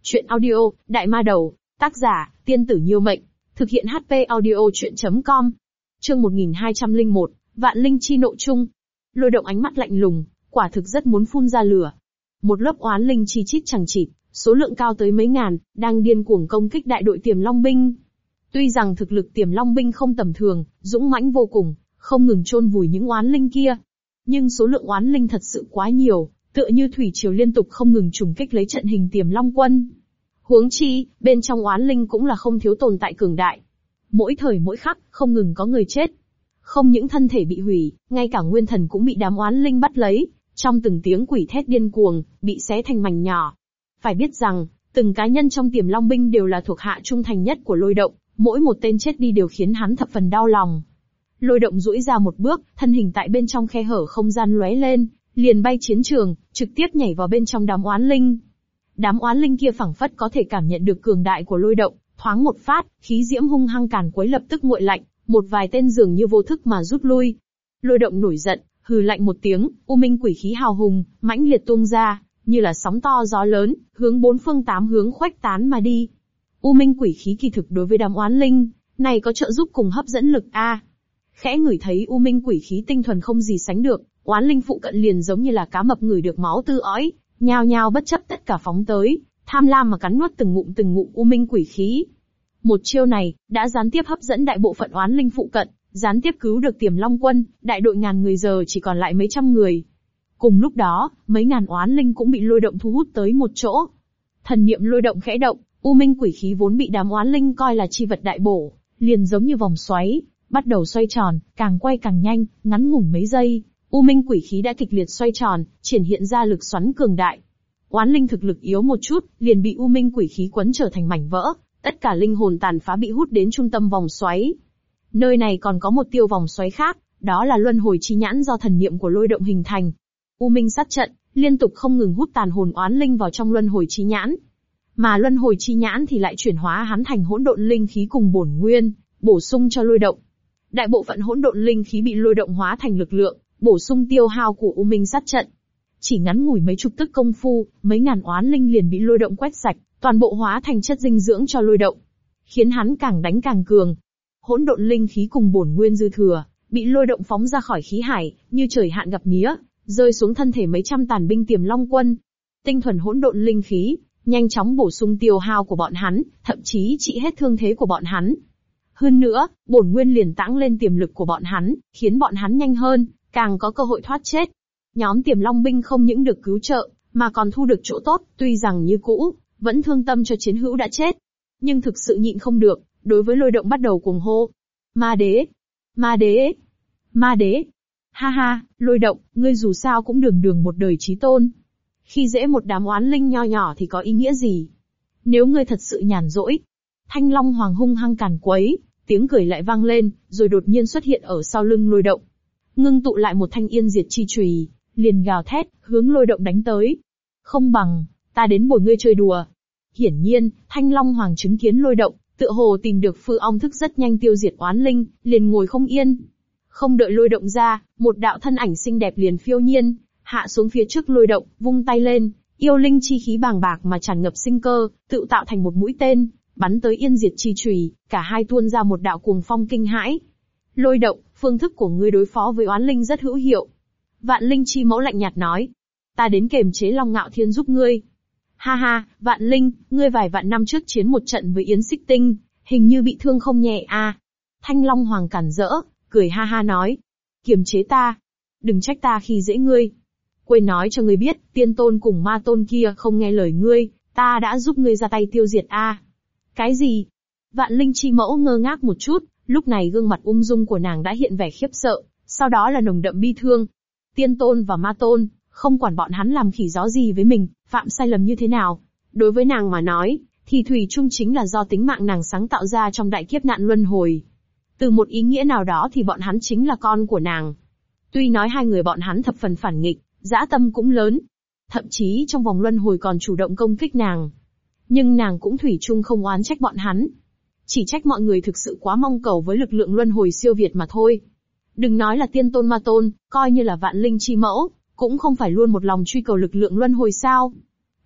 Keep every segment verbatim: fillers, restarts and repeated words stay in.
Chuyện audio, Đại Ma Đầu, tác giả, Tiên Tử Nhiêu Mệnh, thực hiện hát pê audio chuyện chấm com. Chương một nghìn hai trăm lẻ một, Vạn Linh Chi Nộ Chung. Lôi Động ánh mắt lạnh lùng, quả thực rất muốn phun ra lửa. Một lớp oán linh chi chít chằng chịt, số lượng cao tới mấy ngàn, đang điên cuồng công kích đại đội Tiềm Long binh. Tuy rằng thực lực Tiềm Long binh không tầm thường, dũng mãnh vô cùng, không ngừng chôn vùi những oán linh kia, nhưng số lượng oán linh thật sự quá nhiều, tựa như thủy triều liên tục không ngừng trùng kích lấy trận hình Tiềm Long quân. Huống chi, bên trong oán linh cũng là không thiếu tồn tại cường đại. Mỗi thời mỗi khắc, không ngừng có người chết. Không những thân thể bị hủy, ngay cả nguyên thần cũng bị đám oán linh bắt lấy, trong từng tiếng quỷ thét điên cuồng, bị xé thành mảnh nhỏ. Phải biết rằng, từng cá nhân trong Tiềm Long binh đều là thuộc hạ trung thành nhất của Lôi Động, mỗi một tên chết đi đều khiến hắn thập phần đau lòng. Lôi Động duỗi ra một bước, thân hình tại bên trong khe hở không gian lóe lên, liền bay chiến trường, trực tiếp nhảy vào bên trong đám oán linh. Đám oán linh kia phảng phất có thể cảm nhận được cường đại của Lôi Động, thoáng một phát, khí diễm hung hăng càn quấy lập tức nguội lạnh, một vài tên dường như vô thức mà rút lui. Lôi Động nổi giận, hừ lạnh một tiếng, u minh quỷ khí hào hùng, mãnh liệt tuôn ra, như là sóng to gió lớn, hướng bốn phương tám hướng khuếch tán mà đi. U minh quỷ khí kỳ thực đối với đám oán linh này có trợ giúp cùng hấp dẫn lực a. Khẽ ngửi thấy u minh quỷ khí tinh thuần không gì sánh được, oán linh phụ cận liền giống như là cá mập ngửi được máu tư ói, nhao nhao bất chấp tất cả phóng tới, tham lam mà cắn nuốt từng ngụm từng ngụm u minh quỷ khí. Một chiêu này đã gián tiếp hấp dẫn đại bộ phận oán linh phụ cận, gián tiếp cứu được Tiềm Long quân, đại đội ngàn người giờ chỉ còn lại mấy trăm người. Cùng lúc đó, mấy ngàn oán linh cũng bị Lôi Động thu hút tới một chỗ. Thần niệm Lôi Động khẽ động, u minh quỷ khí vốn bị đám oán linh coi là chi vật đại bổ, liền giống như vòng xoáy, bắt đầu xoay tròn, càng quay càng nhanh, ngắn ngủn mấy giây, u minh quỷ khí đã kịch liệt xoay tròn, triển hiện ra lực xoắn cường đại. Oán linh thực lực yếu một chút, liền bị u minh quỷ khí quấn trở thành mảnh vỡ, tất cả linh hồn tàn phá bị hút đến trung tâm vòng xoáy. Nơi này còn có một tiêu vòng xoáy khác, đó là luân hồi chi nhãn do thần niệm của Lôi Động hình thành. U minh sát trận, liên tục không ngừng hút tàn hồn oán linh vào trong luân hồi chi nhãn. Mà luân hồi chi nhãn thì lại chuyển hóa hắn thành hỗn độn linh khí cùng bổn nguyên, bổ sung cho Lôi Động. Đại bộ phận hỗn độn linh khí bị Lôi Động hóa thành lực lượng, bổ sung tiêu hao của u minh sát trận. Chỉ ngắn ngủi mấy chục tức công phu, mấy ngàn oán linh liền bị Lôi Động quét sạch, toàn bộ hóa thành chất dinh dưỡng cho Lôi Động, khiến hắn càng đánh càng cường. Hỗn độn linh khí cùng bổn nguyên dư thừa, bị Lôi Động phóng ra khỏi khí hải, như trời hạn gặp mía, rơi xuống thân thể mấy trăm tàn binh Tiềm Long quân. Tinh thuần hỗn độn linh khí, nhanh chóng bổ sung tiêu hao của bọn hắn, thậm chí trị hết thương thế của bọn hắn. Hơn nữa, bổn nguyên liền tăng lên tiềm lực của bọn hắn, khiến bọn hắn nhanh hơn, càng có cơ hội thoát chết. Nhóm Tiềm Long binh không những được cứu trợ, mà còn thu được chỗ tốt, tuy rằng như cũ, vẫn thương tâm cho chiến hữu đã chết. Nhưng thực sự nhịn không được, đối với Lôi Động bắt đầu cuồng hô. Ma đế! Ma đế! Ma đế! Ha ha, Lôi Động, ngươi dù sao cũng đường đường một đời chí tôn. Khi dễ một đám oán linh nho nhỏ thì có ý nghĩa gì? Nếu ngươi thật sự nhàn rỗi. Thanh Long Hoàng hung hăng càn quấy, tiếng cười lại vang lên, rồi đột nhiên xuất hiện ở sau lưng Lôi Động. Ngưng tụ lại một thanh yên diệt chi chùy, liền gào thét, hướng Lôi Động đánh tới. Không bằng, ta đến bồi ngươi chơi đùa. Hiển nhiên, Thanh Long Hoàng chứng kiến Lôi Động, tựa hồ tìm được Phư Ong thức rất nhanh tiêu diệt oán linh, liền ngồi không yên. Không đợi Lôi Động ra, một đạo thân ảnh xinh đẹp liền phiêu nhiên, hạ xuống phía trước Lôi Động, vung tay lên, yêu linh chi khí bàng bạc mà tràn ngập sinh cơ, tự tạo thành một mũi tên, bắn tới yên diệt chi chùy, cả hai tuôn ra một đạo cuồng phong kinh hãi. Lôi Động, phương thức của ngươi đối phó với oán linh rất hữu hiệu. Vạn Linh Chi Mẫu lạnh nhạt nói, ta đến kềm chế Long Ngạo Thiên giúp ngươi. Ha ha, Vạn Linh, ngươi vài vạn năm trước chiến một trận với Yến Xích Tinh, hình như bị thương không nhẹ a. Thanh Long Hoàng cản rỡ, cười ha ha nói, kiềm chế ta, đừng trách ta khi dễ ngươi. Quên nói cho ngươi biết, tiên tôn cùng ma tôn kia không nghe lời ngươi, ta đã giúp ngươi ra tay tiêu diệt a. Cái gì? Vạn Linh Chi Mẫu ngơ ngác một chút, lúc này gương mặt ung dung của nàng đã hiện vẻ khiếp sợ, sau đó là nồng đậm bi thương. Tiên tôn và ma tôn, không quản bọn hắn làm khỉ gió gì với mình, phạm sai lầm như thế nào, đối với nàng mà nói, thì thủy chung chính là do tính mạng nàng sáng tạo ra trong đại kiếp nạn luân hồi. Từ một ý nghĩa nào đó thì bọn hắn chính là con của nàng. Tuy nói hai người bọn hắn thập phần phản nghịch, dã tâm cũng lớn, thậm chí trong vòng luân hồi còn chủ động công kích nàng. Nhưng nàng cũng thủy chung không oán trách bọn hắn. Chỉ trách mọi người thực sự quá mong cầu với lực lượng luân hồi siêu việt mà thôi. Đừng nói là tiên tôn ma tôn, coi như là Vạn Linh Chi Mẫu, cũng không phải luôn một lòng truy cầu lực lượng luân hồi sao.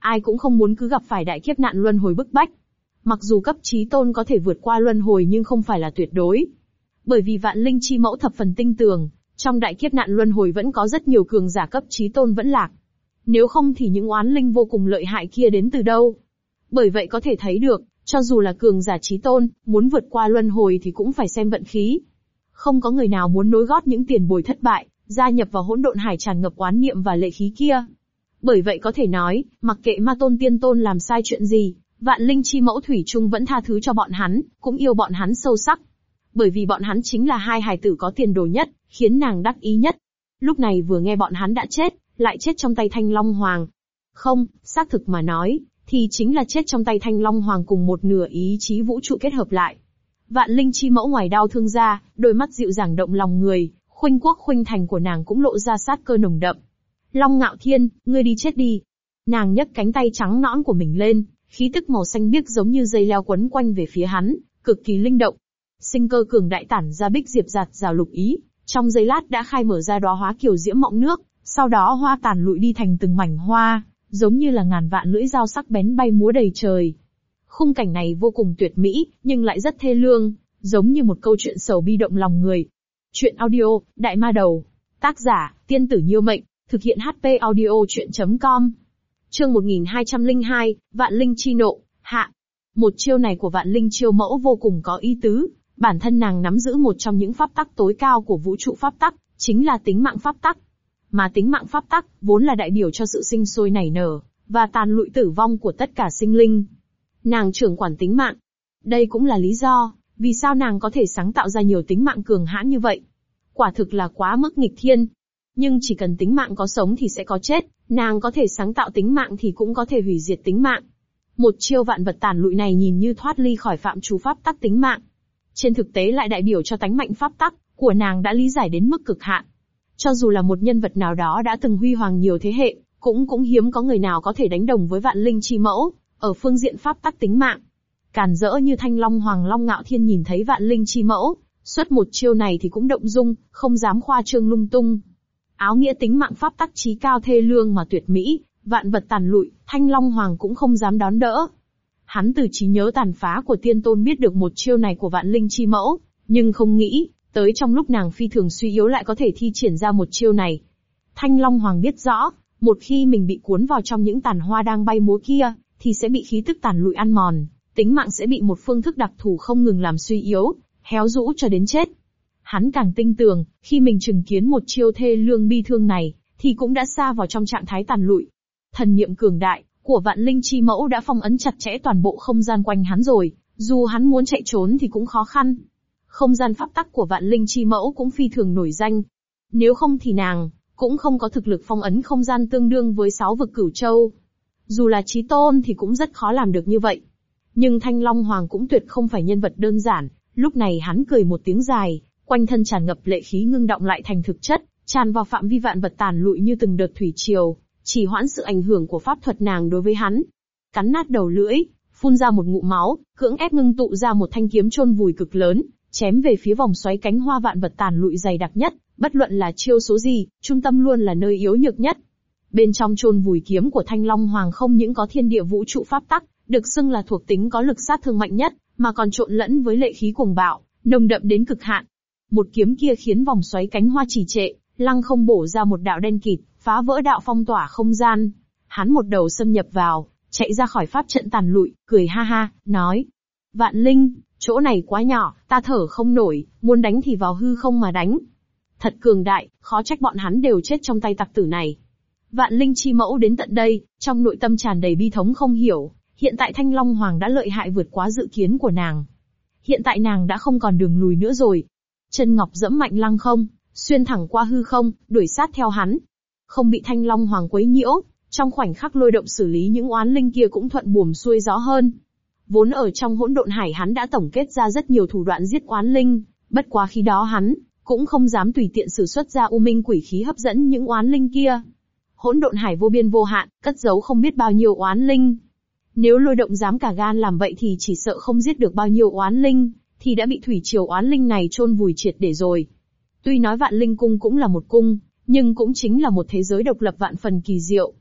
ai cũng không muốn cứ gặp phải đại kiếp nạn luân hồi bức bách. Mặc dù cấp chí tôn có thể vượt qua luân hồi nhưng không phải là tuyệt đối. Bởi vì vạn linh chi mẫu thập phần tinh tường, trong đại kiếp nạn luân hồi vẫn có rất nhiều cường giả cấp chí tôn vẫn lạc. Nếu không thì những oán linh vô cùng lợi hại kia đến từ đâu? Bởi vậy có thể thấy được, cho dù là cường giả chí tôn, muốn vượt qua luân hồi thì cũng phải xem vận khí. Không có người nào muốn nối gót những tiền bồi thất bại, gia nhập vào hỗn độn hải tràn ngập oán niệm và lệ khí kia. Bởi vậy có thể nói, mặc kệ ma tôn tiên tôn làm sai chuyện gì, vạn linh chi mẫu thủy chung vẫn tha thứ cho bọn hắn, cũng yêu bọn hắn sâu sắc. Bởi vì bọn hắn chính là hai hài tử có tiền đồ nhất, khiến nàng đắc ý nhất. Lúc này vừa nghe bọn hắn đã chết, lại chết trong tay Thanh Long Hoàng. Không, xác thực mà nói, thì chính là chết trong tay Thanh Long Hoàng cùng một nửa ý chí vũ trụ kết hợp lại. Vạn linh chi mẫu ngoài đau thương ra, đôi mắt dịu dàng động lòng người, khuynh quốc khuynh thành của nàng cũng lộ ra sát cơ nồng đậm. Long Ngạo Thiên, ngươi đi chết đi. Nàng nhấc cánh tay trắng nõn của mình lên, khí tức màu xanh biếc giống như dây leo quấn quanh về phía hắn, cực kỳ linh động. Sinh cơ cường đại tản ra bích diệp giạt rào lục ý, trong giây lát đã khai mở ra đóa hoa kiều diễm mọng nước, sau đó hoa tàn lụi đi thành từng mảnh hoa, giống như là ngàn vạn lưỡi dao sắc bén bay múa đầy trời. Khung cảnh này vô cùng tuyệt mỹ, nhưng lại rất thê lương, giống như một câu chuyện sầu bi động lòng người. Chuyện audio, Đại Ma Đầu. Tác giả, Tiên Tử Nhiêu Mệnh. Thực hiện hát pê audio chuyện chấm com. Chương một nghìn hai trăm lẻ hai, Vạn Linh Chi Nộ, hạ. Một chiêu này của Vạn Linh Chiêu Mẫu vô cùng có ý tứ, bản thân nàng nắm giữ một trong những pháp tắc tối cao của vũ trụ pháp tắc, chính là tính mạng pháp tắc. Mà tính mạng pháp tắc, vốn là đại biểu cho sự sinh sôi nảy nở, và tàn lụi tử vong của tất cả sinh linh. Nàng trưởng quản tính mạng. Đây cũng là lý do, vì sao nàng có thể sáng tạo ra nhiều tính mạng cường hãn như vậy. Quả thực là quá mức nghịch thiên. Nhưng chỉ cần tính mạng có sống thì sẽ có chết, nàng có thể sáng tạo tính mạng thì cũng có thể hủy diệt tính mạng. Một chiêu vạn vật tàn lụi này nhìn như thoát ly khỏi phạm trù pháp tắc tính mạng. Trên thực tế lại đại biểu cho tánh mạnh pháp tắc, của nàng đã lý giải đến mức cực hạn. Cho dù là một nhân vật nào đó đã từng huy hoàng nhiều thế hệ, cũng cũng hiếm có người nào có thể đánh đồng với Vạn Linh Chi Mẫu, ở phương diện pháp tắc tính mạng. Càn rỡ như Thanh Long Hoàng Long Ngạo Thiên nhìn thấy Vạn Linh Chi Mẫu, xuất một chiêu này thì cũng động dung, không dám khoa trương lung tung. Áo nghĩa tính mạng pháp tắc chí cao thê lương mà tuyệt mỹ, vạn vật tàn lụi, Thanh Long Hoàng cũng không dám đón đỡ. Hắn từ trí nhớ tàn phá của tiên tôn biết được một chiêu này của Vạn Linh Chi Mẫu, nhưng không nghĩ, tới trong lúc nàng phi thường suy yếu lại có thể thi triển ra một chiêu này. Thanh Long Hoàng biết rõ, một khi mình bị cuốn vào trong những tàn hoa đang bay múa kia, thì sẽ bị khí tức tàn lụi ăn mòn, tính mạng sẽ bị một phương thức đặc thù không ngừng làm suy yếu, héo rũ cho đến chết. Hắn càng tinh tường, khi mình chứng kiến một chiêu thê lương bi thương này, thì cũng đã sa vào trong trạng thái tàn lụi. Thần niệm cường đại của Vạn Linh Chi Mẫu đã phong ấn chặt chẽ toàn bộ không gian quanh hắn rồi, dù hắn muốn chạy trốn thì cũng khó khăn. Không gian pháp tắc của Vạn Linh Chi Mẫu cũng phi thường nổi danh. Nếu không thì nàng cũng không có thực lực phong ấn không gian tương đương với sáu vực cửu châu. Dù là chí tôn thì cũng rất khó làm được như vậy. Nhưng Thanh Long Hoàng cũng tuyệt không phải nhân vật đơn giản, lúc này hắn cười một tiếng dài, quanh thân tràn ngập lệ khí ngưng động lại thành thực chất, tràn vào phạm vi vạn vật tàn lụi như từng đợt thủy triều, chỉ hoãn sự ảnh hưởng của pháp thuật nàng đối với hắn. Cắn nát đầu lưỡi, phun ra một ngụm máu, cưỡng ép ngưng tụ ra một thanh kiếm chôn vùi cực lớn, chém về phía vòng xoáy cánh hoa vạn vật tàn lụi dày đặc nhất, bất luận là chiêu số gì, trung tâm luôn là nơi yếu nhược nhất. Bên trong chôn vùi kiếm của Thanh Long Hoàng không những có thiên địa vũ trụ pháp tắc, được xưng là thuộc tính có lực sát thương mạnh nhất, mà còn trộn lẫn với lệ khí cuồng bạo, nồng đậm đến cực hạn. Một kiếm kia khiến vòng xoáy cánh hoa trì trệ, lăng không bổ ra một đạo đen kịt, phá vỡ đạo phong tỏa không gian. Hắn một đầu xâm nhập vào, chạy ra khỏi pháp trận tàn lụi, cười ha ha, nói: Vạn Linh, chỗ này quá nhỏ, ta thở không nổi, muốn đánh thì vào hư không mà đánh. Thật cường đại, khó trách bọn hắn đều chết trong tay tặc tử này. Vạn Linh Chi Mẫu đến tận đây, trong nội tâm tràn đầy bi thống không hiểu, hiện tại Thanh Long Hoàng đã lợi hại vượt quá dự kiến của nàng. Hiện tại nàng đã không còn đường lùi nữa rồi. Chân ngọc dẫm mạnh lăng không, xuyên thẳng qua hư không, đuổi sát theo hắn. Không bị Thanh Long Hoàng quấy nhiễu, trong khoảnh khắc lôi động xử lý những oán linh kia cũng thuận buồm xuôi gió hơn. Vốn ở trong hỗn độn hải hắn đã tổng kết ra rất nhiều thủ đoạn giết oán linh, bất quá khi đó hắn cũng không dám tùy tiện sử xuất ra u minh quỷ khí hấp dẫn những oán linh kia. Hỗn độn hải vô biên vô hạn, cất giấu không biết bao nhiêu oán linh. Nếu lôi động dám cả gan làm vậy thì chỉ sợ không giết được bao nhiêu oán linh, thì đã bị thủy triều oán linh này chôn vùi triệt để rồi. Tuy nói Vạn Linh Cung cũng là một cung, nhưng cũng chính là một thế giới độc lập vạn phần kỳ diệu.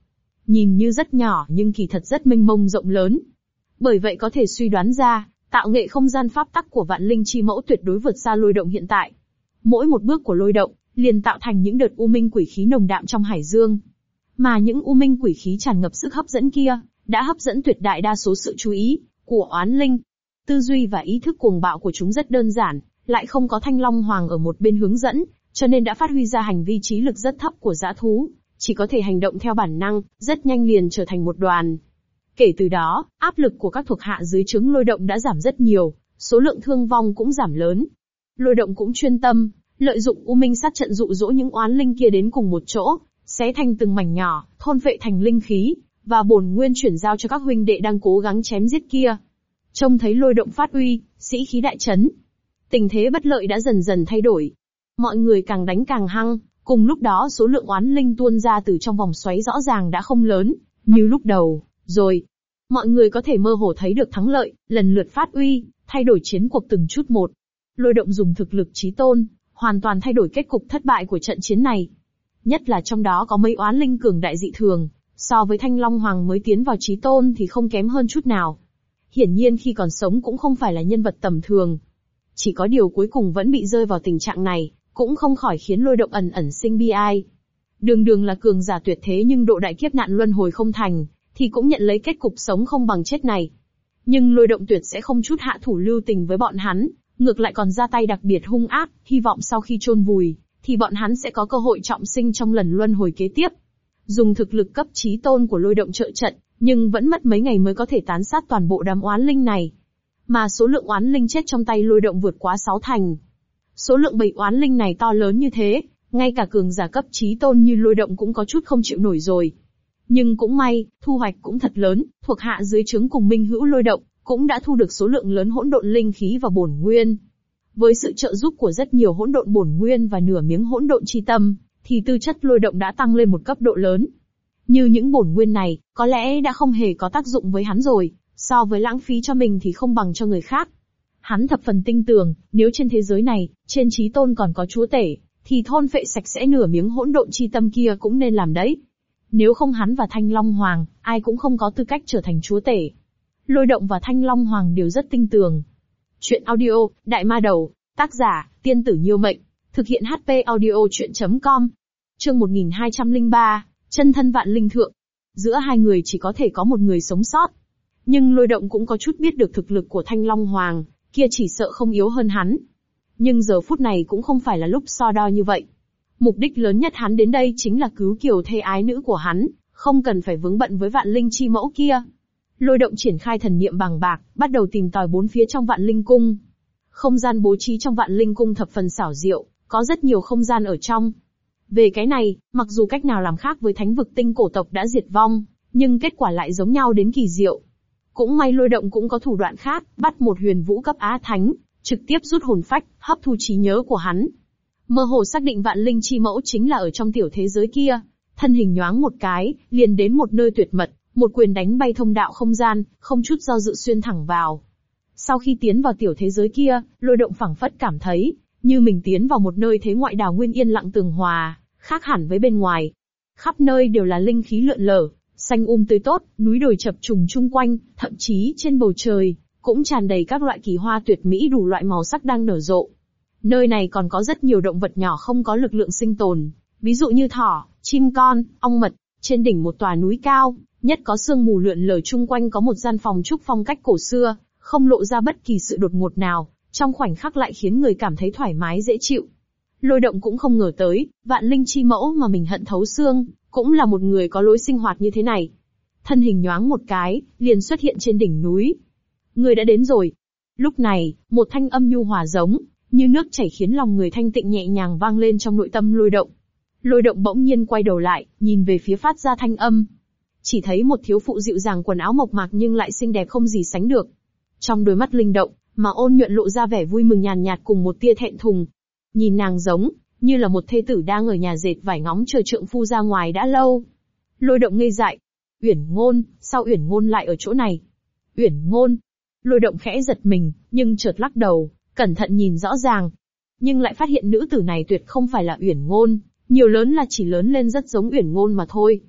nhìn như rất nhỏ nhưng kỳ thật rất mênh mông rộng lớn. Bởi vậy có thể suy đoán ra, tạo nghệ không gian pháp tắc của vạn linh chi mẫu tuyệt đối vượt xa lôi động hiện tại. Mỗi một bước của lôi động, liền tạo thành những đợt u minh quỷ khí nồng đạm trong hải dương. Mà những u minh quỷ khí tràn ngập sức hấp dẫn kia, đã hấp dẫn tuyệt đại đa số sự chú ý của oán linh. Tư duy và ý thức cuồng bạo của chúng rất đơn giản, lại không có Thanh Long Hoàng ở một bên hướng dẫn, cho nên đã phát huy ra hành vi trí lực rất thấp của dã thú, chỉ có thể hành động theo bản năng, rất nhanh liền trở thành một đoàn. Kể từ đó, áp lực của các thuộc hạ dưới trướng lôi động đã giảm rất nhiều, số lượng thương vong cũng giảm lớn. Lôi động cũng chuyên tâm, lợi dụng u minh sát trận dụ dỗ những oán linh kia đến cùng một chỗ, xé thành từng mảnh nhỏ, thôn phệ thành linh khí, và bổn nguyên chuyển giao cho các huynh đệ đang cố gắng chém giết kia. Trông thấy lôi động phát uy, sĩ khí đại chấn. Tình thế bất lợi đã dần dần thay đổi. Mọi người càng đánh càng hăng, cùng lúc đó số lượng oán linh tuôn ra từ trong vòng xoáy rõ ràng đã không lớn, như lúc đầu, rồi. Mọi người có thể mơ hồ thấy được thắng lợi, lần lượt phát uy, thay đổi chiến cuộc từng chút một. Lôi động dùng thực lực chí tôn, hoàn toàn thay đổi kết cục thất bại của trận chiến này. Nhất là trong đó có mấy oán linh cường đại dị thường, so với Thanh Long Hoàng mới tiến vào chí tôn thì không kém hơn chút nào. Hiển nhiên khi còn sống cũng không phải là nhân vật tầm thường. Chỉ có điều cuối cùng vẫn bị rơi vào tình trạng này, cũng không khỏi khiến lôi động ẩn ẩn sinh bi ai. Đường đường là cường giả tuyệt thế nhưng độ đại kiếp nạn luân hồi không thành, thì cũng nhận lấy kết cục sống không bằng chết này. Nhưng lôi động tuyệt sẽ không chút hạ thủ lưu tình với bọn hắn, ngược lại còn ra tay đặc biệt hung ác, hy vọng sau khi chôn vùi, thì bọn hắn sẽ có cơ hội trọng sinh trong lần luân hồi kế tiếp. Dùng thực lực cấp chí tôn của lôi động trợ trận, nhưng vẫn mất mấy ngày mới có thể tán sát toàn bộ đám oán linh này. Mà số lượng oán linh chết trong tay lôi động vượt quá sáu thành. Số lượng bầy oán linh này to lớn như thế, ngay cả cường giả cấp chí tôn như lôi động cũng có chút không chịu nổi rồi. Nhưng cũng may, thu hoạch cũng thật lớn, thuộc hạ dưới trướng cùng minh hữu lôi động, cũng đã thu được số lượng lớn hỗn độn linh khí và bổn nguyên. Với sự trợ giúp của rất nhiều hỗn độn bổn nguyên và nửa miếng hỗn độn chi tâm, thì tư chất lôi động đã tăng lên một cấp độ lớn. Như những bổn nguyên này, có lẽ đã không hề có tác dụng với hắn rồi, so với lãng phí cho mình thì không bằng cho người khác. Hắn thập phần tin tưởng, nếu trên thế giới này, trên chí tôn còn có chúa tể, thì thôn phệ sạch sẽ nửa miếng hỗn độn chi tâm kia cũng nên làm đấy. Nếu không hắn và Thanh Long Hoàng, ai cũng không có tư cách trở thành chúa tể. Lôi động và Thanh Long Hoàng đều rất tin tưởng. Chuyện audio, Đại Ma Đầu, tác giả, Tiên Tử Nhiêu Mệnh, thực hiện hát pê audio chuyện chấm com. Chương một nghìn hai trăm lẻ ba, chân thân vạn linh thượng. Giữa hai người chỉ có thể có một người sống sót. Nhưng lôi động cũng có chút biết được thực lực của Thanh Long Hoàng, kia chỉ sợ không yếu hơn hắn. Nhưng giờ phút này cũng không phải là lúc so đo như vậy. Mục đích lớn nhất hắn đến đây chính là cứu kiều thê ái nữ của hắn, không cần phải vướng bận với vạn linh chi mẫu kia. Lôi động triển khai thần niệm bàng bạc, bắt đầu tìm tòi bốn phía trong vạn linh cung. Không gian bố trí trong vạn linh cung thập phần xảo diệu, có rất nhiều không gian ở trong. Về cái này, mặc dù cách nào làm khác với thánh vực tinh cổ tộc đã diệt vong, nhưng kết quả lại giống nhau đến kỳ diệu. Cũng may lôi động cũng có thủ đoạn khác, bắt một huyền vũ cấp á thánh, trực tiếp rút hồn phách, hấp thu trí nhớ của hắn. Mơ hồ xác định vạn linh chi mẫu chính là ở trong tiểu thế giới kia, thân hình nhoáng một cái, liền đến một nơi tuyệt mật, một quyền đánh bay thông đạo không gian, không chút do dự xuyên thẳng vào. Sau khi tiến vào tiểu thế giới kia, lôi động phảng phất cảm thấy, như mình tiến vào một nơi thế ngoại đảo nguyên yên lặng tường hòa, khác hẳn với bên ngoài. Khắp nơi đều là linh khí lượn lờ, xanh um tươi tốt, núi đồi chập trùng chung quanh, thậm chí trên bầu trời, cũng tràn đầy các loại kỳ hoa tuyệt mỹ đủ loại màu sắc đang nở rộ. Nơi này còn có rất nhiều động vật nhỏ không có lực lượng sinh tồn, ví dụ như thỏ, chim con, ong mật. Trên đỉnh một tòa núi cao, nhất có sương mù lượn lờ chung quanh có một gian phòng trúc phong cách cổ xưa, không lộ ra bất kỳ sự đột ngột nào, trong khoảnh khắc lại khiến người cảm thấy thoải mái dễ chịu. Lôi động cũng không ngờ tới, vạn linh chi mẫu mà mình hận thấu xương, cũng là một người có lối sinh hoạt như thế này. Thân hình nhoáng một cái, liền xuất hiện trên đỉnh núi. Người đã đến rồi. Lúc này, một thanh âm nhu hòa giống như nước chảy khiến lòng người thanh tịnh nhẹ nhàng vang lên trong nội tâm lôi động. Lôi động bỗng nhiên quay đầu lại, nhìn về phía phát ra thanh âm. Chỉ thấy một thiếu phụ dịu dàng quần áo mộc mạc nhưng lại xinh đẹp không gì sánh được. Trong đôi mắt linh động, mà ôn nhuận lộ ra vẻ vui mừng nhàn nhạt cùng một tia thẹn thùng. Nhìn nàng giống như là một thê tử đang ở nhà dệt vải ngóng chờ trượng phu ra ngoài đã lâu. Lôi động ngây dại. Uyển Ngôn, sao Uyển Ngôn lại ở chỗ này? Uyển Ngôn. Lôi động khẽ giật mình, nhưng chợt lắc đầu, cẩn thận nhìn rõ ràng. Nhưng lại phát hiện nữ tử này tuyệt không phải là Uyển Ngôn, nhiều lớn là chỉ lớn lên rất giống Uyển Ngôn mà thôi.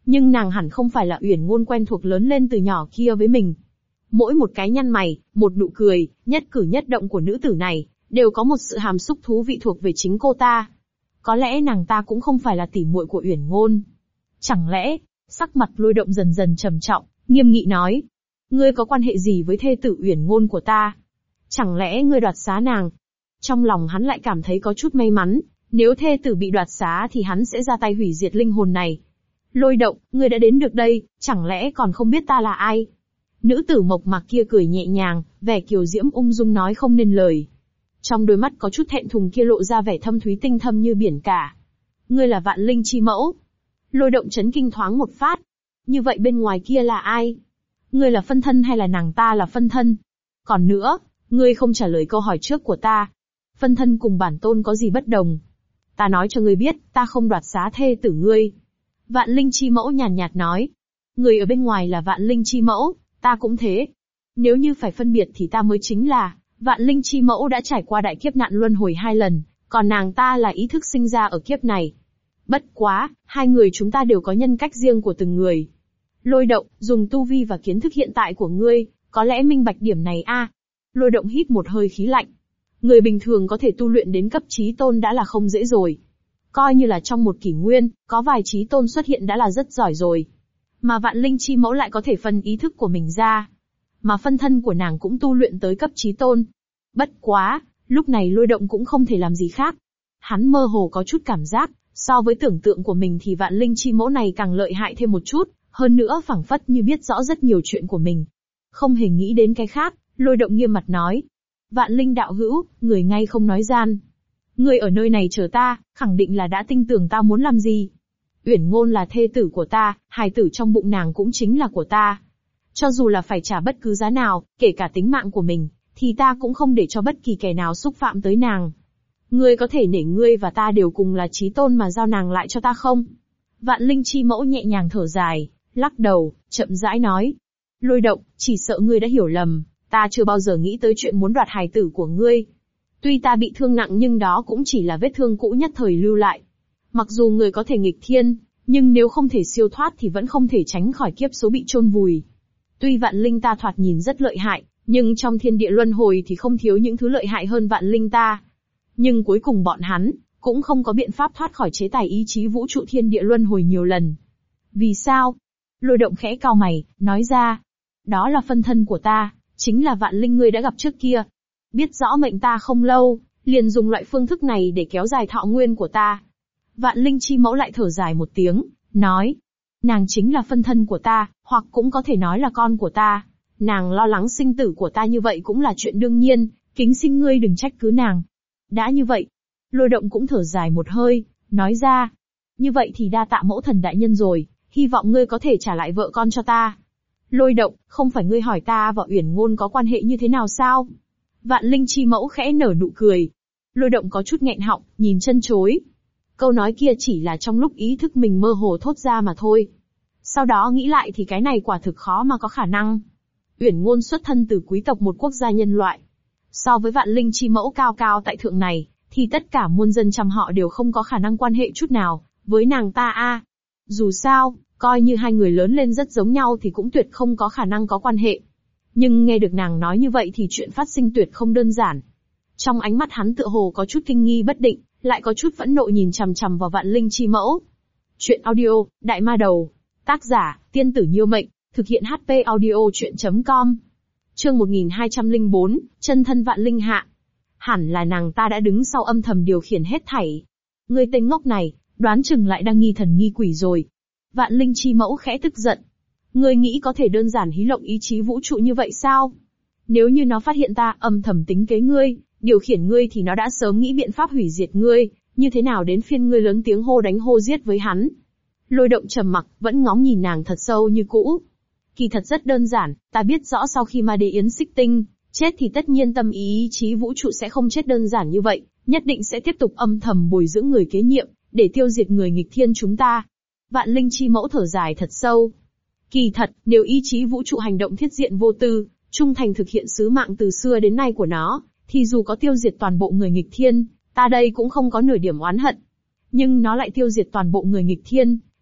Nhưng nàng hẳn không phải là Uyển Ngôn quen thuộc lớn lên từ nhỏ kia với mình. Mỗi một cái nhăn mày, một nụ cười, nhất cử nhất động của nữ tử này, đều có một sự hàm xúc thú vị thuộc về chính cô ta. Có lẽ nàng ta cũng không phải là tỉ muội của Uyển Ngôn. Chẳng lẽ, sắc mặt Lôi Động dần dần trầm trọng, nghiêm nghị nói. Ngươi có quan hệ gì với thê tử Uyển Ngôn của ta? Chẳng lẽ ngươi đoạt xá nàng? Trong lòng hắn lại cảm thấy có chút may mắn, nếu thê tử bị đoạt xá thì hắn sẽ ra tay hủy diệt linh hồn này. Lôi Động, ngươi đã đến được đây, chẳng lẽ còn không biết ta là ai? Nữ tử mộc mạc kia cười nhẹ nhàng, vẻ kiều diễm ung dung nói không nên lời. Trong đôi mắt có chút thẹn thùng kia lộ ra vẻ thâm thúy tinh thâm như biển cả. Ngươi là Vạn Linh chi mẫu. Lôi Động chấn kinh thoáng một phát. Như vậy bên ngoài kia là ai? Ngươi là phân thân hay là nàng ta là phân thân? Còn nữa, ngươi không trả lời câu hỏi trước của ta. Phân thân cùng bản tôn có gì bất đồng? Ta nói cho ngươi biết, ta không đoạt xá thê tử ngươi. Vạn Linh chi mẫu nhàn nhạt nói. Người ở bên ngoài là Vạn Linh chi mẫu, ta cũng thế. Nếu như phải phân biệt thì ta mới chính là Vạn Linh chi mẫu đã trải qua đại kiếp nạn luân hồi hai lần, còn nàng ta là ý thức sinh ra ở kiếp này. Bất quá, hai người chúng ta đều có nhân cách riêng của từng người. Lôi Động, dùng tu vi và kiến thức hiện tại của ngươi, có lẽ minh bạch điểm này a. À? Lôi Động hít một hơi khí lạnh. Người bình thường có thể tu luyện đến cấp chí tôn đã là không dễ rồi. Coi như là trong một kỷ nguyên, có vài chí tôn xuất hiện đã là rất giỏi rồi. Mà Vạn Linh chi mẫu lại có thể phân ý thức của mình ra. Mà phân thân của nàng cũng tu luyện tới cấp chí tôn. Bất quá, lúc này Lôi Động cũng không thể làm gì khác. Hắn mơ hồ có chút cảm giác, so với tưởng tượng của mình thì Vạn Linh chi mẫu này càng lợi hại thêm một chút, hơn nữa phảng phất như biết rõ rất nhiều chuyện của mình. Không hề nghĩ đến cái khác, Lôi Động nghiêm mặt nói. Vạn Linh đạo hữu, người ngay không nói gian. Người ở nơi này chờ ta, khẳng định là đã tin tưởng ta muốn làm gì. Uyển Ngôn là thê tử của ta, hài tử trong bụng nàng cũng chính là của ta. Cho dù là phải trả bất cứ giá nào, kể cả tính mạng của mình, thì ta cũng không để cho bất kỳ kẻ nào xúc phạm tới nàng. Ngươi có thể nể ngươi và ta đều cùng là chí tôn mà giao nàng lại cho ta không? Vạn Linh chi mẫu nhẹ nhàng thở dài, lắc đầu, chậm rãi nói. Lôi Động, chỉ sợ ngươi đã hiểu lầm, ta chưa bao giờ nghĩ tới chuyện muốn đoạt hài tử của ngươi. Tuy ta bị thương nặng nhưng đó cũng chỉ là vết thương cũ nhất thời lưu lại. Mặc dù người có thể nghịch thiên, nhưng nếu không thể siêu thoát thì vẫn không thể tránh khỏi kiếp số bị chôn vùi. Tuy Vạn Linh ta thoạt nhìn rất lợi hại, nhưng trong thiên địa luân hồi thì không thiếu những thứ lợi hại hơn Vạn Linh ta. Nhưng cuối cùng bọn hắn, cũng không có biện pháp thoát khỏi chế tài ý chí vũ trụ thiên địa luân hồi nhiều lần. Vì sao? Lôi Động khẽ cau mày, nói ra. Đó là phân thân của ta, chính là Vạn Linh ngươi đã gặp trước kia. Biết rõ mệnh ta không lâu, liền dùng loại phương thức này để kéo dài thọ nguyên của ta. Vạn Linh chi mẫu lại thở dài một tiếng, nói. Nàng chính là phân thân của ta, hoặc cũng có thể nói là con của ta. Nàng lo lắng sinh tử của ta như vậy cũng là chuyện đương nhiên, kính xin ngươi đừng trách cứ nàng. Đã như vậy, Lôi Động cũng thở dài một hơi, nói ra. Như vậy thì đa tạ mẫu thần đại nhân rồi, hy vọng ngươi có thể trả lại vợ con cho ta. Lôi Động, không phải ngươi hỏi ta và Uyển Ngôn có quan hệ như thế nào sao? Vạn Linh chi mẫu khẽ nở nụ cười. Lôi Động có chút nghẹn họng, nhìn chân chối. Câu nói kia chỉ là trong lúc ý thức mình mơ hồ thốt ra mà thôi. Sau đó nghĩ lại thì cái này quả thực khó mà có khả năng. Uyển Ngôn xuất thân từ quý tộc một quốc gia nhân loại. So với Vạn Linh chi mẫu cao cao tại thượng này, thì tất cả muôn dân trăm họ đều không có khả năng quan hệ chút nào với nàng ta a. À. Dù sao, coi như hai người lớn lên rất giống nhau thì cũng tuyệt không có khả năng có quan hệ. Nhưng nghe được nàng nói như vậy thì chuyện phát sinh tuyệt không đơn giản. Trong ánh mắt hắn tựa hồ có chút kinh nghi bất định, lại có chút phẫn nộ nhìn chằm chằm vào Vạn Linh chi mẫu. Chuyện audio, Đại Ma Đầu. Tác giả, Tiên tử Nhiêu Mệnh, thực hiện hát pê audio chuyện chấm com. Chương một nghìn hai trăm lẻ bốn, chân thân Vạn Linh hạ. Hẳn là nàng ta đã đứng sau âm thầm điều khiển hết thảy. Ngươi tên ngốc này, đoán chừng lại đang nghi thần nghi quỷ rồi. Vạn Linh chi mẫu khẽ tức giận. Ngươi nghĩ có thể đơn giản hí lộng ý chí vũ trụ như vậy sao? Nếu như nó phát hiện ta âm thầm tính kế ngươi, điều khiển ngươi thì nó đã sớm nghĩ biện pháp hủy diệt ngươi, như thế nào đến phiên ngươi lớn tiếng hô đánh hô giết với hắn? Lôi Động trầm mặc, vẫn ngóng nhìn nàng thật sâu như cũ. Kỳ thật rất đơn giản, ta biết rõ sau khi Ma Đế Yến Xích Tinh chết thì tất nhiên tâm ý ý chí vũ trụ sẽ không chết đơn giản như vậy, nhất định sẽ tiếp tục âm thầm bồi dưỡng người kế nhiệm, để tiêu diệt người nghịch thiên chúng ta. Vạn Linh chi mẫu thở dài thật sâu. Kỳ thật, nếu ý chí vũ trụ hành động thiết diện vô tư, trung thành thực hiện sứ mạng từ xưa đến nay của nó, thì dù có tiêu diệt toàn bộ người nghịch thiên, ta đây cũng không có nửa điểm oán hận. Nhưng nó lại tiêu diệt toàn bộ người nghịch thiên,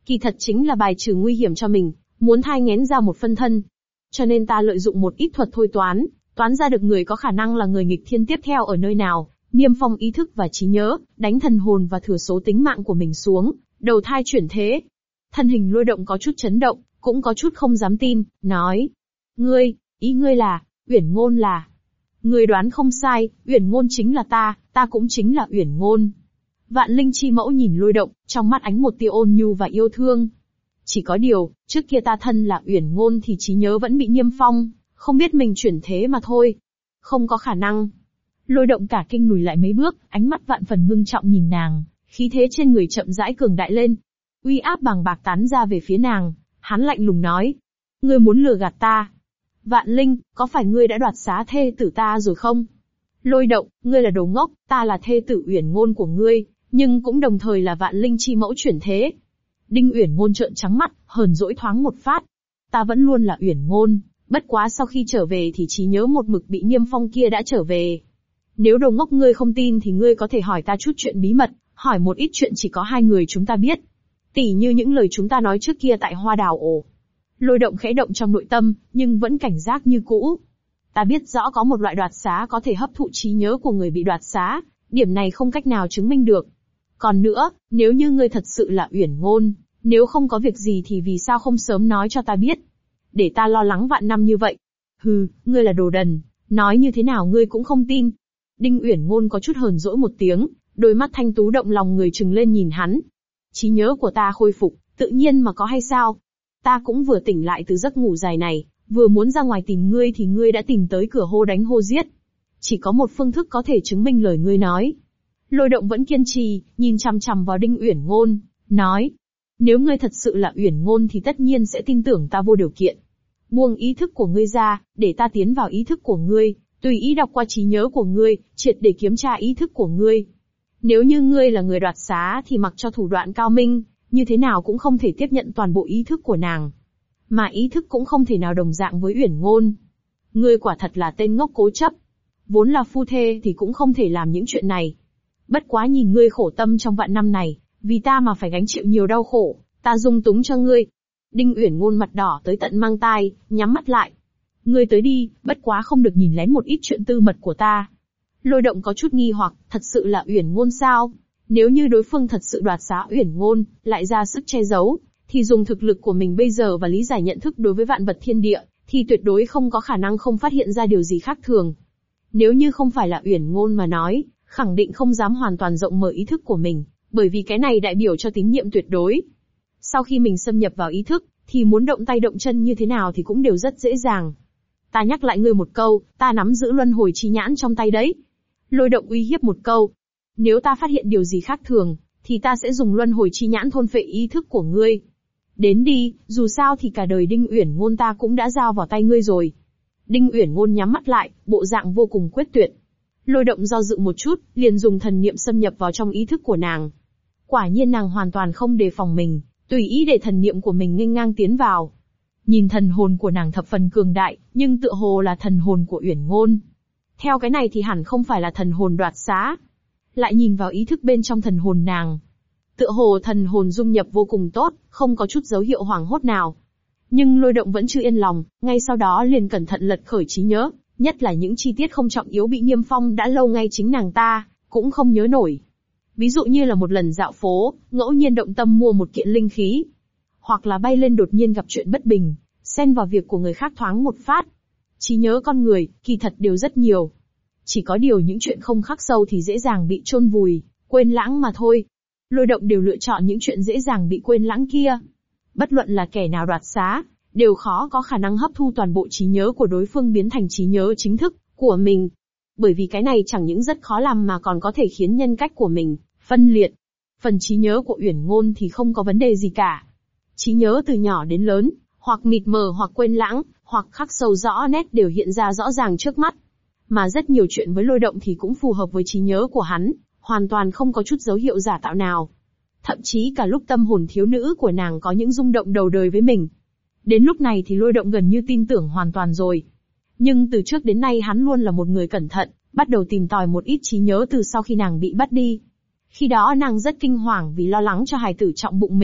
kỳ thật chính là bài trừ nguy hiểm cho mình, muốn thai nghén ra một phân thân. Cho nên ta lợi dụng một ít thuật thôi toán, toán ra được người có khả năng là người nghịch thiên tiếp theo ở nơi nào, niêm phong ý thức và trí nhớ, đánh thần hồn và thừa số tính mạng của mình xuống, đầu thai chuyển thế. Thân hình Lôi Động có chút chấn động, cũng có chút không dám tin, nói: Ngươi, ý ngươi là, Uyển Ngôn là... Ngươi đoán không sai, Uyển Ngôn chính là ta, ta cũng chính là Uyển Ngôn. Vạn Linh Chi Mẫu nhìn Lôi Động, trong mắt ánh một tia ôn nhu và yêu thương. Chỉ có điều, trước kia ta thân là Uyển Ngôn thì trí nhớ vẫn bị niêm phong, không biết mình chuyển thế mà thôi. Không có khả năng. Lôi Động cả kinh lùi lại mấy bước, ánh mắt vạn phần ngưng trọng nhìn nàng, khí thế trên người chậm rãi cường đại lên. Uy áp bàng bạc tán ra về phía nàng, hắn lạnh lùng nói: Ngươi muốn lừa gạt ta? Vạn Linh, có phải ngươi đã đoạt xá thê tử ta rồi không? Lôi Động, ngươi là đồ ngốc, ta là thê tử Uyển Ngôn của ngươi, nhưng cũng đồng thời là Vạn Linh Chi Mẫu chuyển thế. Đinh Uyển Ngôn trợn trắng mắt, hờn dỗi thoáng một phát. Ta vẫn luôn là Uyển Ngôn, bất quá sau khi trở về thì trí nhớ một mực bị niêm phong kia đã trở về. Nếu đồ ngốc ngươi không tin thì ngươi có thể hỏi ta chút chuyện bí mật, hỏi một ít chuyện chỉ có hai người chúng ta biết. Tỉ như những lời chúng ta nói trước kia tại Hoa Đào Ổ. Lôi Động khẽ động trong nội tâm, nhưng vẫn cảnh giác như cũ. Ta biết rõ có một loại đoạt xá có thể hấp thụ trí nhớ của người bị đoạt xá, điểm này không cách nào chứng minh được. Còn nữa, nếu như ngươi thật sự là Uyển Ngôn, nếu không có việc gì thì vì sao không sớm nói cho ta biết? Để ta lo lắng vạn năm như vậy. Hừ, ngươi là đồ đần, nói như thế nào ngươi cũng không tin. Đinh Uyển Ngôn có chút hờn dỗi một tiếng, đôi mắt thanh tú động lòng người trừng lên nhìn hắn. Trí nhớ của ta khôi phục, tự nhiên mà có hay sao? Ta cũng vừa tỉnh lại từ giấc ngủ dài này, vừa muốn ra ngoài tìm ngươi thì ngươi đã tìm tới cửa hô đánh hô giết. Chỉ có một phương thức có thể chứng minh lời ngươi nói. Lôi Động vẫn kiên trì, nhìn chằm chằm vào Đinh Uyển Ngôn, nói: Nếu ngươi thật sự là Uyển Ngôn thì tất nhiên sẽ tin tưởng ta vô điều kiện. Buông ý thức của ngươi ra, để ta tiến vào ý thức của ngươi, tùy ý đọc qua trí nhớ của ngươi, triệt để kiểm tra ý thức của ngươi. Nếu như ngươi là người đoạt xá thì mặc cho thủ đoạn cao minh, như thế nào cũng không thể tiếp nhận toàn bộ ý thức của nàng. Mà ý thức cũng không thể nào đồng dạng với Uyển Ngôn. Ngươi quả thật là tên ngốc cố chấp. Vốn là phu thê thì cũng không thể làm những chuyện này. Bất quá nhìn ngươi khổ tâm trong vạn năm này, vì ta mà phải gánh chịu nhiều đau khổ, ta dung túng cho ngươi. Đinh Uyển Ngôn mặt đỏ tới tận mang tai, nhắm mắt lại. Ngươi tới đi, bất quá không được nhìn lén một ít chuyện tư mật của ta. Lôi Động có chút nghi hoặc, thật sự là Uyển Ngôn sao? Nếu như đối phương thật sự đoạt xá Uyển Ngôn, lại ra sức che giấu, thì dùng thực lực của mình bây giờ và lý giải nhận thức đối với vạn vật thiên địa, thì tuyệt đối không có khả năng không phát hiện ra điều gì khác thường. Nếu như không phải là Uyển Ngôn mà nói, khẳng định không dám hoàn toàn rộng mở ý thức của mình, bởi vì cái này đại biểu cho tín nhiệm tuyệt đối. Sau khi mình xâm nhập vào ý thức, thì muốn động tay động chân như thế nào thì cũng đều rất dễ dàng. Ta nhắc lại ngươi một câu, ta nắm giữ luân hồi chi nhãn trong tay đấy. Lôi Động uy hiếp một câu. Nếu ta phát hiện điều gì khác thường, thì ta sẽ dùng luân hồi chi nhãn thôn phệ ý thức của ngươi. Đến đi, dù sao thì cả đời Đinh Uyển Ngôn ta cũng đã giao vào tay ngươi rồi. Đinh Uyển Ngôn nhắm mắt lại, bộ dạng vô cùng quyết tuyệt. Lôi Động do dự một chút, liền dùng thần niệm xâm nhập vào trong ý thức của nàng. Quả nhiên nàng hoàn toàn không đề phòng mình, tùy ý để thần niệm của mình nghênh ngang tiến vào. Nhìn thần hồn của nàng thập phần cường đại, nhưng tựa hồ là thần hồn của Uyển Ngôn. Theo cái này thì hẳn không phải là thần hồn đoạt xá. Lại nhìn vào ý thức bên trong thần hồn nàng. Tựa hồ thần hồn dung nhập vô cùng tốt, không có chút dấu hiệu hoảng hốt nào. Nhưng Lôi Động vẫn chưa yên lòng, ngay sau đó liền cẩn thận lật khởi trí nhớ, nhất là những chi tiết không trọng yếu bị niêm phong đã lâu ngay chính nàng ta, cũng không nhớ nổi. Ví dụ như là một lần dạo phố, ngẫu nhiên động tâm mua một kiện linh khí. Hoặc là bay lên đột nhiên gặp chuyện bất bình, xen vào việc của người khác thoáng một phát. Trí nhớ con người, kỳ thật đều rất nhiều. Chỉ có điều những chuyện không khắc sâu thì dễ dàng bị chôn vùi, quên lãng mà thôi. Lôi Động đều lựa chọn những chuyện dễ dàng bị quên lãng kia. Bất luận là kẻ nào đoạt xá, đều khó có khả năng hấp thu toàn bộ trí nhớ của đối phương biến thành trí nhớ chính thức của mình. Bởi vì cái này chẳng những rất khó làm mà còn có thể khiến nhân cách của mình phân liệt. Phần trí nhớ của Uyển Ngôn thì không có vấn đề gì cả. Trí nhớ từ nhỏ đến lớn, hoặc mịt mờ hoặc quên lãng, hoặc khắc sâu rõ nét đều hiện ra rõ ràng trước mắt. Mà rất nhiều chuyện với Lôi Động thì cũng phù hợp với trí nhớ của hắn, hoàn toàn không có chút dấu hiệu giả tạo nào. Thậm chí cả lúc tâm hồn thiếu nữ của nàng có những rung động đầu đời với mình. Đến lúc này thì Lôi Động gần như tin tưởng hoàn toàn rồi. Nhưng từ trước đến nay hắn luôn là một người cẩn thận, bắt đầu tìm tòi một ít trí nhớ từ sau khi nàng bị bắt đi. Khi đó nàng rất kinh hoàng vì lo lắng cho hài tử trọng bụng mình,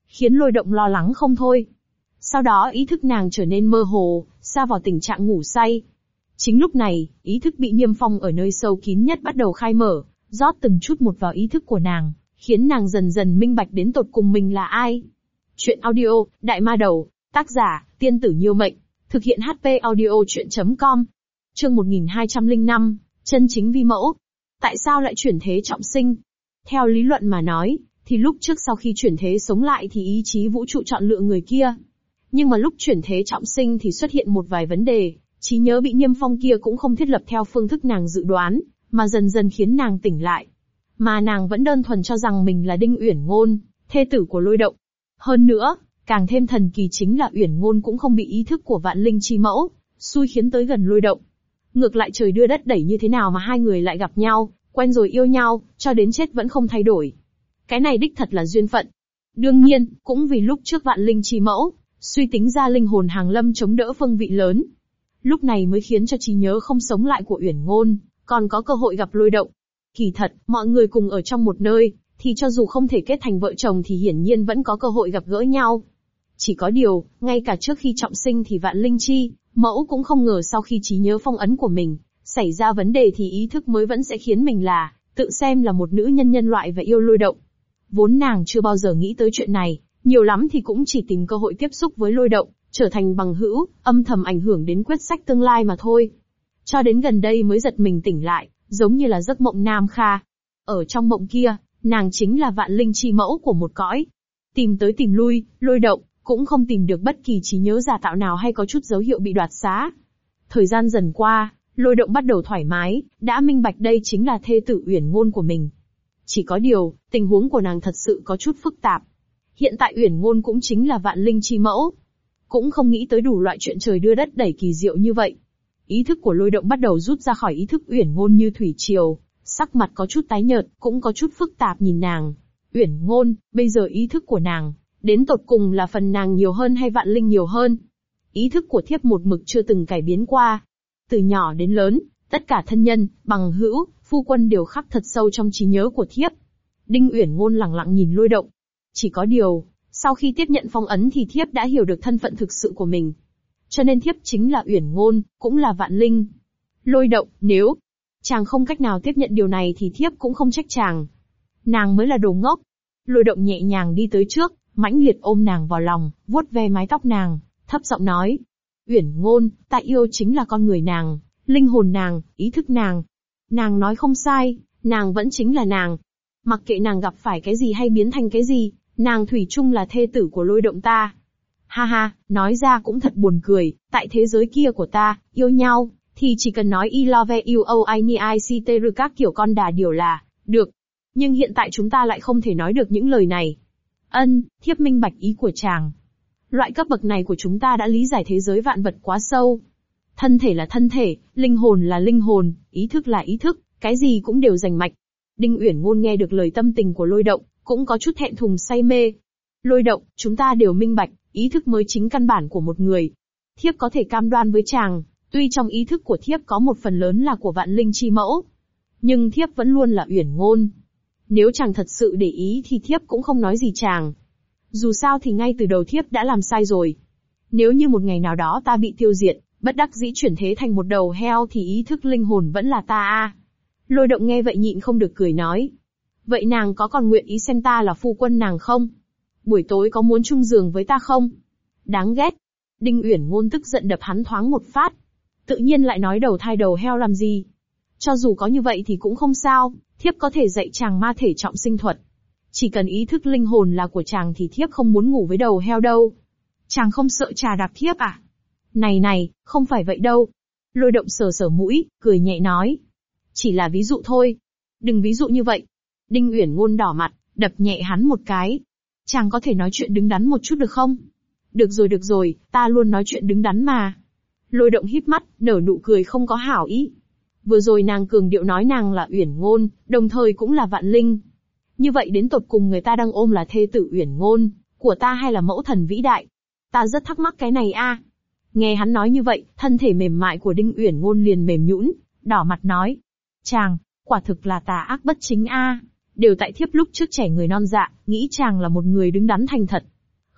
khiến Lôi Động lo lắng không thôi. Sau đó ý thức nàng trở nên mơ hồ, sa vào tình trạng ngủ say. Chính lúc này, ý thức bị niêm phong ở nơi sâu kín nhất bắt đầu khai mở, rót từng chút một vào ý thức của nàng, khiến nàng dần dần minh bạch đến tột cùng mình là ai. Chuyện audio, Đại Ma Đầu, tác giả, Tiên Tử Nhiêu Mệnh, thực hiện hát pê audio chuyện chấm com. Chương một nghìn hai trăm lẻ năm, chân chính vi mẫu. Tại sao lại chuyển thế trọng sinh? Theo lý luận mà nói, thì lúc trước sau khi chuyển thế sống lại thì ý chí vũ trụ chọn lựa người kia. Nhưng mà lúc chuyển thế trọng sinh thì xuất hiện một vài vấn đề, trí nhớ bị niêm phong kia cũng không thiết lập theo phương thức nàng dự đoán, mà dần dần khiến nàng tỉnh lại. Mà nàng vẫn đơn thuần cho rằng mình là Đinh Uyển Ngôn, thê tử của Lôi Động. Hơn nữa, càng thêm thần kỳ chính là Uyển Ngôn cũng không bị ý thức của Vạn Linh Chi Mẫu xui khiến tới gần Lôi Động. Ngược lại trời đưa đất đẩy như thế nào mà hai người lại gặp nhau, quen rồi yêu nhau, cho đến chết vẫn không thay đổi. Cái này đích thật là duyên phận. Đương nhiên, cũng vì lúc trước Vạn Linh Chi Mẫu suy tính ra linh hồn hàng lâm chống đỡ phương vị lớn. Lúc này mới khiến cho trí nhớ không sống lại của Uyển Ngôn còn có cơ hội gặp Lôi Động. Kỳ thật, mọi người cùng ở trong một nơi, thì cho dù không thể kết thành vợ chồng thì hiển nhiên vẫn có cơ hội gặp gỡ nhau. Chỉ có điều, ngay cả trước khi trọng sinh thì Vạn Linh Chi Mẫu cũng không ngờ sau khi trí nhớ phong ấn của mình xảy ra vấn đề thì ý thức mới vẫn sẽ khiến mình là tự xem là một nữ nhân nhân loại và yêu Lôi Động. Vốn nàng chưa bao giờ nghĩ tới chuyện này, nhiều lắm thì cũng chỉ tìm cơ hội tiếp xúc với Lôi Động, trở thành bằng hữu, âm thầm ảnh hưởng đến quyết sách tương lai mà thôi. Cho đến gần đây mới giật mình tỉnh lại, giống như là giấc mộng Nam Kha. Ở trong mộng kia, nàng chính là Vạn Linh Chi Mẫu của một cõi. Tìm tới tìm lui, Lôi Động cũng không tìm được bất kỳ trí nhớ giả tạo nào hay có chút dấu hiệu bị đoạt xá. Thời gian dần qua, Lôi Động bắt đầu thoải mái, đã minh bạch đây chính là thê tử Uyển Ngôn của mình. Chỉ có điều, tình huống của nàng thật sự có chút phức tạp. Hiện tại Uyển Ngôn cũng chính là Vạn Linh Chi Mẫu. Cũng không nghĩ tới đủ loại chuyện trời đưa đất đẩy kỳ diệu như vậy. Ý thức của Lôi Động bắt đầu rút ra khỏi ý thức Uyển Ngôn như thủy triều, sắc mặt có chút tái nhợt, cũng có chút phức tạp nhìn nàng. Uyển Ngôn, bây giờ ý thức của nàng, đến tột cùng là phần nàng nhiều hơn hay Vạn Linh nhiều hơn? Ý thức của thiếp một mực chưa từng cải biến qua. Từ nhỏ đến lớn, tất cả thân nhân, bằng hữu, phu quân đều khắc thật sâu trong trí nhớ của thiếp. Đinh Uyển Ngôn lẳng lặng nhìn Lôi Động. Chỉ có điều, sau khi tiếp nhận phong ấn thì thiếp đã hiểu được thân phận thực sự của mình. Cho nên thiếp chính là Uyển Ngôn, cũng là Vạn Linh. Lôi Động, nếu chàng không cách nào tiếp nhận điều này thì thiếp cũng không trách chàng. Nàng mới là đồ ngốc. Lôi Động nhẹ nhàng đi tới trước, mãnh liệt ôm nàng vào lòng, vuốt ve mái tóc nàng, thấp giọng nói. Uyển Ngôn, ta yêu chính là con người nàng, linh hồn nàng, ý thức nàng. Nàng nói không sai, nàng vẫn chính là nàng. Mặc kệ nàng gặp phải cái gì hay biến thành cái gì, nàng thủy chung là thê tử của Lôi Động ta. Ha ha, nói ra cũng thật buồn cười, tại thế giới kia của ta, yêu nhau, thì chỉ cần nói I love you oh I need I see teru các kiểu con đà điểu là, được. Nhưng hiện tại chúng ta lại không thể nói được những lời này. Ân, thiếp minh bạch ý của chàng. Loại cấp bậc này của chúng ta đã lý giải thế giới vạn vật quá sâu. Thân thể là thân thể, linh hồn là linh hồn, ý thức là ý thức, cái gì cũng đều rành mạch. Đinh Uyển Ngôn nghe được lời tâm tình của Lôi Động, cũng có chút thẹn thùng say mê. Lôi Động, chúng ta đều minh bạch, ý thức mới chính căn bản của một người. Thiếp có thể cam đoan với chàng, tuy trong ý thức của thiếp có một phần lớn là của Vạn Linh Chi Mẫu, nhưng thiếp vẫn luôn là Uyển Ngôn. Nếu chàng thật sự để ý thì thiếp cũng không nói gì chàng. Dù sao thì ngay từ đầu thiếp đã làm sai rồi. Nếu như một ngày nào đó ta bị tiêu diệt, bất đắc dĩ chuyển thế thành một đầu heo thì ý thức linh hồn vẫn là ta a. Lôi Động nghe vậy nhịn không được cười nói. Vậy nàng có còn nguyện ý xem ta là phu quân nàng không? Buổi tối có muốn chung giường với ta không? Đáng ghét. Đinh Uyển Ngôn tức giận đập hắn thoáng một phát. Tự nhiên lại nói đầu thai đầu heo làm gì? Cho dù có như vậy thì cũng không sao, thiếp có thể dạy chàng ma thể trọng sinh thuật. Chỉ cần ý thức linh hồn là của chàng thì thiếp không muốn ngủ với đầu heo đâu. Chàng không sợ trà đạp thiếp à? Này này, không phải vậy đâu. Lôi Động sờ sờ mũi, cười nhẹ nói. Chỉ là ví dụ thôi. Đừng ví dụ như vậy. Đinh Uyển Ngôn đỏ mặt, đập nhẹ hắn một cái. Chàng có thể nói chuyện đứng đắn một chút được không? Được rồi được rồi, ta luôn nói chuyện đứng đắn mà. Lôi Động híp mắt, nở nụ cười không có hảo ý. Vừa rồi nàng cường điệu nói nàng là Uyển Ngôn, đồng thời cũng là Vạn Linh. Như vậy đến tột cùng người ta đang ôm là thê tử Uyển Ngôn của ta hay là mẫu thần vĩ đại? Ta rất thắc mắc cái này a. Nghe hắn nói như vậy, thân thể mềm mại của Đinh Uyển Ngôn liền mềm nhũn, đỏ mặt nói. Chàng, quả thực là tà ác bất chính a. Đều tại thiếp lúc trước trẻ người non dạ, nghĩ chàng là một người đứng đắn thành thật.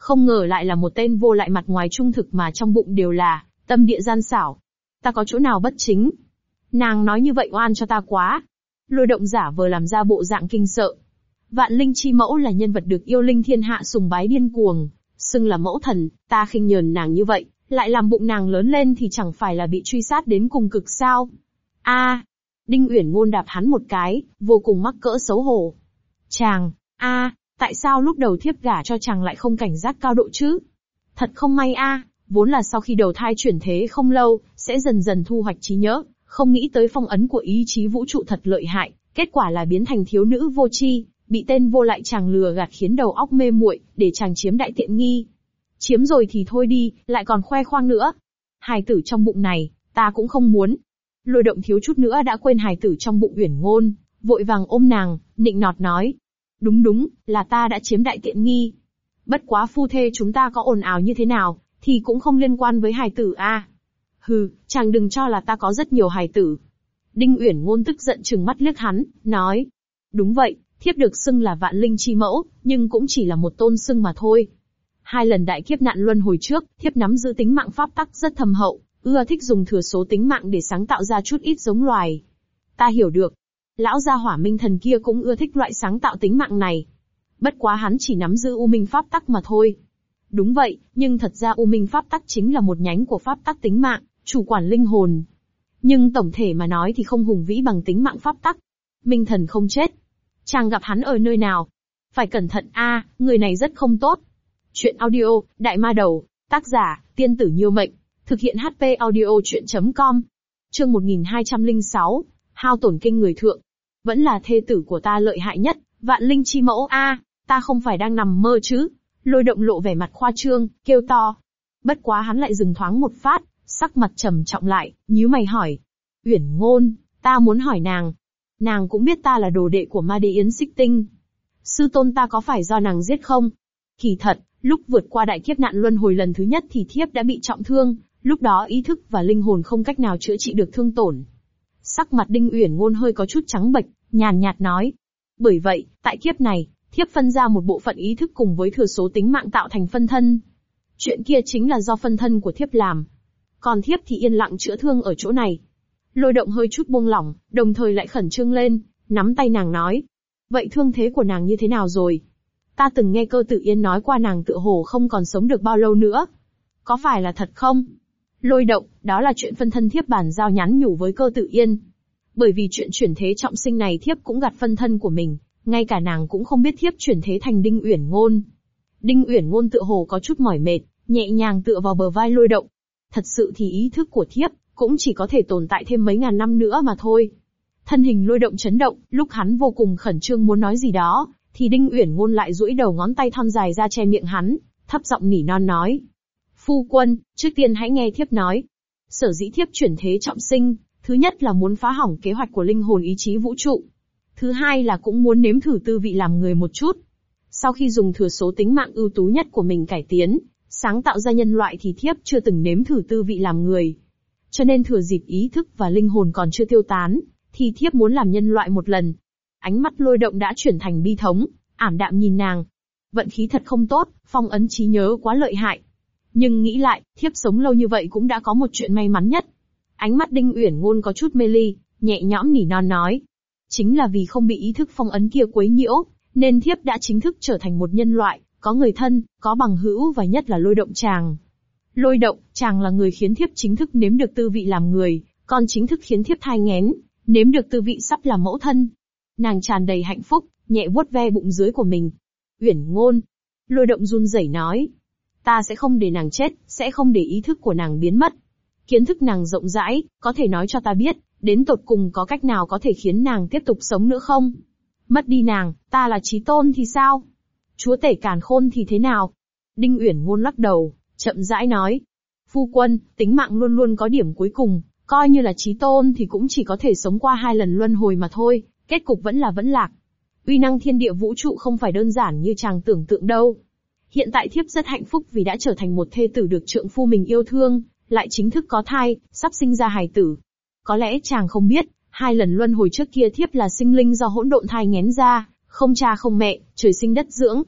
Không ngờ lại là một tên vô lại mặt ngoài trung thực mà trong bụng đều là tâm địa gian xảo. Ta có chỗ nào bất chính? Nàng nói như vậy oan cho ta quá. Lôi động giả vờ làm ra bộ dạng kinh sợ. Vạn linh chi mẫu là nhân vật được yêu linh thiên hạ sùng bái điên cuồng, xưng là mẫu thần, ta khinh nhờn nàng như vậy, lại làm bụng nàng lớn lên thì chẳng phải là bị truy sát đến cùng cực sao? A, à, Đinh Uyển Ngôn đạp hắn một cái, vô cùng mắc cỡ xấu hổ. Chàng, a, à, tại sao lúc đầu thiếp gả cho chàng lại không cảnh giác cao độ chứ? Thật không may a, à, vốn là sau khi đầu thai chuyển thế không lâu, sẽ dần dần thu hoạch trí nhớ, không nghĩ tới phong ấn của ý chí vũ trụ thật lợi hại, kết quả là biến thành thiếu nữ vô tri, bị tên vô lại chàng lừa gạt khiến đầu óc mê muội, để chàng chiếm đại tiện nghi. Chiếm rồi thì thôi đi, lại còn khoe khoang nữa. Hài tử trong bụng này, ta cũng không muốn. Lôi động thiếu chút nữa đã quên hài tử trong bụng Uyển Ngôn, vội vàng ôm nàng, nịnh nọt nói. Đúng đúng, là ta đã chiếm đại tiện nghi. Bất quá phu thê chúng ta có ồn ào như thế nào, thì cũng không liên quan với hài tử a. À. Hừ, chàng đừng cho là ta có rất nhiều hài tử. Đinh Uyển Ngôn tức giận trừng mắt liếc hắn, nói. Đúng vậy, thiếp được xưng là vạn linh chi mẫu, nhưng cũng chỉ là một tôn xưng mà thôi. Hai lần đại kiếp nạn luân hồi trước, thiếp nắm giữ tính mạng pháp tắc rất thâm hậu, ưa thích dùng thừa số tính mạng để sáng tạo ra chút ít giống loài. Ta hiểu được. Lão gia hỏa minh thần kia cũng ưa thích loại sáng tạo tính mạng này. Bất quá hắn chỉ nắm giữ u minh pháp tắc mà thôi. Đúng vậy, nhưng thật ra u minh pháp tắc chính là một nhánh của pháp tắc tính mạng, chủ quản linh hồn. Nhưng tổng thể mà nói thì không hùng vĩ bằng tính mạng pháp tắc. Minh thần không chết. Chàng gặp hắn ở nơi nào? Phải cẩn thận a, à, người này rất không tốt. Chuyện audio, Đại Ma Đầu, tác giả, Tiên Tử Nhiêu Mệnh, thực hiện hát pê audio chuyện chấm com. Chương một nghìn hai trăm lẻ sáu, hao tổn kinh người thượng. Vẫn là thê tử của ta lợi hại nhất, vạn linh chi mẫu a, à, ta không phải đang nằm mơ chứ? Lôi động lộ vẻ mặt khoa trương, kêu to. Bất quá hắn lại dừng thoáng một phát, sắc mặt trầm trọng lại, nhíu mày hỏi. Uyển Ngôn, ta muốn hỏi nàng. Nàng cũng biết ta là đồ đệ của Ma Đế Yến Xích Tinh. Sư tôn ta có phải do nàng giết không? Kỳ thật, lúc vượt qua đại kiếp nạn luân hồi lần thứ nhất thì thiếp đã bị trọng thương, lúc đó ý thức và linh hồn không cách nào chữa trị được thương tổn. Sắc mặt Đinh Uyển Ngôn hơi có chút trắng bệch, nhàn nhạt nói. Bởi vậy, tại kiếp này, thiếp phân ra một bộ phận ý thức cùng với thừa số tính mạng tạo thành phân thân. Chuyện kia chính là do phân thân của thiếp làm. Còn thiếp thì yên lặng chữa thương ở chỗ này. Lôi động hơi chút buông lỏng, đồng thời lại khẩn trương lên, nắm tay nàng nói. Vậy thương thế của nàng như thế nào rồi? Ta từng nghe Cơ Tử Yên nói qua nàng tựa hồ không còn sống được bao lâu nữa. Có phải là thật không? Lôi động, đó là chuyện phân thân thiếp bàn giao nhắn nhủ với Cơ Tử Yên. Bởi vì chuyện chuyển thế trọng sinh này thiếp cũng gặt phân thân của mình, ngay cả nàng cũng không biết thiếp chuyển thế thành Đinh Uyển Ngôn. Đinh Uyển Ngôn tựa hồ có chút mỏi mệt, nhẹ nhàng tựa vào bờ vai Lôi động. Thật sự thì ý thức của thiếp cũng chỉ có thể tồn tại thêm mấy ngàn năm nữa mà thôi. Thân hình Lôi động chấn động, lúc hắn vô cùng khẩn trương muốn nói gì đó, thì Đinh Uyển Ngôn lại duỗi đầu ngón tay thon dài ra che miệng hắn, thấp giọng nỉ non nói. Phu quân, trước tiên hãy nghe thiếp nói. Sở dĩ thiếp chuyển thế trọng sinh, thứ nhất là muốn phá hỏng kế hoạch của linh hồn ý chí vũ trụ. Thứ hai là cũng muốn nếm thử tư vị làm người một chút. Sau khi dùng thừa số tính mạng ưu tú nhất của mình cải tiến, sáng tạo ra nhân loại thì thiếp chưa từng nếm thử tư vị làm người. Cho nên thừa dịp ý thức và linh hồn còn chưa tiêu tán, thì thiếp muốn làm nhân loại một lần. Ánh mắt Lôi động đã chuyển thành bi thống, ảm đạm nhìn nàng. Vận khí thật không tốt, phong ấn trí nhớ quá lợi hại. Nhưng nghĩ lại, thiếp sống lâu như vậy cũng đã có một chuyện may mắn nhất. Ánh mắt Đinh Uyển Ngôn có chút mê ly, nhẹ nhõm nỉ non nói. Chính là vì không bị ý thức phong ấn kia quấy nhiễu, nên thiếp đã chính thức trở thành một nhân loại, có người thân, có bằng hữu và nhất là Lôi động chàng. Lôi động, chàng là người khiến thiếp chính thức nếm được tư vị làm người, còn chính thức khiến thiếp thai nghén, nếm được tư vị sắp làm mẫu thân. Nàng tràn đầy hạnh phúc, nhẹ vuốt ve bụng dưới của mình. Uyển Ngôn. Lôi động run rẩy nói. Ta sẽ không để nàng chết, sẽ không để ý thức của nàng biến mất. Kiến thức nàng rộng rãi, có thể nói cho ta biết, đến tột cùng có cách nào có thể khiến nàng tiếp tục sống nữa không? Mất đi nàng, ta là Chí Tôn thì sao? Chúa tể càn khôn thì thế nào? Đinh Uyển Ngôn lắc đầu, chậm rãi nói. Phu quân, tính mạng luôn luôn có điểm cuối cùng, coi như là Chí Tôn thì cũng chỉ có thể sống qua hai lần luân hồi mà thôi, kết cục vẫn là vẫn lạc. Uy năng thiên địa vũ trụ không phải đơn giản như chàng tưởng tượng đâu. Hiện tại thiếp rất hạnh phúc vì đã trở thành một thê tử được trượng phu mình yêu thương, lại chính thức có thai, sắp sinh ra hài tử. Có lẽ chàng không biết, hai lần luân hồi trước kia thiếp là sinh linh do hỗn độn thai nghén ra, không cha không mẹ, trời sinh đất dưỡng.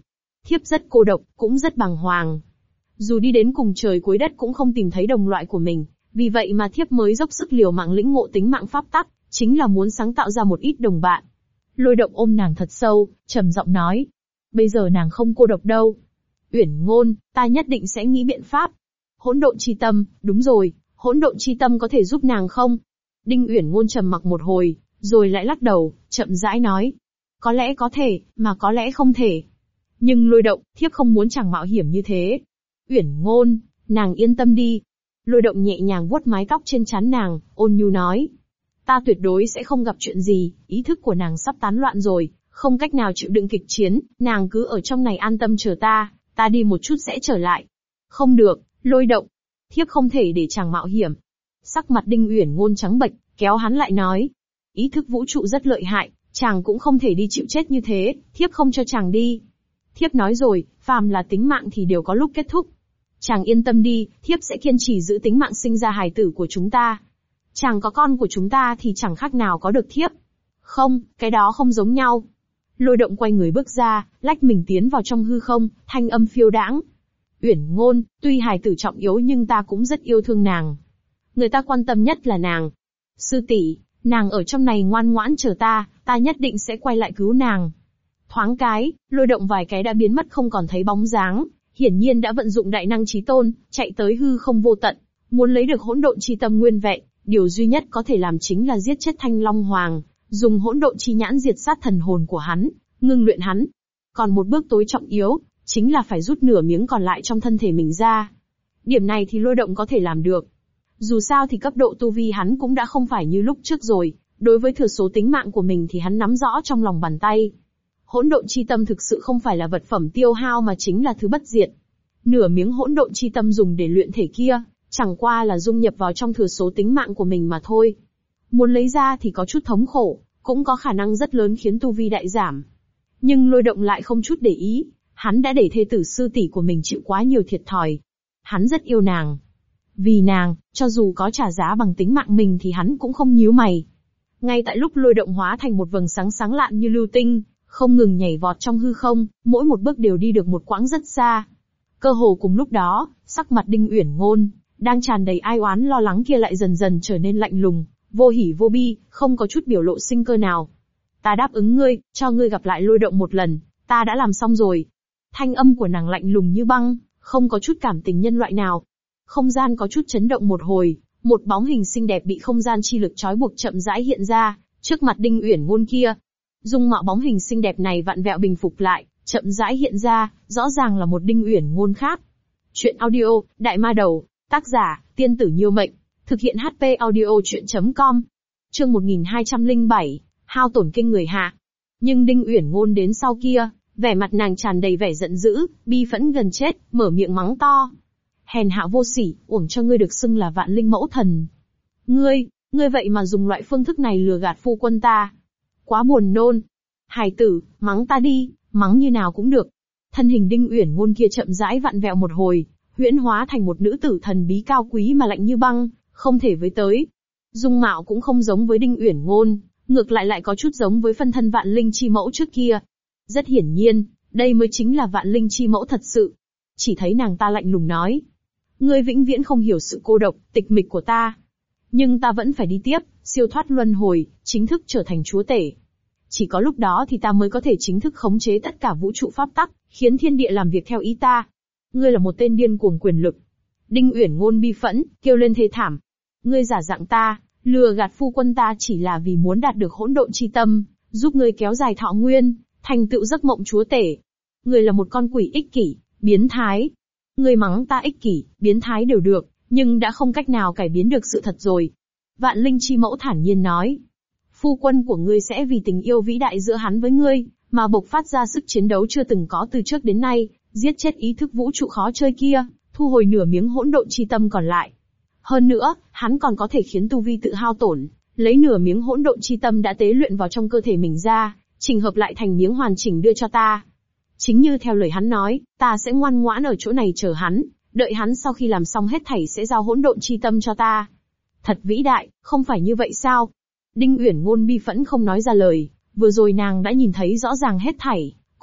Thiếp rất cô độc, cũng rất bàng hoàng. Dù đi đến cùng trời cuối đất cũng không tìm thấy đồng loại của mình, vì vậy mà thiếp mới dốc sức liều mạng lĩnh ngộ tính mạng pháp tắc, chính là muốn sáng tạo ra một ít đồng bạn. Lôi Động ôm nàng thật sâu, trầm giọng nói. Bây giờ nàng không cô độc đâu. Uyển Ngôn, ta nhất định sẽ nghĩ biện pháp. Hỗn độn chi tâm, đúng rồi, hỗn độn chi tâm có thể giúp nàng không? Đinh Uyển Ngôn trầm mặc một hồi, rồi lại lắc đầu, chậm rãi nói. Có lẽ có thể, mà có lẽ không thể. Nhưng Lôi Động, thiếp không muốn chàng mạo hiểm như thế. Uyển Ngôn, nàng yên tâm đi. Lôi Động nhẹ nhàng vuốt mái tóc trên trán nàng, ôn nhu nói. Ta tuyệt đối sẽ không gặp chuyện gì, ý thức của nàng sắp tán loạn rồi, không cách nào chịu đựng kịch chiến, nàng cứ ở trong này an tâm chờ ta, ta đi một chút sẽ trở lại. Không được, Lôi Động, thiếp không thể để chàng mạo hiểm. Sắc mặt Đinh Uyển Ngôn trắng bệch, kéo hắn lại nói. Ý thức vũ trụ rất lợi hại, chàng cũng không thể đi chịu chết như thế, thiếp không cho chàng đi. Thiếp nói rồi, phàm là tính mạng thì đều có lúc kết thúc. Chàng yên tâm đi, thiếp sẽ kiên trì giữ tính mạng sinh ra hài tử của chúng ta. Chàng có con của chúng ta thì chẳng khác nào có được thiếp. Không, cái đó không giống nhau. Lôi Động quay người bước ra, lách mình tiến vào trong hư không, thanh âm phiêu đãng. Uyển Ngôn, tuy hài tử trọng yếu nhưng ta cũng rất yêu thương nàng. Người ta quan tâm nhất là nàng. Sư tỷ, nàng ở trong này ngoan ngoãn chờ ta, ta nhất định sẽ quay lại cứu nàng. Thoáng cái, Lôi Động vài cái đã biến mất không còn thấy bóng dáng, hiển nhiên đã vận dụng đại năng chí tôn, chạy tới hư không vô tận, muốn lấy được hỗn độn chi tâm nguyên vẹn, điều duy nhất có thể làm chính là giết chết Thanh Long Hoàng, dùng hỗn độn chi nhãn diệt sát thần hồn của hắn, ngưng luyện hắn. Còn một bước tối trọng yếu, chính là phải rút nửa miếng còn lại trong thân thể mình ra. Điểm này thì Lôi Động có thể làm được. Dù sao thì cấp độ tu vi hắn cũng đã không phải như lúc trước rồi, đối với thừa số tính mạng của mình thì hắn nắm rõ trong lòng bàn tay. Hỗn độn chi tâm thực sự không phải là vật phẩm tiêu hao mà chính là thứ bất diệt. Nửa miếng hỗn độn chi tâm dùng để luyện thể kia, chẳng qua là dung nhập vào trong thừa số tính mạng của mình mà thôi. Muốn lấy ra thì có chút thống khổ, cũng có khả năng rất lớn khiến tu vi đại giảm. Nhưng Lôi Động lại không chút để ý, hắn đã để thê tử sư tỷ của mình chịu quá nhiều thiệt thòi. Hắn rất yêu nàng. Vì nàng, cho dù có trả giá bằng tính mạng mình thì hắn cũng không nhíu mày. Ngay tại lúc Lôi Động hóa thành một vầng sáng sáng lạn như lưu tinh, không ngừng nhảy vọt trong hư không, mỗi một bước đều đi được một quãng rất xa. Cơ hồ cùng lúc đó, sắc mặt Đinh Uyển Ngôn, đang tràn đầy ai oán lo lắng kia lại dần dần trở nên lạnh lùng, vô hỉ vô bi, không có chút biểu lộ sinh cơ nào. Ta đáp ứng ngươi, cho ngươi gặp lại Lôi Động một lần, ta đã làm xong rồi. Thanh âm của nàng lạnh lùng như băng, không có chút cảm tình nhân loại nào. Không gian có chút chấn động một hồi, một bóng hình xinh đẹp bị không gian chi lực trói buộc chậm rãi hiện ra, trước mặt Đinh Uyển Ngôn kia. Dung mạo bóng hình xinh đẹp này vặn vẹo bình phục lại, chậm rãi hiện ra, rõ ràng là một Đinh Uyển Ngôn khác. Chuyện audio, Đại Ma Đầu, tác giả, Tiên Tử Nhiêu Mệnh, thực hiện hát pê audio chuyện chấm com. Chương một nghìn hai trăm lẻ bảy, hao tổn kinh người hạ. Nhưng Đinh Uyển Ngôn đến sau kia, vẻ mặt nàng tràn đầy vẻ giận dữ, bi phẫn gần chết, mở miệng mắng to. Hèn hạ vô sỉ, uổng cho ngươi được xưng là vạn linh mẫu thần. Ngươi, ngươi vậy mà dùng loại phương thức này lừa gạt phu quân ta. Quá buồn nôn. Hài tử, mắng ta đi, mắng như nào cũng được. Thân hình Đinh Uyển Ngôn kia chậm rãi vặn vẹo một hồi, huyễn hóa thành một nữ tử thần bí cao quý mà lạnh như băng, không thể với tới. Dung mạo cũng không giống với Đinh Uyển Ngôn, ngược lại lại có chút giống với phân thân vạn linh chi mẫu trước kia. Rất hiển nhiên, đây mới chính là vạn linh chi mẫu thật sự. Chỉ thấy nàng ta lạnh lùng nói. Ngươi vĩnh viễn không hiểu sự cô độc, tịch mịch của ta. Nhưng ta vẫn phải đi tiếp, siêu thoát luân hồi, chính thức trở thành chúa tể. Chỉ có lúc đó thì ta mới có thể chính thức khống chế tất cả vũ trụ pháp tắc, khiến thiên địa làm việc theo ý ta. Ngươi là một tên điên cuồng quyền lực. Đinh Uyển Ngôn bi phẫn, kêu lên thê thảm. Ngươi giả dạng ta, lừa gạt phu quân ta chỉ là vì muốn đạt được hỗn độn chi tâm, giúp ngươi kéo dài thọ nguyên, thành tựu giấc mộng chúa tể. Ngươi là một con quỷ ích kỷ, biến thái. Ngươi mắng ta ích kỷ, biến thái đều được, nhưng đã không cách nào cải biến được sự thật rồi. Vạn linh chi mẫu thản nhiên nói. Phu quân của ngươi sẽ vì tình yêu vĩ đại giữa hắn với ngươi, mà bộc phát ra sức chiến đấu chưa từng có từ trước đến nay, giết chết ý thức vũ trụ khó chơi kia, thu hồi nửa miếng hỗn độn chi tâm còn lại. Hơn nữa, hắn còn có thể khiến tu vi tự hao tổn, lấy nửa miếng hỗn độn chi tâm đã tế luyện vào trong cơ thể mình ra, chỉnh hợp lại thành miếng hoàn chỉnh đưa cho ta. Chính như theo lời hắn nói, ta sẽ ngoan ngoãn ở chỗ này chờ hắn, đợi hắn sau khi làm xong hết thảy sẽ giao hỗn độn chi tâm cho ta. Thật vĩ đại, không phải như vậy sao? Đinh Uyển Ngôn bi phẫn không nói ra lời, vừa rồi nàng đã nhìn thấy rõ ràng hết thảy,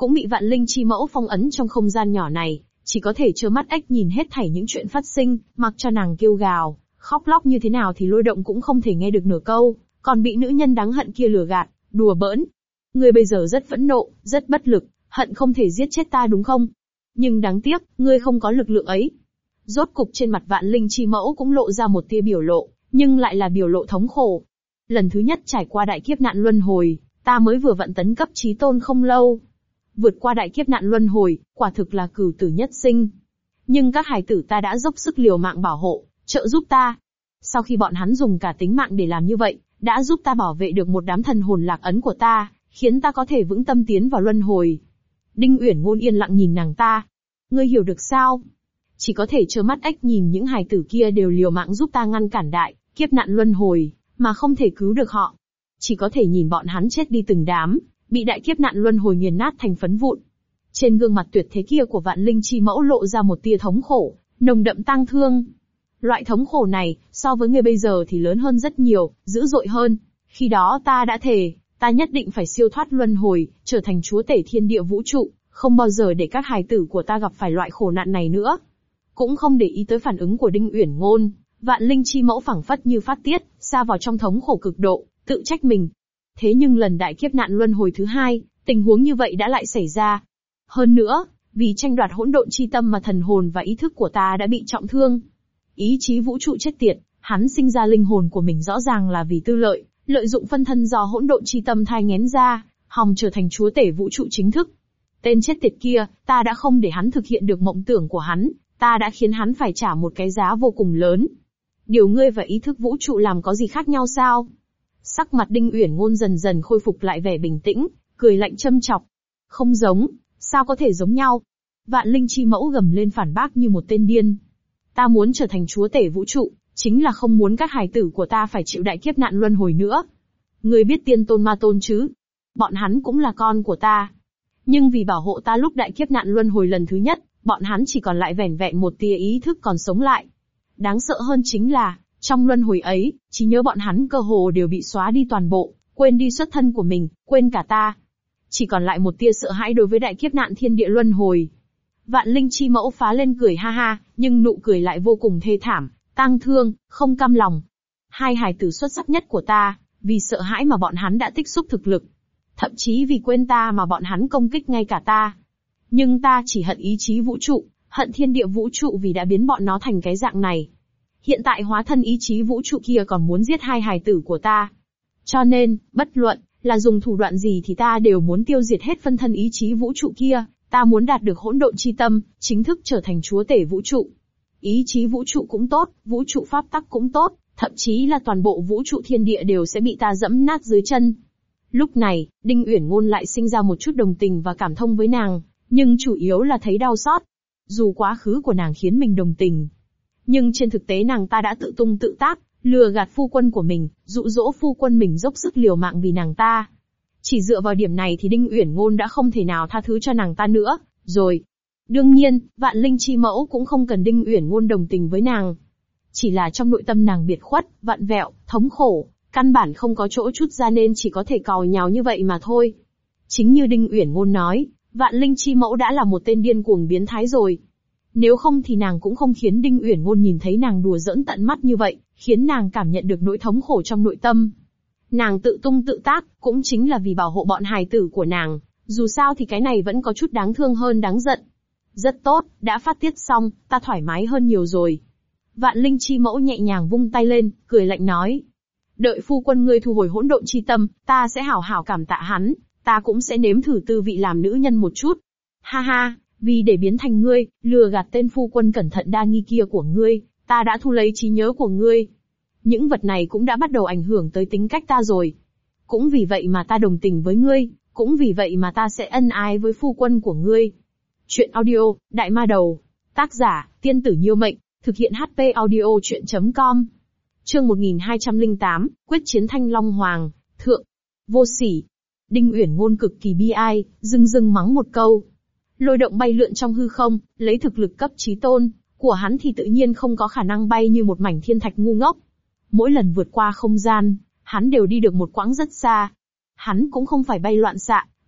cũng bị vạn linh chi mẫu phong ấn trong không gian nhỏ này, chỉ có thể trơ mắt ếch nhìn hết thảy những chuyện phát sinh, mặc cho nàng kêu gào, khóc lóc như thế nào thì Lôi Động cũng không thể nghe được nửa câu, còn bị nữ nhân đáng hận kia lừa gạt, đùa bỡn. Ngươi bây giờ rất phẫn nộ, rất bất lực, hận không thể giết chết ta đúng không? Nhưng đáng tiếc, ngươi không có lực lượng ấy. Rốt cục trên mặt vạn linh chi mẫu cũng lộ ra một tia biểu lộ, nhưng lại là biểu lộ thống khổ. Lần thứ nhất trải qua đại kiếp nạn luân hồi, ta mới vừa vận tấn cấp chí tôn không lâu. Vượt qua đại kiếp nạn luân hồi, quả thực là cửu tử nhất sinh. Nhưng các hài tử ta đã dốc sức liều mạng bảo hộ, trợ giúp ta. Sau khi bọn hắn dùng cả tính mạng để làm như vậy, đã giúp ta bảo vệ được một đám thần hồn lạc ấn của ta, khiến ta có thể vững tâm tiến vào luân hồi. Đinh Uyển Ngôn yên lặng nhìn nàng ta. Ngươi hiểu được sao? Chỉ có thể trơ mắt ếch nhìn những hài tử kia đều liều mạng giúp ta ngăn cản đại kiếp nạn luân hồi, mà không thể cứu được họ. Chỉ có thể nhìn bọn hắn chết đi từng đám, bị đại kiếp nạn luân hồi nghiền nát thành phấn vụn. Trên gương mặt tuyệt thế kia của vạn linh chi mẫu lộ ra một tia thống khổ, nồng đậm tang thương. Loại thống khổ này, so với người bây giờ thì lớn hơn rất nhiều, dữ dội hơn. Khi đó ta đã thề, ta nhất định phải siêu thoát luân hồi, trở thành chúa tể thiên địa vũ trụ, không bao giờ để các hài tử của ta gặp phải loại khổ nạn này nữa. Cũng không để ý tới phản ứng của Đinh Uyển Ngôn, vạn linh chi mẫu phảng phất như phát tiết, sa vào trong thống khổ cực độ, tự trách mình. Thế nhưng lần đại kiếp nạn luân hồi thứ hai, tình huống như vậy đã lại xảy ra. Hơn nữa, vì tranh đoạt hỗn độn chi tâm mà thần hồn và ý thức của ta đã bị trọng thương. Ý chí vũ trụ chết tiệt, hắn sinh ra linh hồn của mình rõ ràng là vì tư lợi, lợi dụng phân thân do hỗn độn chi tâm thai nghén ra, hòng trở thành chúa tể vũ trụ chính thức. Tên chết tiệt kia, ta đã không để hắn thực hiện được mộng tưởng của hắn, ta đã khiến hắn phải trả một cái giá vô cùng lớn. Điều ngươi và ý thức vũ trụ làm có gì khác nhau sao? Sắc mặt Đinh Uyển Ngôn dần dần khôi phục lại vẻ bình tĩnh, cười lạnh châm chọc. Không giống, sao có thể giống nhau? Vạn linh chi mẫu gầm lên phản bác như một tên điên. Ta muốn trở thành chúa tể vũ trụ, chính là không muốn các hài tử của ta phải chịu đại kiếp nạn luân hồi nữa. Ngươi biết tiên tôn ma tôn chứ? Bọn hắn cũng là con của ta. Nhưng vì bảo hộ ta lúc đại kiếp nạn luân hồi lần thứ nhất, bọn hắn chỉ còn lại vẻn vẹn một tia ý thức còn sống lại. Đáng sợ hơn chính là, trong luân hồi ấy, trí nhớ bọn hắn cơ hồ đều bị xóa đi toàn bộ, quên đi xuất thân của mình, quên cả ta. Chỉ còn lại một tia sợ hãi đối với đại kiếp nạn thiên địa luân hồi. Vạn linh chi mẫu phá lên cười ha ha, nhưng nụ cười lại vô cùng thê thảm, tang thương, không cam lòng. Hai hài tử xuất sắc nhất của ta, vì sợ hãi mà bọn hắn đã tích xúc thực lực. Thậm chí vì quên ta mà bọn hắn công kích ngay cả ta. Nhưng ta chỉ hận ý chí vũ trụ, hận thiên địa vũ trụ vì đã biến bọn nó thành cái dạng này. Hiện tại hóa thân ý chí vũ trụ kia còn muốn giết hai hài tử của ta. Cho nên, bất luận là dùng thủ đoạn gì thì ta đều muốn tiêu diệt hết phân thân ý chí vũ trụ kia, ta muốn đạt được hỗn độn chi tâm, chính thức trở thành chúa tể vũ trụ. Ý chí vũ trụ cũng tốt, vũ trụ pháp tắc cũng tốt, thậm chí là toàn bộ vũ trụ thiên địa đều sẽ bị ta dẫm nát dưới chân. Lúc này, Đinh Uyển Ngôn lại sinh ra một chút đồng tình và cảm thông với nàng, nhưng chủ yếu là thấy đau xót. Dù quá khứ của nàng khiến mình đồng tình, nhưng trên thực tế nàng ta đã tự tung tự tác, lừa gạt phu quân của mình, dụ dỗ phu quân mình dốc sức liều mạng vì nàng ta. Chỉ dựa vào điểm này thì Đinh Uyển Ngôn đã không thể nào tha thứ cho nàng ta nữa, rồi. Đương nhiên, vạn linh chi mẫu cũng không cần Đinh Uyển Ngôn đồng tình với nàng. Chỉ là trong nội tâm nàng biệt khuất, vặn vẹo, thống khổ, căn bản không có chỗ trút ra nên chỉ có thể càu nhàu như vậy mà thôi. Chính như Đinh Uyển Ngôn nói, vạn linh chi mẫu đã là một tên điên cuồng biến thái rồi. Nếu không thì nàng cũng không khiến Đinh Uyển Ngôn nhìn thấy nàng đùa giỡn tận mắt như vậy, khiến nàng cảm nhận được nỗi thống khổ trong nội tâm. Nàng tự tung tự tác, cũng chính là vì bảo hộ bọn hài tử của nàng, dù sao thì cái này vẫn có chút đáng thương hơn đáng giận. Rất tốt, đã phát tiết xong, ta thoải mái hơn nhiều rồi. Vạn linh chi mẫu nhẹ nhàng vung tay lên, cười lạnh nói. Đợi phu quân ngươi thu hồi hỗn độn chi tâm, ta sẽ hảo hảo cảm tạ hắn, ta cũng sẽ nếm thử tư vị làm nữ nhân một chút. Ha ha, vì để biến thành ngươi, lừa gạt tên phu quân cẩn thận đa nghi kia của ngươi, ta đã thu lấy trí nhớ của ngươi. Những vật này cũng đã bắt đầu ảnh hưởng tới tính cách ta rồi. Cũng vì vậy mà ta đồng tình với ngươi, cũng vì vậy mà ta sẽ ân ái với phu quân của ngươi. Chuyện audio, Đại Ma Đầu. Tác giả, Tiên Tử Nhiêu Mệnh. Thực hiện hát pê audio chuyện chấm com. Chương một nghìn hai trăm lẻ tám, quyết chiến Thanh Long Hoàng, thượng. Vô sỉ. Đinh Uyển Ngôn cực kỳ bi ai, dưng dưng mắng một câu. Lôi Động bay lượn trong hư không, lấy thực lực cấp chí tôn của hắn thì tự nhiên không có khả năng bay như một mảnh thiên thạch ngu ngốc. Mỗi lần vượt qua không gian, hắn đều đi được một quãng rất xa. Hắn cũng không phải bay loạn xạ,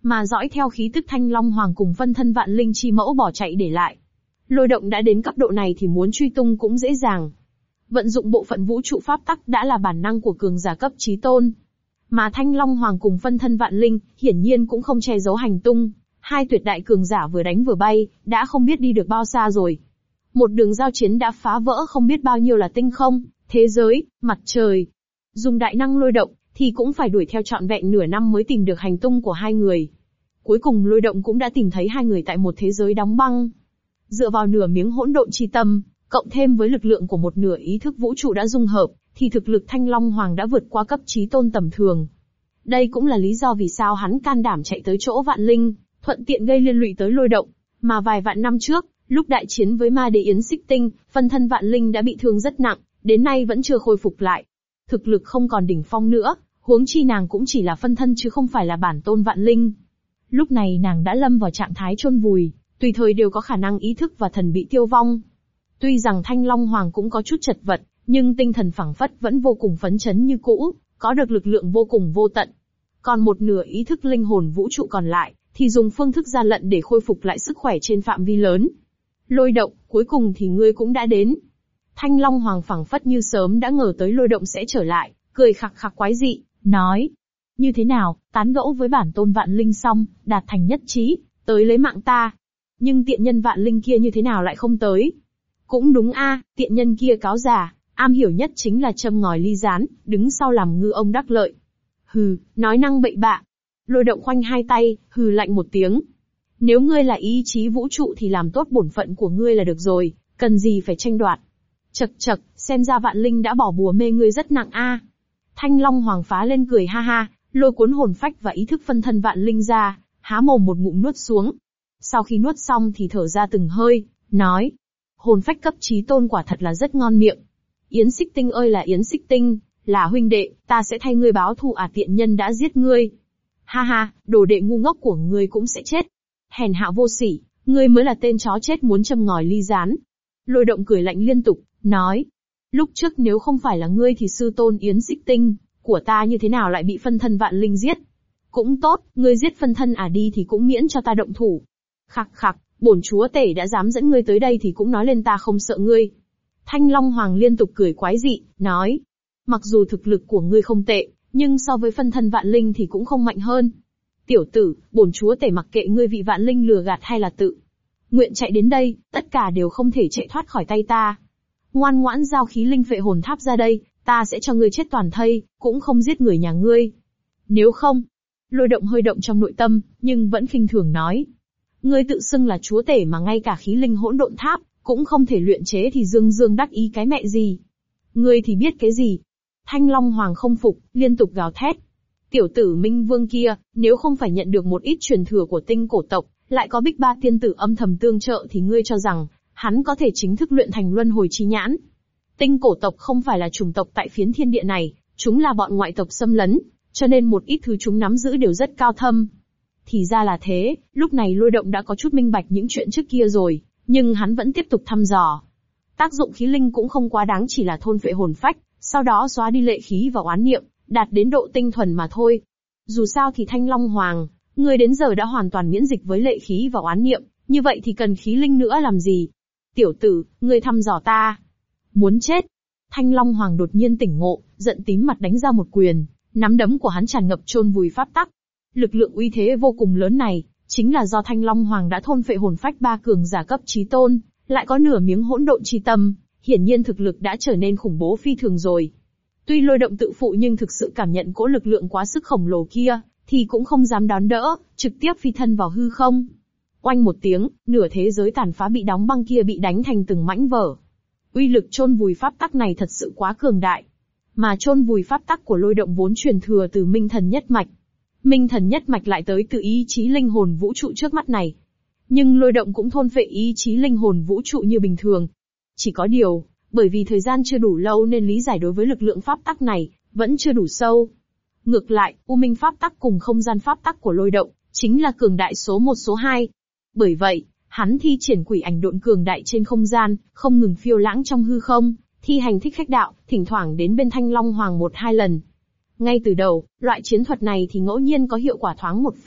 mà dõi theo khí tức Thanh Long Hoàng cùng phân thân vạn linh chi mẫu bỏ chạy để lại. Lôi động đã đến cấp độ này thì muốn truy tung cũng dễ dàng. Vận dụng bộ phận vũ trụ pháp tắc đã là bản năng của cường giả cấp chí tôn. Mà Thanh Long Hoàng cùng phân thân vạn linh, hiển nhiên cũng không che giấu hành tung. Hai tuyệt đại cường giả vừa đánh vừa bay, đã không biết đi được bao xa rồi. Một đường giao chiến đã phá vỡ không biết bao nhiêu là tinh không, thế giới, mặt trời. Dùng đại năng lôi động, thì cũng phải đuổi theo trọn vẹn nửa năm mới tìm được hành tung của hai người. Cuối cùng lôi động cũng đã tìm thấy hai người tại một thế giới đóng băng. Dựa vào nửa miếng hỗn độn chi tâm, cộng thêm với lực lượng của một nửa ý thức vũ trụ đã dung hợp, thì thực lực Thanh Long Hoàng đã vượt qua cấp chí tôn tầm thường. Đây cũng là lý do vì sao hắn can đảm chạy tới chỗ vạn linh, thuận tiện gây liên lụy tới lôi động. Mà vài vạn năm trước, lúc đại chiến với ma đế Yến Xích Tinh, phân thân vạn linh đã bị thương rất nặng, đến nay vẫn chưa khôi phục lại. Thực lực không còn đỉnh phong nữa, huống chi nàng cũng chỉ là phân thân chứ không phải là bản tôn vạn linh. Lúc này nàng đã lâm vào trạng thái chôn vùi, tùy thời đều có khả năng ý thức và thần bị tiêu vong. Tuy rằng Thanh Long Hoàng cũng có chút chật vật, nhưng tinh thần phảng phất vẫn vô cùng phấn chấn như cũ, có được lực lượng vô cùng vô tận. Còn một nửa ý thức linh hồn vũ trụ còn lại, thì dùng phương thức gian lận để khôi phục lại sức khỏe trên phạm vi lớn. Lôi động, cuối cùng thì ngươi cũng đã đến. Thanh Long Hoàng phảng phất như sớm đã ngờ tới lôi động sẽ trở lại, cười khặc khặc quái dị, nói. Như thế nào, tán gẫu với bản tôn vạn linh xong, đạt thành nhất trí, tới lấy mạng ta. Nhưng tiện nhân vạn linh kia như thế nào lại không tới? Cũng đúng a, tiện nhân kia cáo già, am hiểu nhất chính là châm ngòi ly gián, đứng sau làm ngư ông đắc lợi. Hừ, nói năng bậy bạ. Lôi động khoanh hai tay, hừ lạnh một tiếng. Nếu ngươi là ý chí vũ trụ thì làm tốt bổn phận của ngươi là được rồi, cần gì phải tranh đoạt. Chậc chậc, xem ra vạn linh đã bỏ bùa mê ngươi rất nặng a. Thanh Long Hoàng phá lên cười ha ha, lôi cuốn hồn phách và ý thức phân thân vạn linh ra, há mồm một ngụm nuốt xuống. Sau khi nuốt xong thì thở ra từng hơi, nói. Hồn phách cấp chí tôn quả thật là rất ngon miệng. Yến Xích Tinh ơi là Yến Xích Tinh, là huynh đệ, ta sẽ thay ngươi báo thù à tiện nhân đã giết ngươi. Ha ha, đồ đệ ngu ngốc của ngươi cũng sẽ chết. Hèn hạ vô sỉ, ngươi mới là tên chó chết muốn châm ngòi ly gián. Lôi động cười lạnh liên tục, nói. Lúc trước nếu không phải là ngươi thì sư tôn Yến Xích Tinh của ta như thế nào lại bị phân thân vạn linh giết? Cũng tốt, ngươi giết phân thân à đi thì cũng miễn cho ta động thủ. Khặc khặc, bổn chúa tể đã dám dẫn ngươi tới đây thì cũng nói lên ta không sợ ngươi. Thanh Long Hoàng liên tục cười quái dị, nói. Mặc dù thực lực của ngươi không tệ, nhưng so với phân thân vạn linh thì cũng không mạnh hơn. Tiểu tử, bổn chúa tể mặc kệ ngươi vị vạn linh lừa gạt hay là tự nguyện chạy đến đây, tất cả đều không thể chạy thoát khỏi tay ta. Ngoan ngoãn giao khí linh phệ hồn tháp ra đây, ta sẽ cho ngươi chết toàn thây, cũng không giết người nhà ngươi. Nếu không, lôi động hơi động trong nội tâm, nhưng vẫn khinh thường nói. Ngươi tự xưng là chúa tể mà ngay cả khí linh hỗn độn tháp, cũng không thể luyện chế thì dương dương đắc ý cái mẹ gì. Ngươi thì biết cái gì? Thanh Long Hoàng không phục, liên tục gào thét. Tiểu tử Minh Vương kia, nếu không phải nhận được một ít truyền thừa của tinh cổ tộc, lại có Bích Ba tiên tử âm thầm tương trợ thì ngươi cho rằng, hắn có thể chính thức luyện thành luân hồi chi nhãn. Tinh cổ tộc không phải là chủng tộc tại phiến thiên địa này, chúng là bọn ngoại tộc xâm lấn, cho nên một ít thứ chúng nắm giữ đều rất cao thâm. Thì ra là thế, lúc này lôi động đã có chút minh bạch những chuyện trước kia rồi, nhưng hắn vẫn tiếp tục thăm dò. Tác dụng khí linh cũng không quá đáng chỉ là thôn phệ hồn phách, sau đó xóa đi lệ khí và oán niệm, đạt đến độ tinh thuần mà thôi. Dù sao thì Thanh Long Hoàng, ngươi đến giờ đã hoàn toàn miễn dịch với lệ khí và oán niệm, như vậy thì cần khí linh nữa làm gì? Tiểu tử, ngươi thăm dò ta. Muốn chết. Thanh Long Hoàng đột nhiên tỉnh ngộ, giận tím mặt đánh ra một quyền, nắm đấm của hắn tràn ngập chôn vùi pháp tắc. Lực lượng uy thế vô cùng lớn này, chính là do Thanh Long Hoàng đã thôn phệ hồn phách ba cường giả cấp chí tôn, lại có nửa miếng hỗn độn chi tâm, hiển nhiên thực lực đã trở nên khủng bố phi thường rồi. Tuy lôi động tự phụ nhưng thực sự cảm nhận cỗ lực lượng quá sức khổng lồ kia, thì cũng không dám đón đỡ, trực tiếp phi thân vào hư không. Oanh một tiếng, nửa thế giới tàn phá bị đóng băng kia bị đánh thành từng mảnh vỡ. Uy lực chôn vùi pháp tắc này thật sự quá cường đại. Mà chôn vùi pháp tắc của lôi động vốn truyền thừa từ Minh Thần Nhất Mạch. Minh Thần Nhất Mạch lại tới từ ý chí linh hồn vũ trụ trước mắt này. Nhưng lôi động cũng thôn phệ ý chí linh hồn vũ trụ như bình thường. Chỉ có điều, bởi vì thời gian chưa đủ lâu nên lý giải đối với lực lượng pháp tắc này, vẫn chưa đủ sâu. Ngược lại, U Minh pháp tắc cùng không gian pháp tắc của lôi động, chính là cường đại số một số hai. Bởi vậy, hắn thi triển quỷ ảnh độn cường đại trên không gian, không ngừng phiêu lãng trong hư không, thi hành thích khách đạo, thỉnh thoảng đến bên Thanh Long Hoàng một hai lần. Ngay từ đầu, loại chiến thuật này thì ngẫu nhiên có hiệu quả thoáng một phát,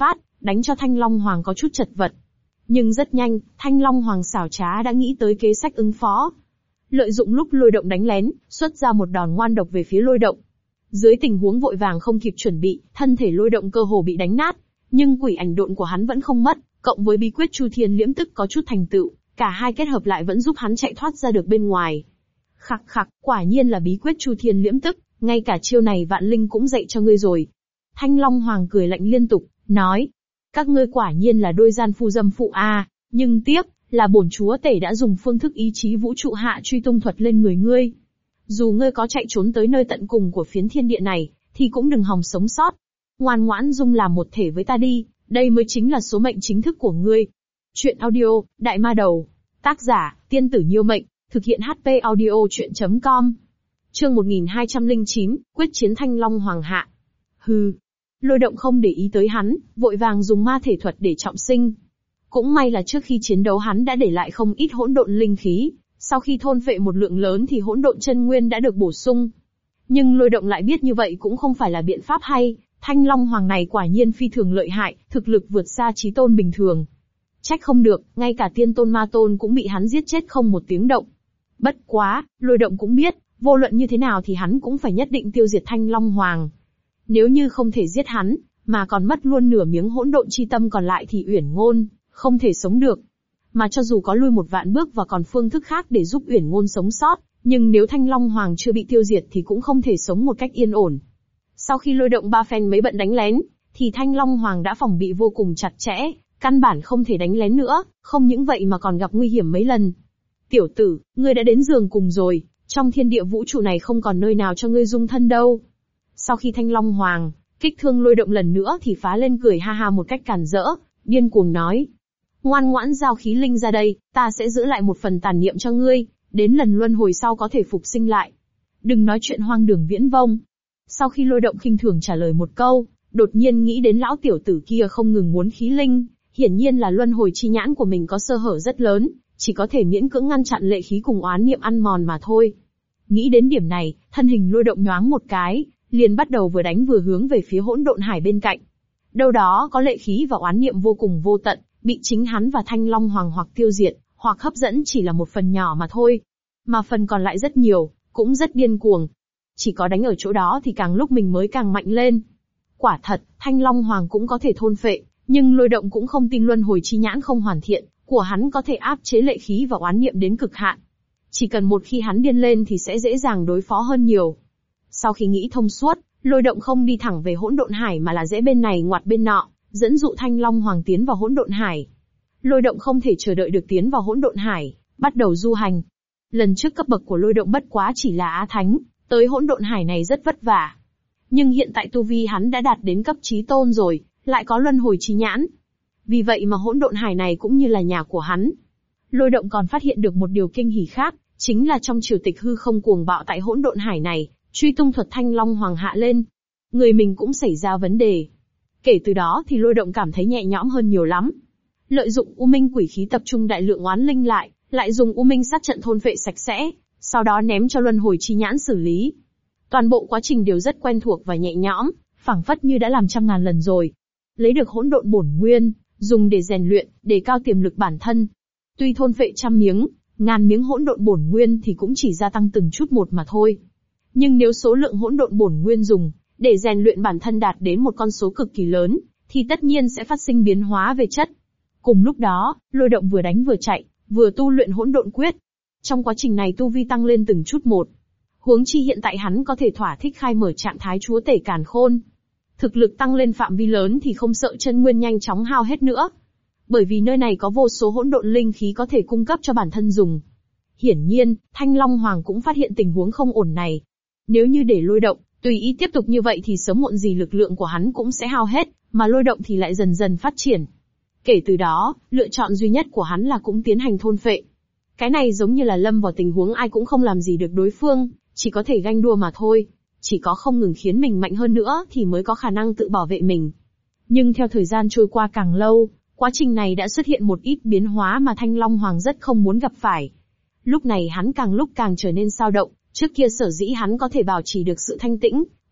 đánh cho Thanh Long Hoàng có chút chật vật. Nhưng rất nhanh, Thanh Long Hoàng xảo trá đã nghĩ tới kế sách ứng phó. Lợi dụng lúc Lôi Động đánh lén, xuất ra một đòn ngoan độc về phía Lôi Động. Dưới tình huống vội vàng không kịp chuẩn bị, thân thể Lôi Động cơ hồ bị đánh nát, nhưng quỷ ảnh độn của hắn vẫn không mất, cộng với bí quyết Chu Thiên Liễm Tức có chút thành tựu, cả hai kết hợp lại vẫn giúp hắn chạy thoát ra được bên ngoài. Khặc khặc, quả nhiên là bí quyết Chu Thiên Liễm Tức, ngay cả chiêu này Vạn Linh cũng dạy cho ngươi rồi. Thanh Long Hoàng cười lạnh liên tục, nói, các ngươi quả nhiên là đôi gian phu dâm phụ a, à, nhưng tiếc là bổn chúa tể đã dùng phương thức ý chí vũ trụ hạ truy tung thuật lên người ngươi. Dù ngươi có chạy trốn tới nơi tận cùng của phiến thiên địa này, thì cũng đừng hòng sống sót. Ngoan ngoãn dung làm một thể với ta đi, đây mới chính là số mệnh chính thức của ngươi. Chuyện audio, Đại Ma Đầu. Tác giả, Tiên Tử Nhiêu Mệnh. Thực hiện hát pê audio chuyện chấm com. Chương một nghìn hai trăm lẻ chín, quyết chiến Thanh Long Hoàng hạ. Hừ. Lôi Động không để ý tới hắn, vội vàng dùng ma thể thuật để trọng sinh. Cũng may là trước khi chiến đấu hắn đã để lại không ít hỗn độn linh khí, sau khi thôn phệ một lượng lớn thì hỗn độn chân nguyên đã được bổ sung. Nhưng Lôi Động lại biết như vậy cũng không phải là biện pháp hay, Thanh Long Hoàng này quả nhiên phi thường lợi hại, thực lực vượt xa chí tôn bình thường. Trách không được, ngay cả tiên tôn ma tôn cũng bị hắn giết chết không một tiếng động. Bất quá, Lôi Động cũng biết, vô luận như thế nào thì hắn cũng phải nhất định tiêu diệt Thanh Long Hoàng. Nếu như không thể giết hắn, mà còn mất luôn nửa miếng hỗn độn chi tâm còn lại thì Uyển Ngôn không thể sống được. Mà cho dù có lui một vạn bước và còn phương thức khác để giúp Uyển Ngôn sống sót, nhưng nếu Thanh Long Hoàng chưa bị tiêu diệt thì cũng không thể sống một cách yên ổn. Sau khi Lôi Động ba phen mấy bận đánh lén, thì Thanh Long Hoàng đã phòng bị vô cùng chặt chẽ, căn bản không thể đánh lén nữa, không những vậy mà còn gặp nguy hiểm mấy lần. Tiểu tử, ngươi đã đến giường cùng rồi, trong thiên địa vũ trụ này không còn nơi nào cho ngươi dung thân đâu. Sau khi Thanh Long Hoàng kích thương Lôi Động lần nữa thì phá lên cười ha ha một cách càn rỡ, điên cuồng nói. Ngoan ngoãn giao khí linh ra đây, ta sẽ giữ lại một phần tàn niệm cho ngươi, đến lần luân hồi sau có thể phục sinh lại. Đừng nói chuyện hoang đường viễn vông. Sau khi Lôi Động khinh thường trả lời một câu, đột nhiên nghĩ đến lão tiểu tử kia không ngừng muốn khí linh, hiển nhiên là luân hồi chi nhãn của mình có sơ hở rất lớn, chỉ có thể miễn cưỡng ngăn chặn lệ khí cùng oán niệm ăn mòn mà thôi. Nghĩ đến điểm này, thân hình Lôi Động nhoáng một cái, liền bắt đầu vừa đánh vừa hướng về phía hỗn độn hải bên cạnh. Đâu đó có lệ khí và oán niệm vô cùng vô tận, bị chính hắn và Thanh Long Hoàng hoặc tiêu diệt, hoặc hấp dẫn chỉ là một phần nhỏ mà thôi. Mà phần còn lại rất nhiều, cũng rất điên cuồng. Chỉ có đánh ở chỗ đó thì càng lúc mình mới càng mạnh lên. Quả thật, Thanh Long Hoàng cũng có thể thôn phệ, nhưng Lôi Động cũng không tin luân hồi chi nhãn không hoàn thiện của hắn có thể áp chế lệ khí và oán niệm đến cực hạn. Chỉ cần một khi hắn điên lên thì sẽ dễ dàng đối phó hơn nhiều. Sau khi nghĩ thông suốt, Lôi Động không đi thẳng về hỗn độn hải mà là rẽ bên này ngoặt bên nọ, dẫn dụ Thanh Long Hoàng tiến vào hỗn độn hải. Lôi Động không thể chờ đợi được tiến vào hỗn độn hải, bắt đầu du hành. Lần trước cấp bậc của Lôi Động bất quá chỉ là Á Thánh, tới hỗn độn hải này rất vất vả. Nhưng hiện tại tu vi hắn đã đạt đến cấp chí tôn rồi, lại có luân hồi chi nhãn. Vì vậy mà hỗn độn hải này cũng như là nhà của hắn. Lôi Động còn phát hiện được một điều kinh hỉ khác, chính là trong triều tịch hư không cuồng bạo tại hỗn độn hải này, truy tung thuật Thanh Long Hoàng hạ lên. Người mình cũng xảy ra vấn đề. Kể từ đó thì Lôi Động cảm thấy nhẹ nhõm hơn nhiều lắm. Lợi dụng U Minh quỷ khí tập trung đại lượng oán linh lại, lại dùng U Minh sát trận thôn phệ sạch sẽ, sau đó ném cho luân hồi chi nhãn xử lý. Toàn bộ quá trình đều rất quen thuộc và nhẹ nhõm, phảng phất như đã làm trăm ngàn lần rồi. Lấy được hỗn độn bổn nguyên, dùng để rèn luyện, đề cao tiềm lực bản thân. Tuy thôn phệ trăm miếng, ngàn miếng hỗn độn bổn nguyên thì cũng chỉ gia tăng từng chút một mà thôi. Nhưng nếu số lượng hỗn độn bổn nguyên dùng để rèn luyện bản thân đạt đến một con số cực kỳ lớn, thì tất nhiên sẽ phát sinh biến hóa về chất. Cùng lúc đó, Lôi Động vừa đánh vừa chạy, vừa tu luyện hỗn độn quyết. Trong quá trình này tu vi tăng lên từng chút một. Huống chi hiện tại hắn có thể thỏa thích khai mở trạng thái chúa tể càn khôn. Thực lực tăng lên phạm vi lớn thì không sợ chân nguyên nhanh chóng hao hết nữa. Bởi vì nơi này có vô số hỗn độn linh khí có thể cung cấp cho bản thân dùng. Hiển nhiên, Thanh Long Hoàng cũng phát hiện tình huống không ổn này. Nếu như để Lôi Động tùy ý tiếp tục như vậy thì sớm muộn gì lực lượng của hắn cũng sẽ hao hết, mà Lôi Động thì lại dần dần phát triển. Kể từ đó, lựa chọn duy nhất của hắn là cũng tiến hành thôn phệ. Cái này giống như là lâm vào tình huống ai cũng không làm gì được đối phương, chỉ có thể ganh đua mà thôi. Chỉ có không ngừng khiến mình mạnh hơn nữa thì mới có khả năng tự bảo vệ mình. Nhưng theo thời gian trôi qua càng lâu, quá trình này đã xuất hiện một ít biến hóa mà Thanh Long Hoàng rất không muốn gặp phải. Lúc này hắn càng lúc càng trở nên xao động, trước kia sở dĩ hắn có thể bảo trì được sự thanh tĩnh,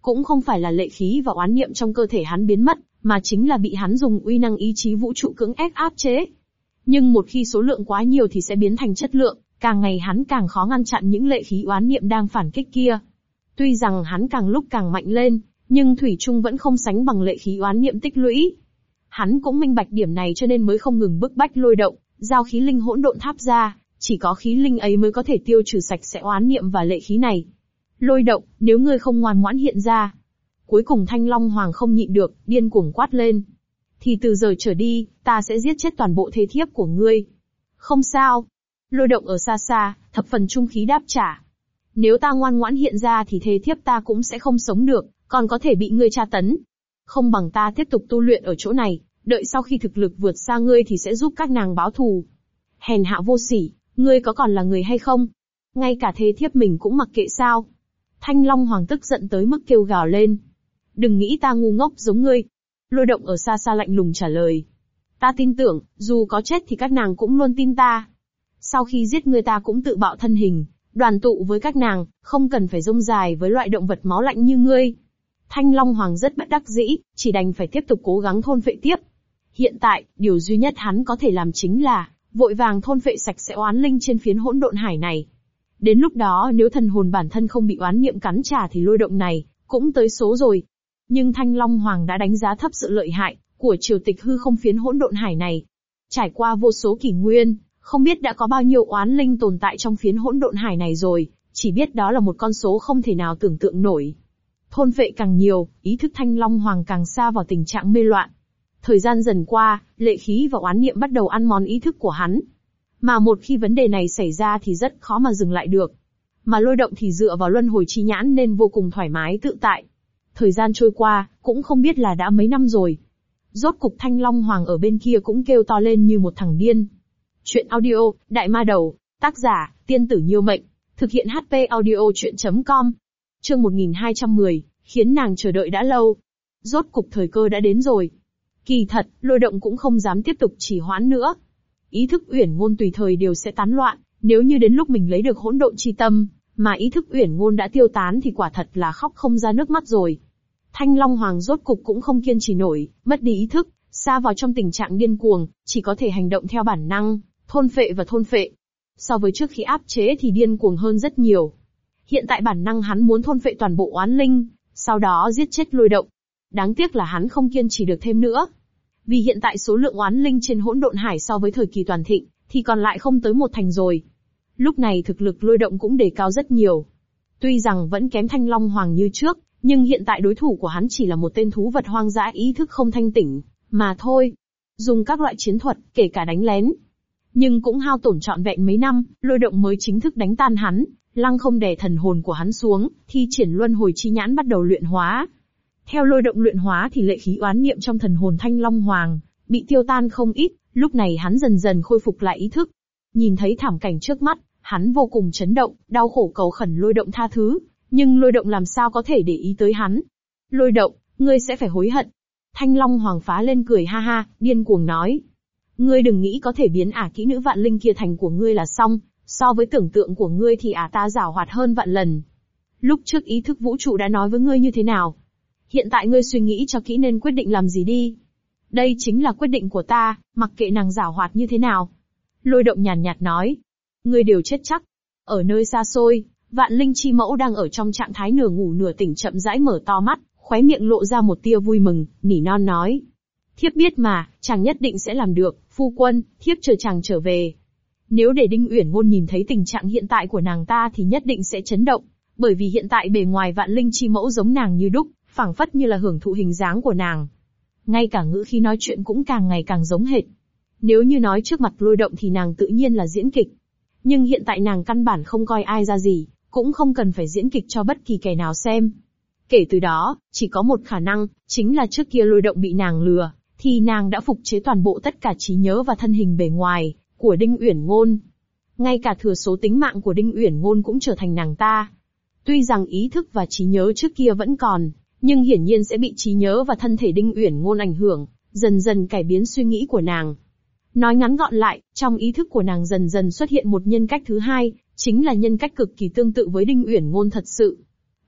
cũng không phải là lệ khí và oán niệm trong cơ thể hắn biến mất, mà chính là bị hắn dùng uy năng ý chí vũ trụ cưỡng ép áp chế. Nhưng một khi số lượng quá nhiều thì sẽ biến thành chất lượng, càng ngày hắn càng khó ngăn chặn những lệ khí oán niệm đang phản kích kia. Tuy rằng hắn càng lúc càng mạnh lên, nhưng thủy chung vẫn không sánh bằng lệ khí oán niệm tích lũy. Hắn cũng minh bạch điểm này cho nên mới không ngừng bức bách Lôi Động, giao khí linh hỗn độn tháp ra, chỉ có khí linh ấy mới có thể tiêu trừ sạch sẽ oán niệm và lệ khí này. Lôi Động, nếu ngươi không ngoan ngoãn hiện ra. Cuối cùng Thanh Long Hoàng không nhịn được, điên cuồng quát lên. Thì từ giờ trở đi, ta sẽ giết chết toàn bộ thế thiếp của ngươi. Không sao. Lôi Động ở xa xa, thập phần trung khí đáp trả. Nếu ta ngoan ngoãn hiện ra thì thế thiếp ta cũng sẽ không sống được, còn có thể bị ngươi tra tấn. Không bằng ta tiếp tục tu luyện ở chỗ này, đợi sau khi thực lực vượt xa ngươi thì sẽ giúp các nàng báo thù. Hèn hạ vô sỉ, ngươi có còn là người hay không? Ngay cả thế thiếp mình cũng mặc kệ sao? Thanh Long Hoàng tức giận tới mức kêu gào lên. Đừng nghĩ ta ngu ngốc giống ngươi. Lôi Động ở xa xa lạnh lùng trả lời. Ta tin tưởng, dù có chết thì các nàng cũng luôn tin ta. Sau khi giết ngươi ta cũng tự bạo thân hình, đoàn tụ với các nàng, không cần phải rông dài với loại động vật máu lạnh như ngươi. Thanh Long Hoàng rất bất đắc dĩ, chỉ đành phải tiếp tục cố gắng thôn phệ tiếp. Hiện tại, điều duy nhất hắn có thể làm chính là vội vàng thôn phệ sạch sẽ oán linh trên phiến hỗn độn hải này. Đến lúc đó nếu thần hồn bản thân không bị oán niệm cắn trả thì Lôi Động này cũng tới số rồi. Nhưng Thanh Long Hoàng đã đánh giá thấp sự lợi hại của triều tịch hư không phiến hỗn độn hải này. Trải qua vô số kỷ nguyên, không biết đã có bao nhiêu oán linh tồn tại trong phiến hỗn độn hải này rồi, chỉ biết đó là một con số không thể nào tưởng tượng nổi. Thôn phệ càng nhiều, ý thức Thanh Long Hoàng càng xa vào tình trạng mê loạn. Thời gian dần qua, lệ khí và oán niệm bắt đầu ăn mòn ý thức của hắn. Mà một khi vấn đề này xảy ra thì rất khó mà dừng lại được. Mà Lôi Động thì dựa vào luân hồi chi nhãn nên vô cùng thoải mái tự tại. Thời gian trôi qua, cũng không biết là đã mấy năm rồi. Rốt cục Thanh Long Hoàng ở bên kia cũng kêu to lên như một thằng điên. Chuyện audio, Đại Ma Đầu, tác giả, Tiên Tử Nhiêu Mệnh, thực hiện hát pê audio chuyện chấm com. Chương một nghìn hai trăm mười, khiến nàng chờ đợi đã lâu. Rốt cục thời cơ đã đến rồi. Kỳ thật, Lôi Động cũng không dám tiếp tục trì hoãn nữa. Ý thức Uyển Ngôn tùy thời đều sẽ tán loạn, nếu như đến lúc mình lấy được hỗn độn chi tâm, mà ý thức Uyển Ngôn đã tiêu tán thì quả thật là khóc không ra nước mắt rồi. Thanh Long Hoàng rốt cục cũng không kiên trì nổi, mất đi ý thức, sa vào trong tình trạng điên cuồng, chỉ có thể hành động theo bản năng, thôn phệ và thôn phệ. So với trước khi áp chế thì điên cuồng hơn rất nhiều. Hiện tại bản năng hắn muốn thôn phệ toàn bộ oán linh, sau đó giết chết Lôi Động. Đáng tiếc là hắn không kiên trì được thêm nữa. Vì hiện tại số lượng oán linh trên hỗn độn hải so với thời kỳ toàn thịnh, thì còn lại không tới một thành rồi. Lúc này thực lực Lôi Động cũng đề cao rất nhiều. Tuy rằng vẫn kém Thanh Long Hoàng như trước, nhưng hiện tại đối thủ của hắn chỉ là một tên thú vật hoang dã ý thức không thanh tỉnh, mà thôi. Dùng các loại chiến thuật, kể cả đánh lén. Nhưng cũng hao tổn trọn vẹn mấy năm, Lôi Động mới chính thức đánh tan hắn, lăng không đè thần hồn của hắn xuống, thi triển luân hồi chi nhãn bắt đầu luyện hóa. Theo Lôi Động luyện hóa thì lệ khí oán niệm trong thần hồn Thanh Long Hoàng bị tiêu tan không ít, lúc này hắn dần dần khôi phục lại ý thức. Nhìn thấy thảm cảnh trước mắt, hắn vô cùng chấn động, đau khổ cầu khẩn Lôi Động tha thứ, nhưng Lôi Động làm sao có thể để ý tới hắn. Lôi Động, ngươi sẽ phải hối hận. Thanh Long Hoàng phá lên cười ha ha, điên cuồng nói. Ngươi đừng nghĩ có thể biến ả kỹ nữ vạn linh kia thành của ngươi là xong, so với tưởng tượng của ngươi thì ả ta giảo hoạt hơn vạn lần. Lúc trước ý thức vũ trụ đã nói với ngươi như thế nào? Hiện tại ngươi suy nghĩ cho kỹ nên quyết định làm gì đi. Đây chính là quyết định của ta, mặc kệ nàng giảo hoạt như thế nào. Lôi Động nhàn nhạt nói. Ngươi đều chết chắc. Ở nơi xa xôi, Vạn Linh Chi Mẫu đang ở trong trạng thái nửa ngủ nửa tỉnh chậm rãi mở to mắt, khóe miệng lộ ra một tia vui mừng, nỉ non nói. Thiếp biết mà, chàng nhất định sẽ làm được, phu quân, thiếp chờ chàng trở về. Nếu để Đinh Uyển Ngôn nhìn thấy tình trạng hiện tại của nàng ta thì nhất định sẽ chấn động, bởi vì hiện tại bề ngoài Vạn Linh Chi Mẫu giống nàng như đúc, phảng phất như là hưởng thụ hình dáng của nàng. Ngay cả ngữ khí nói chuyện cũng càng ngày càng giống hệt. Nếu như nói trước mặt Lôi Động thì nàng tự nhiên là diễn kịch. Nhưng hiện tại nàng căn bản không coi ai ra gì, cũng không cần phải diễn kịch cho bất kỳ kẻ nào xem. Kể từ đó, chỉ có một khả năng, chính là trước kia Lôi Động bị nàng lừa, thì nàng đã phục chế toàn bộ tất cả trí nhớ và thân hình bề ngoài của Đinh Uyển Ngôn. Ngay cả thừa số tính mạng của Đinh Uyển Ngôn cũng trở thành nàng ta. Tuy rằng ý thức và trí nhớ trước kia vẫn còn, nhưng hiển nhiên sẽ bị trí nhớ và thân thể Đinh Uyển Ngôn ảnh hưởng, dần dần cải biến suy nghĩ của nàng. Nói ngắn gọn lại, trong ý thức của nàng dần dần xuất hiện một nhân cách thứ hai, chính là nhân cách cực kỳ tương tự với Đinh Uyển Ngôn thật sự.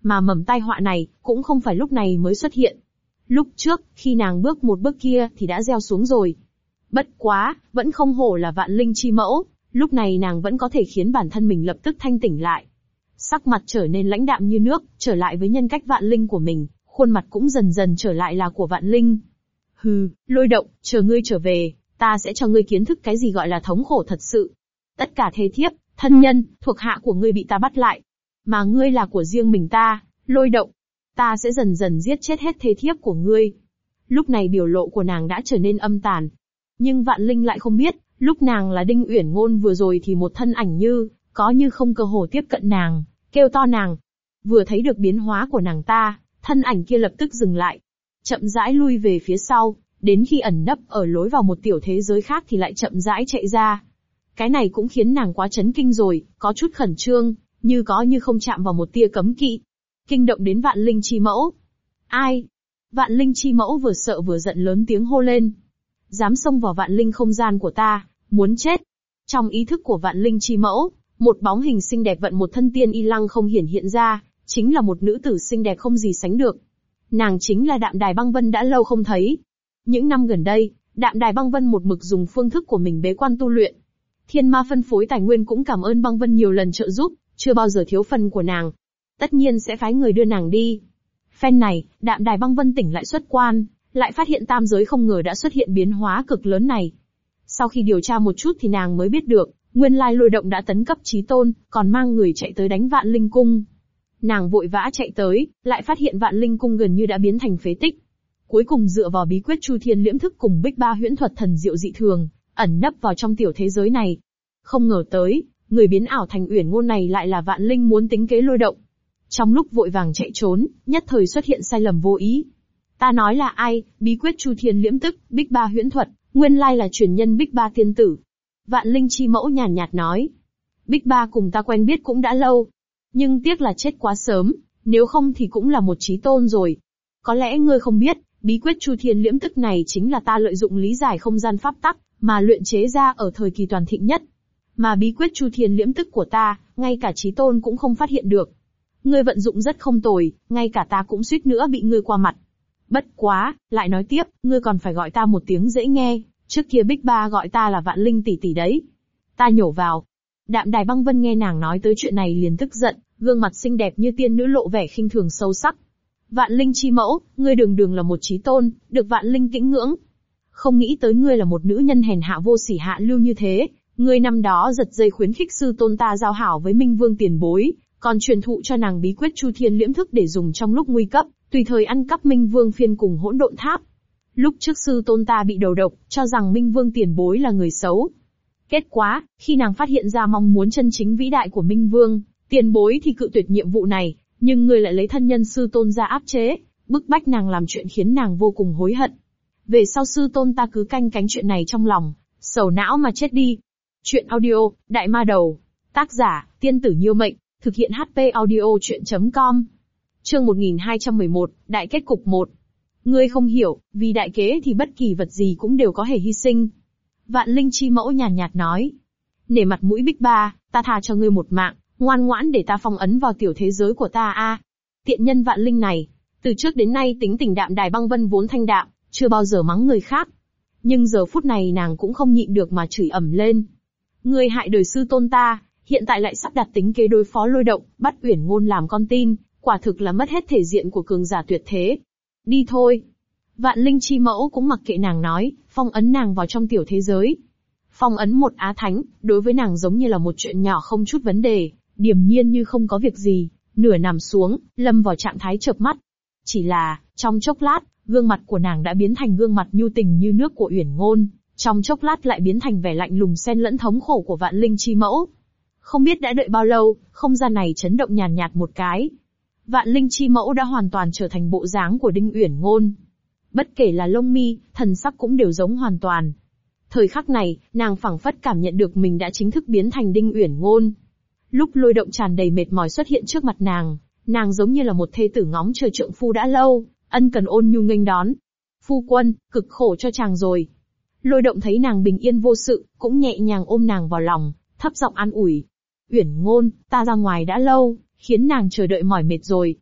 Mà mầm tai họa này, cũng không phải lúc này mới xuất hiện. Lúc trước, khi nàng bước một bước kia thì đã gieo xuống rồi. Bất quá, vẫn không hổ là vạn linh chi mẫu, lúc này nàng vẫn có thể khiến bản thân mình lập tức thanh tỉnh lại. Sắc mặt trở nên lãnh đạm như nước, trở lại với nhân cách vạn linh của mình, khuôn mặt cũng dần dần trở lại là của vạn linh. Hừ, Lôi Động, chờ ngươi trở về, ta sẽ cho ngươi kiến thức cái gì gọi là thống khổ thật sự. Tất cả thê thiếp, thân nhân, thuộc hạ của ngươi bị ta bắt lại. Mà ngươi là của riêng mình ta, Lôi Động. Ta sẽ dần dần giết chết hết thê thiếp của ngươi. Lúc này biểu lộ của nàng đã trở nên âm tàn. Nhưng vạn linh lại không biết, lúc nàng là Đinh Uyển Ngôn vừa rồi thì một thân ảnh như, có như không cơ hồ tiếp cận nàng, kêu to nàng. Vừa thấy được biến hóa của nàng ta, thân ảnh kia lập tức dừng lại. Chậm rãi lui về phía sau, đến khi ẩn nấp ở lối vào một tiểu thế giới khác thì lại chậm rãi chạy ra. Cái này cũng khiến nàng quá chấn kinh rồi, có chút khẩn trương, như có như không chạm vào một tia cấm kỵ. Kinh động đến vạn linh chi mẫu. Ai? Vạn linh chi mẫu vừa sợ vừa giận lớn tiếng hô lên. Dám xông vào vạn linh không gian của ta, muốn chết. Trong ý thức của vạn linh chi mẫu, một bóng hình xinh đẹp vận một thân tiên y lăng không hiển hiện ra, chính là một nữ tử xinh đẹp không gì sánh được. Nàng chính là Đạm Đài Băng Vân đã lâu không thấy. Những năm gần đây, Đạm Đài Băng Vân một mực dùng phương thức của mình bế quan tu luyện. Thiên Ma phân phối tài nguyên cũng cảm ơn Băng Vân nhiều lần trợ giúp, chưa bao giờ thiếu phần của nàng. Tất nhiên sẽ phái người đưa nàng đi. Phen này, Đạm Đài Băng Vân tỉnh lại xuất quan, lại phát hiện tam giới không ngờ đã xuất hiện biến hóa cực lớn này. Sau khi điều tra một chút thì nàng mới biết được, nguyên lai Lôi Động đã tấn cấp chí tôn, còn mang người chạy tới đánh Vạn Linh Cung. Nàng vội vã chạy tới, lại phát hiện Vạn Linh Cung gần như đã biến thành phế tích. Cuối cùng dựa vào bí quyết Chu Thiên Liễm Thức cùng Bích Ba huyễn thuật thần diệu dị thường, ẩn nấp vào trong tiểu thế giới này. Không ngờ tới, người biến ảo thành Uyển Ngôn này lại là Vạn Linh muốn tính kế Lôi Động. Trong lúc vội vàng chạy trốn, nhất thời xuất hiện sai lầm vô ý. Ta nói là ai, bí quyết Chu Thiên Liễm Tức, Bích Ba huyễn thuật, nguyên lai là truyền nhân Bích Ba tiên tử. Vạn Linh chi mẫu nhàn nhạt nói. Bích Ba cùng ta quen biết cũng đã lâu. Nhưng tiếc là chết quá sớm, nếu không thì cũng là một chí tôn rồi. Có lẽ ngươi không biết, bí quyết Chu Thiên Liễm Tức này chính là ta lợi dụng lý giải không gian pháp tắc, mà luyện chế ra ở thời kỳ toàn thịnh nhất. Mà bí quyết Chu Thiên Liễm Tức của ta, ngay cả chí tôn cũng không phát hiện được. Ngươi vận dụng rất không tồi, ngay cả ta cũng suýt nữa bị ngươi qua mặt. Bất quá, lại nói tiếp, ngươi còn phải gọi ta một tiếng dễ nghe, trước kia Bích Ba gọi ta là Vạn Linh tỷ tỷ đấy. Ta nhổ vào. Đạm Đài Băng Vân nghe nàng nói tới chuyện này liền tức giận, gương mặt xinh đẹp như tiên nữ lộ vẻ khinh thường sâu sắc. Vạn Linh chi mẫu, ngươi đường đường là một chí tôn, được Vạn Linh kính ngưỡng. Không nghĩ tới ngươi là một nữ nhân hèn hạ vô sỉ hạ lưu như thế, ngươi năm đó giật dây khuyến khích sư tôn ta giao hảo với Minh Vương tiền bối, còn truyền thụ cho nàng bí quyết Chu Thiên Liễm Thức để dùng trong lúc nguy cấp, tùy thời ăn cắp Minh Vương phiên cùng Hỗn Độn Tháp. Lúc trước sư tôn ta bị đầu độc, cho rằng Minh Vương tiền bối là người xấu. Kết quả, khi nàng phát hiện ra mong muốn chân chính vĩ đại của Minh Vương, tiền bối thì cự tuyệt nhiệm vụ này, nhưng ngươi lại lấy thân nhân sư tôn ra áp chế, bức bách nàng làm chuyện khiến nàng vô cùng hối hận. Về sau sư tôn ta cứ canh cánh chuyện này trong lòng, sầu não mà chết đi. Chuyện audio, Đại Ma Đầu. Tác giả, Tiên Tử Nhiêu Mệnh. Thực hiện hát pê audio chuyện chấm com. Chương một nghìn hai trăm mười một, Đại kết cục một. Ngươi không hiểu, vì đại kế thì bất kỳ vật gì cũng đều có thể hy sinh. Vạn Linh chi mẫu nhàn nhạt nói. Nể mặt mũi Bích Ba, ta tha cho ngươi một mạng, ngoan ngoãn để ta phong ấn vào tiểu thế giới của ta a. À, tiện nhân Vạn Linh này, từ trước đến nay tính tình Đạm Đài Băng Vân vốn thanh đạm, chưa bao giờ mắng người khác. Nhưng giờ phút này nàng cũng không nhịn được mà chửi ầm lên. Ngươi hại đời sư tôn ta, hiện tại lại sắp đặt tính kế đối phó Lôi Động, bắt Uyển Ngôn làm con tin, quả thực là mất hết thể diện của cường giả tuyệt thế. Đi thôi. Vạn Linh chi mẫu cũng mặc kệ nàng nói, phong ấn nàng vào trong tiểu thế giới. Phong ấn một á thánh, đối với nàng giống như là một chuyện nhỏ không chút vấn đề, điềm nhiên như không có việc gì, nửa nằm xuống, lâm vào trạng thái chợp mắt. Chỉ là, trong chốc lát, gương mặt của nàng đã biến thành gương mặt nhu tình như nước của Uyển Ngôn, trong chốc lát lại biến thành vẻ lạnh lùng xen lẫn thống khổ của Vạn Linh chi mẫu. Không biết đã đợi bao lâu, không gian này chấn động nhàn nhạt, nhạt một cái. Vạn Linh chi mẫu đã hoàn toàn trở thành bộ dáng của Đinh Uyển Ngôn. Bất kể là lông mi, thần sắc cũng đều giống hoàn toàn. Thời khắc này, nàng phảng phất cảm nhận được mình đã chính thức biến thành Đinh Uyển Ngôn. Lúc Lôi Động tràn đầy mệt mỏi xuất hiện trước mặt nàng, nàng giống như là một thê tử ngóng chờ trượng phu đã lâu, ân cần ôn nhu nghênh đón. Phu quân, cực khổ cho chàng rồi. Lôi Động thấy nàng bình yên vô sự, cũng nhẹ nhàng ôm nàng vào lòng, thấp giọng an ủi. Uyển Ngôn, ta ra ngoài đã lâu, khiến nàng chờ đợi mỏi mệt rồi.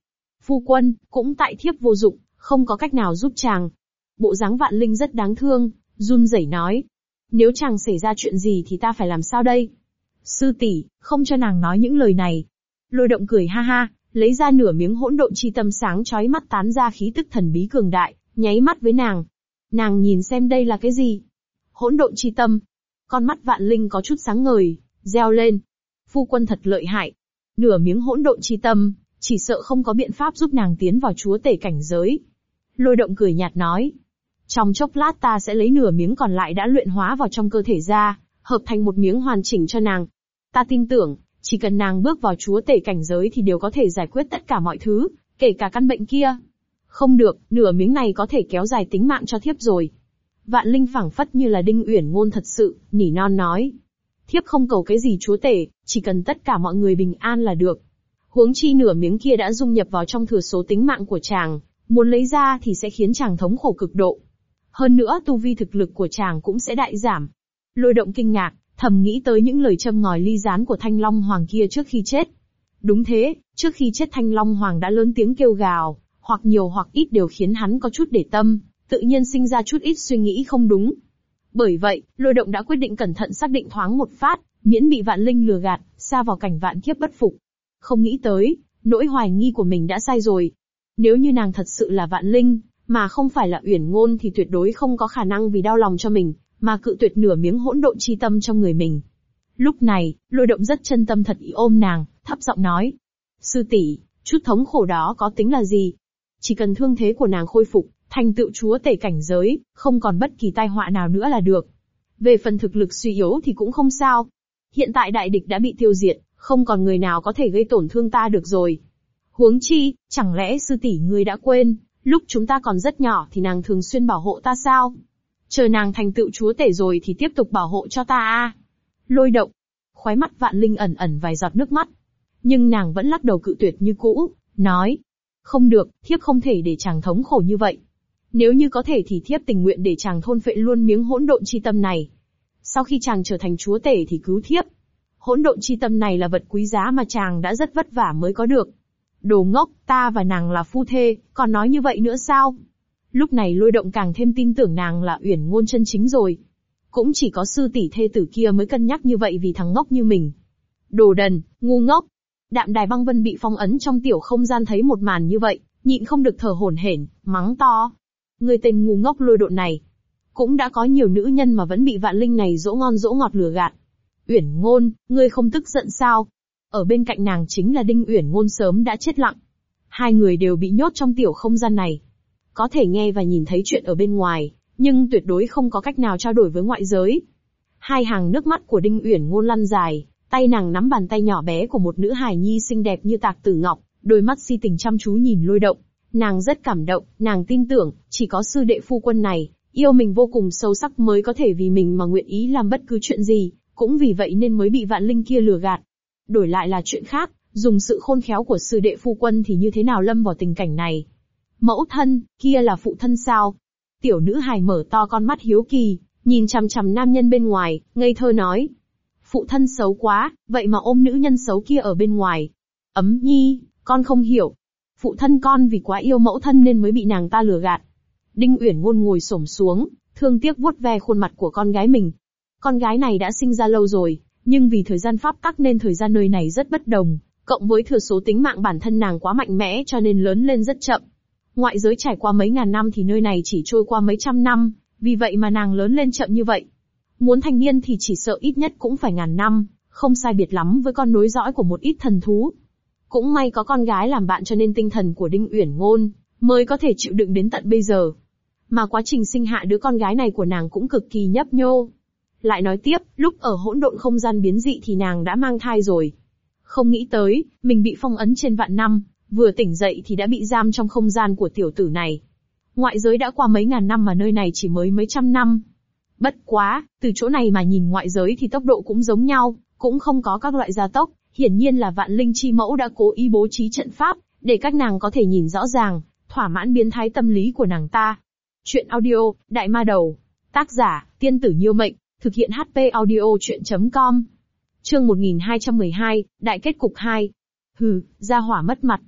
Phu quân, cũng tại thiếp vô dụng, không có cách nào giúp chàng. Bộ dáng Vạn Linh rất đáng thương, run rẩy nói. Nếu chàng xảy ra chuyện gì thì ta phải làm sao đây? Sư tỷ, không cho nàng nói những lời này. Lôi Động cười ha ha, lấy ra nửa miếng hỗn độn chi tâm sáng chói mắt tán ra khí tức thần bí cường đại, nháy mắt với nàng. Nàng nhìn xem đây là cái gì? Hỗn độn chi tâm. Con mắt Vạn Linh có chút sáng ngời, reo lên. Phu quân thật lợi hại. Nửa miếng hỗn độn chi tâm, chỉ sợ không có biện pháp giúp nàng tiến vào chúa tể cảnh giới. Lôi Động cười nhạt nói. Trong chốc lát ta sẽ lấy nửa miếng còn lại đã luyện hóa vào trong cơ thể ra, hợp thành một miếng hoàn chỉnh cho nàng. Ta tin tưởng, chỉ cần nàng bước vào chúa tể cảnh giới thì đều có thể giải quyết tất cả mọi thứ, kể cả căn bệnh kia. Không được, nửa miếng này có thể kéo dài tính mạng cho thiếp rồi. Vạn Linh phảng phất như là Đinh Uyển Ngôn thật sự, nỉ non nói. Thiếp không cầu cái gì chúa tể, chỉ cần tất cả mọi người bình an là được. Huống chi nửa miếng kia đã dung nhập vào trong thừa số tính mạng của chàng, muốn lấy ra thì sẽ khiến chàng thống khổ cực độ. Hơn nữa tu vi thực lực của chàng cũng sẽ đại giảm. Lôi Động kinh ngạc, thầm nghĩ tới những lời châm ngòi ly gián của Thanh Long Hoàng kia trước khi chết. Đúng thế, trước khi chết Thanh Long Hoàng đã lớn tiếng kêu gào, hoặc nhiều hoặc ít đều khiến hắn có chút để tâm, tự nhiên sinh ra chút ít suy nghĩ không đúng. Bởi vậy, Lôi Động đã quyết định cẩn thận xác định thoáng một phát, miễn bị Vạn Linh lừa gạt, sa vào cảnh vạn kiếp bất phục. Không nghĩ tới, nỗi hoài nghi của mình đã sai rồi. Nếu như nàng thật sự là Vạn Linh, mà không phải là Uyển Ngôn thì tuyệt đối không có khả năng vì đau lòng cho mình, mà cự tuyệt nửa miếng hỗn độn chi tâm trong người mình. Lúc này, Lôi Động rất chân tâm thật ý ôm nàng, thấp giọng nói. Sư tỷ, chút thống khổ đó có tính là gì? Chỉ cần thương thế của nàng khôi phục, thành tựu chúa tể cảnh giới, không còn bất kỳ tai họa nào nữa là được. Về phần thực lực suy yếu thì cũng không sao. Hiện tại đại địch đã bị tiêu diệt, không còn người nào có thể gây tổn thương ta được rồi. Huống chi, chẳng lẽ sư tỷ ngươi đã quên, lúc chúng ta còn rất nhỏ thì nàng thường xuyên bảo hộ ta sao? Chờ nàng thành tựu chúa tể rồi thì tiếp tục bảo hộ cho ta a. Lôi Động. Khóe mắt Vạn Linh ẩn ẩn vài giọt nước mắt. Nhưng nàng vẫn lắc đầu cự tuyệt như cũ, nói. Không được, thiếp không thể để chàng thống khổ như vậy. Nếu như có thể thì thiếp tình nguyện để chàng thôn phệ luôn miếng hỗn độn chi tâm này. Sau khi chàng trở thành chúa tể thì cứu thiếp. Hỗn độn chi tâm này là vật quý giá mà chàng đã rất vất vả mới có được. Đồ ngốc, ta và nàng là phu thê, còn nói như vậy nữa sao? Lúc này Lôi Động càng thêm tin tưởng nàng là Uyển Ngôn chân chính rồi. Cũng chỉ có sư tỷ thê tử kia mới cân nhắc như vậy vì thằng ngốc như mình. Đồ đần, ngu ngốc. Đạm Đài Băng Vân bị phong ấn trong tiểu không gian thấy một màn như vậy, nhịn không được thở hổn hển, mắng to. Người tên ngu ngốc Lôi Độn này. Cũng đã có nhiều nữ nhân mà vẫn bị Vạn Linh này dỗ ngon dỗ ngọt lừa gạt. Uyển Ngôn, ngươi không tức giận sao? Ở bên cạnh nàng chính là Đinh Uyển Ngôn sớm đã chết lặng. Hai người đều bị nhốt trong tiểu không gian này. Có thể nghe và nhìn thấy chuyện ở bên ngoài, nhưng tuyệt đối không có cách nào trao đổi với ngoại giới. Hai hàng nước mắt của Đinh Uyển Ngôn lăn dài, tay nàng nắm bàn tay nhỏ bé của một nữ hài nhi xinh đẹp như tạc tử ngọc, đôi mắt si tình chăm chú nhìn Lôi Động. Nàng rất cảm động, nàng tin tưởng, chỉ có sư đệ phu quân này, yêu mình vô cùng sâu sắc mới có thể vì mình mà nguyện ý làm bất cứ chuyện gì, cũng vì vậy nên mới bị Vạn Linh kia lừa gạt. Đổi lại là chuyện khác, dùng sự khôn khéo của sư đệ phu quân thì như thế nào lâm vào tình cảnh này. Mẫu thân, kia là phụ thân sao? Tiểu nữ hài mở to con mắt hiếu kỳ, nhìn chằm chằm nam nhân bên ngoài, ngây thơ nói. Phụ thân xấu quá, vậy mà ôm nữ nhân xấu kia ở bên ngoài. Ấm nhi, con không hiểu. Phụ thân con vì quá yêu mẫu thân nên mới bị nàng ta lừa gạt. Đinh Uyển Ngôn ngồi xổm xuống, thương tiếc vuốt ve khuôn mặt của con gái mình. Con gái này đã sinh ra lâu rồi, nhưng vì thời gian pháp tắc nên thời gian nơi này rất bất đồng, cộng với thừa số tính mạng bản thân nàng quá mạnh mẽ cho nên lớn lên rất chậm. Ngoại giới trải qua mấy ngàn năm thì nơi này chỉ trôi qua mấy trăm năm, vì vậy mà nàng lớn lên chậm như vậy. Muốn thành niên thì chỉ sợ ít nhất cũng phải ngàn năm, không sai biệt lắm với con nối dõi của một ít thần thú. Cũng may có con gái làm bạn cho nên tinh thần của Đinh Uyển Ngôn mới có thể chịu đựng đến tận bây giờ. Mà quá trình sinh hạ đứa con gái này của nàng cũng cực kỳ nhấp nhô. Lại nói tiếp, lúc ở hỗn độn không gian biến dị thì nàng đã mang thai rồi. Không nghĩ tới, mình bị phong ấn trên vạn năm, vừa tỉnh dậy thì đã bị giam trong không gian của tiểu tử này. Ngoại giới đã qua mấy ngàn năm mà nơi này chỉ mới mấy trăm năm. Bất quá, từ chỗ này mà nhìn ngoại giới thì tốc độ cũng giống nhau, cũng không có các loại gia tốc, hiển nhiên là Vạn Linh chi mẫu đã cố ý bố trí trận pháp, để các nàng có thể nhìn rõ ràng, thỏa mãn biến thái tâm lý của nàng ta. Chuyện audio, Đại Ma Đầu. Tác giả, Tiên Tử Nhiêu Mệnh. Thực hiện hát pê audio chuyện chấm com. Chương một nghìn hai trăm mười hai, Đại kết cục hai. Hừ, gia hỏa mất mặt.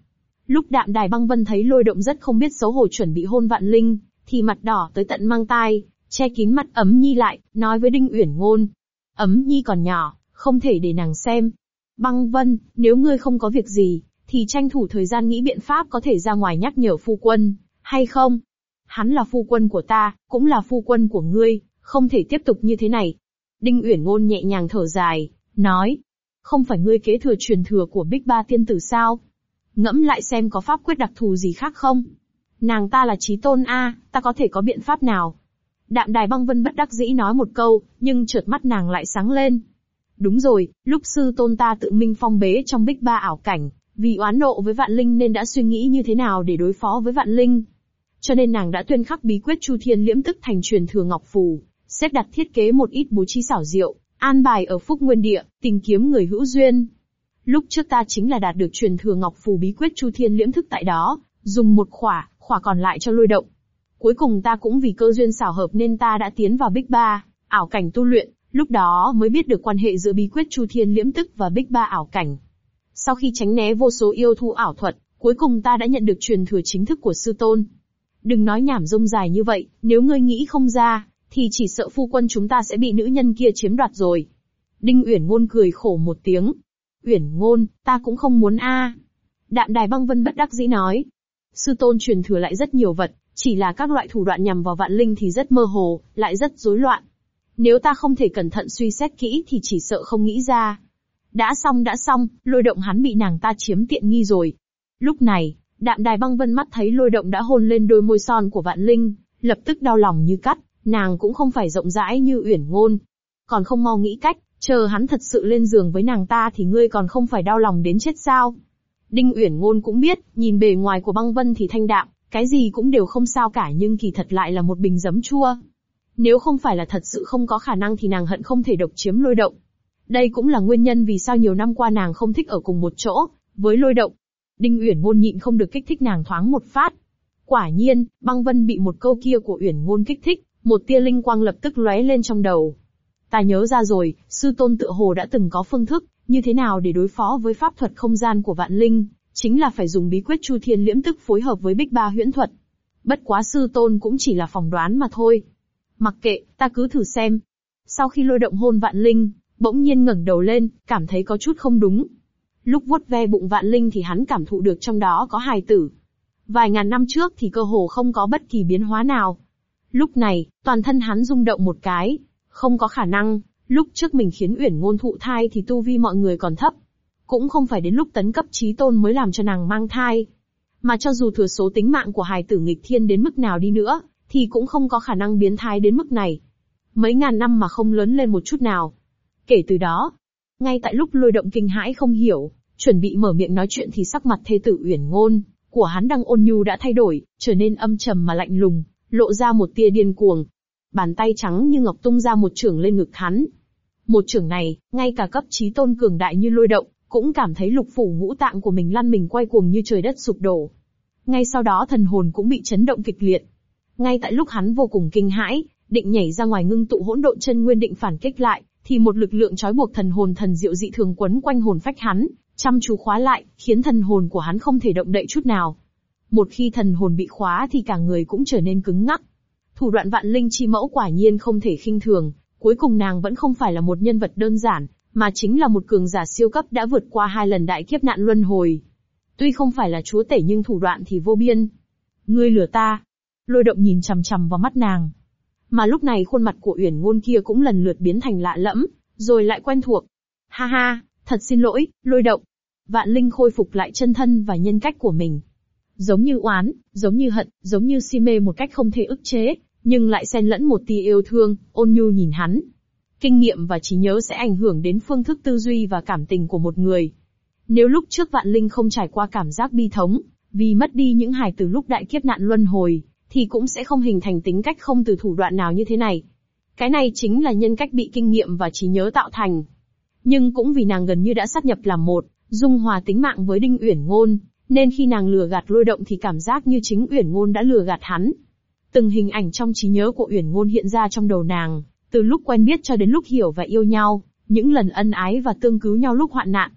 Lúc Đạm Đài Băng Vân thấy Lôi Động rất không biết xấu hổ chuẩn bị hôn Vạn Linh, thì mặt đỏ tới tận mang tai, che kín mặt Ấm Nhi lại, nói với Đinh Uyển Ngôn. Ấm Nhi còn nhỏ, không thể để nàng xem. Băng Vân, nếu ngươi không có việc gì, thì tranh thủ thời gian nghĩ biện pháp có thể ra ngoài nhắc nhở phu quân, hay không? Hắn là phu quân của ta, cũng là phu quân của ngươi, không thể tiếp tục như thế này. Đinh Uyển Ngôn nhẹ nhàng thở dài, nói. Không phải ngươi kế thừa truyền thừa của Bích Ba tiên tử sao? Ngẫm lại xem có pháp quyết đặc thù gì khác không? Nàng ta là chí tôn a, ta có thể có biện pháp nào? Đạm Đài Băng Vân bất đắc dĩ nói một câu, nhưng chợt mắt nàng lại sáng lên. Đúng rồi, lúc sư tôn ta tự minh phong bế trong Bích Ba ảo cảnh, vì oán nộ với Vạn Linh nên đã suy nghĩ như thế nào để đối phó với Vạn Linh. Cho nên nàng đã tuyên khắc bí quyết Chu Thiên Liễm Tức thành truyền thừa ngọc phù, xếp đặt thiết kế một ít bố trí xảo diệu, an bài ở Phúc Nguyên Địa, tìm kiếm người hữu duyên. Lúc trước ta chính là đạt được truyền thừa ngọc phù bí quyết Chu Thiên Liễm Thức tại đó, dùng một khỏa, khỏa còn lại cho Lôi Động. Cuối cùng ta cũng vì cơ duyên xảo hợp nên ta đã tiến vào Bích Ba ảo cảnh tu luyện, lúc đó mới biết được quan hệ giữa bí quyết Chu Thiên Liễm Tức và Bích Ba ảo cảnh. Sau khi tránh né vô số yêu thú ảo thuật, cuối cùng ta đã nhận được truyền thừa chính thức của sư tôn. Đừng nói nhảm rông dài như vậy, nếu ngươi nghĩ không ra, thì chỉ sợ phu quân chúng ta sẽ bị nữ nhân kia chiếm đoạt rồi. Đinh Uyển Ngôn cười khổ một tiếng. Uyển Ngôn, ta cũng không muốn a. Đạm Đài Băng Vân bất đắc dĩ nói. Sư tôn truyền thừa lại rất nhiều vật, chỉ là các loại thủ đoạn nhằm vào Vạn Linh thì rất mơ hồ, lại rất rối loạn. Nếu ta không thể cẩn thận suy xét kỹ thì chỉ sợ không nghĩ ra. Đã xong đã xong, Lôi Động hắn bị nàng ta chiếm tiện nghi rồi. Lúc này, Đạm Đài Băng Vân mắt thấy Lôi Động đã hôn lên đôi môi son của Vạn Linh, lập tức đau lòng như cắt, nàng cũng không phải rộng rãi như Uyển Ngôn. Còn không mau nghĩ cách, chờ hắn thật sự lên giường với nàng ta thì ngươi còn không phải đau lòng đến chết sao? Đinh Uyển Ngôn cũng biết, nhìn bề ngoài của Băng Vân thì thanh đạm, cái gì cũng đều không sao cả nhưng kỳ thật lại là một bình giấm chua. Nếu không phải là thật sự không có khả năng thì nàng hận không thể độc chiếm Lôi Động. Đây cũng là nguyên nhân vì sao nhiều năm qua nàng không thích ở cùng một chỗ với Lôi Động. Đinh Uyển Ngôn nhịn không được kích thích nàng thoáng một phát. Quả nhiên, Băng Vân bị một câu kia của Uyển Ngôn kích thích, một tia linh quang lập tức lóe lên trong đầu. Ta nhớ ra rồi, sư tôn tựa hồ đã từng có phương thức, như thế nào để đối phó với pháp thuật không gian của Vạn Linh, chính là phải dùng bí quyết Chu Thiên Liễm Tức phối hợp với Bích Ba huyễn thuật. Bất quá sư tôn cũng chỉ là phỏng đoán mà thôi. Mặc kệ, ta cứ thử xem. Sau khi Lôi Động hôn Vạn Linh, bỗng nhiên ngẩng đầu lên, cảm thấy có chút không đúng. Lúc vuốt ve bụng Vạn Linh thì hắn cảm thụ được trong đó có hài tử. Vài ngàn năm trước thì cơ hồ không có bất kỳ biến hóa nào. Lúc này, toàn thân hắn rung động một cái. Không có khả năng, lúc trước mình khiến Uyển Ngôn thụ thai thì tu vi mọi người còn thấp. Cũng không phải đến lúc tấn cấp chí tôn mới làm cho nàng mang thai. Mà cho dù thừa số tính mạng của hài tử nghịch thiên đến mức nào đi nữa, thì cũng không có khả năng biến thái đến mức này. Mấy ngàn năm mà không lớn lên một chút nào. Kể từ đó, ngay tại lúc Lôi Động kinh hãi không hiểu, chuẩn bị mở miệng nói chuyện thì sắc mặt thê tử Uyển Ngôn của hắn đang ôn nhu đã thay đổi, trở nên âm trầm mà lạnh lùng, lộ ra một tia điên cuồng. Bàn tay trắng như ngọc tung ra một chưởng lên ngực hắn. Một chưởng này, ngay cả cấp chí tôn cường đại như Lôi Động, cũng cảm thấy lục phủ ngũ tạng của mình lăn mình quay cuồng như trời đất sụp đổ. Ngay sau đó thần hồn cũng bị chấn động kịch liệt. Ngay tại lúc hắn vô cùng kinh hãi, định nhảy ra ngoài ngưng tụ hỗn độn chân nguyên định phản kích lại, thì một lực lượng trói buộc thần hồn thần diệu dị thường quấn quanh hồn phách hắn, chăm chú khóa lại, khiến thần hồn của hắn không thể động đậy chút nào. Một khi thần hồn bị khóa thì cả người cũng trở nên cứng ngắc. Thủ đoạn Vạn Linh chi mẫu quả nhiên không thể khinh thường, cuối cùng nàng vẫn không phải là một nhân vật đơn giản, mà chính là một cường giả siêu cấp đã vượt qua hai lần đại kiếp nạn luân hồi. Tuy không phải là chúa tể nhưng thủ đoạn thì vô biên. Ngươi lừa ta. Lôi Động nhìn chằm chằm vào mắt nàng. Mà lúc này khuôn mặt của Uyển Ngôn kia cũng lần lượt biến thành lạ lẫm, rồi lại quen thuộc. Ha ha, thật xin lỗi, Lôi Động. Vạn Linh khôi phục lại chân thân và nhân cách của mình. Giống như oán, giống như hận, giống như si mê một cách không thể ức chế, nhưng lại xen lẫn một tia yêu thương, ôn nhu nhìn hắn. Kinh nghiệm và trí nhớ sẽ ảnh hưởng đến phương thức tư duy và cảm tình của một người. Nếu lúc trước Vạn Linh không trải qua cảm giác bi thống, vì mất đi những hài từ lúc đại kiếp nạn luân hồi, thì cũng sẽ không hình thành tính cách không từ thủ đoạn nào như thế này. Cái này chính là nhân cách bị kinh nghiệm và trí nhớ tạo thành. Nhưng cũng vì nàng gần như đã sát nhập làm một, dung hòa tính mạng với Đinh Uyển Ngôn, nên khi nàng lừa gạt Lôi Động thì cảm giác như chính Uyển Ngôn đã lừa gạt hắn. Từng hình ảnh trong trí nhớ của Uyển Ngôn hiện ra trong đầu nàng, từ lúc quen biết cho đến lúc hiểu và yêu nhau, những lần ân ái và tương cứu nhau lúc hoạn nạn.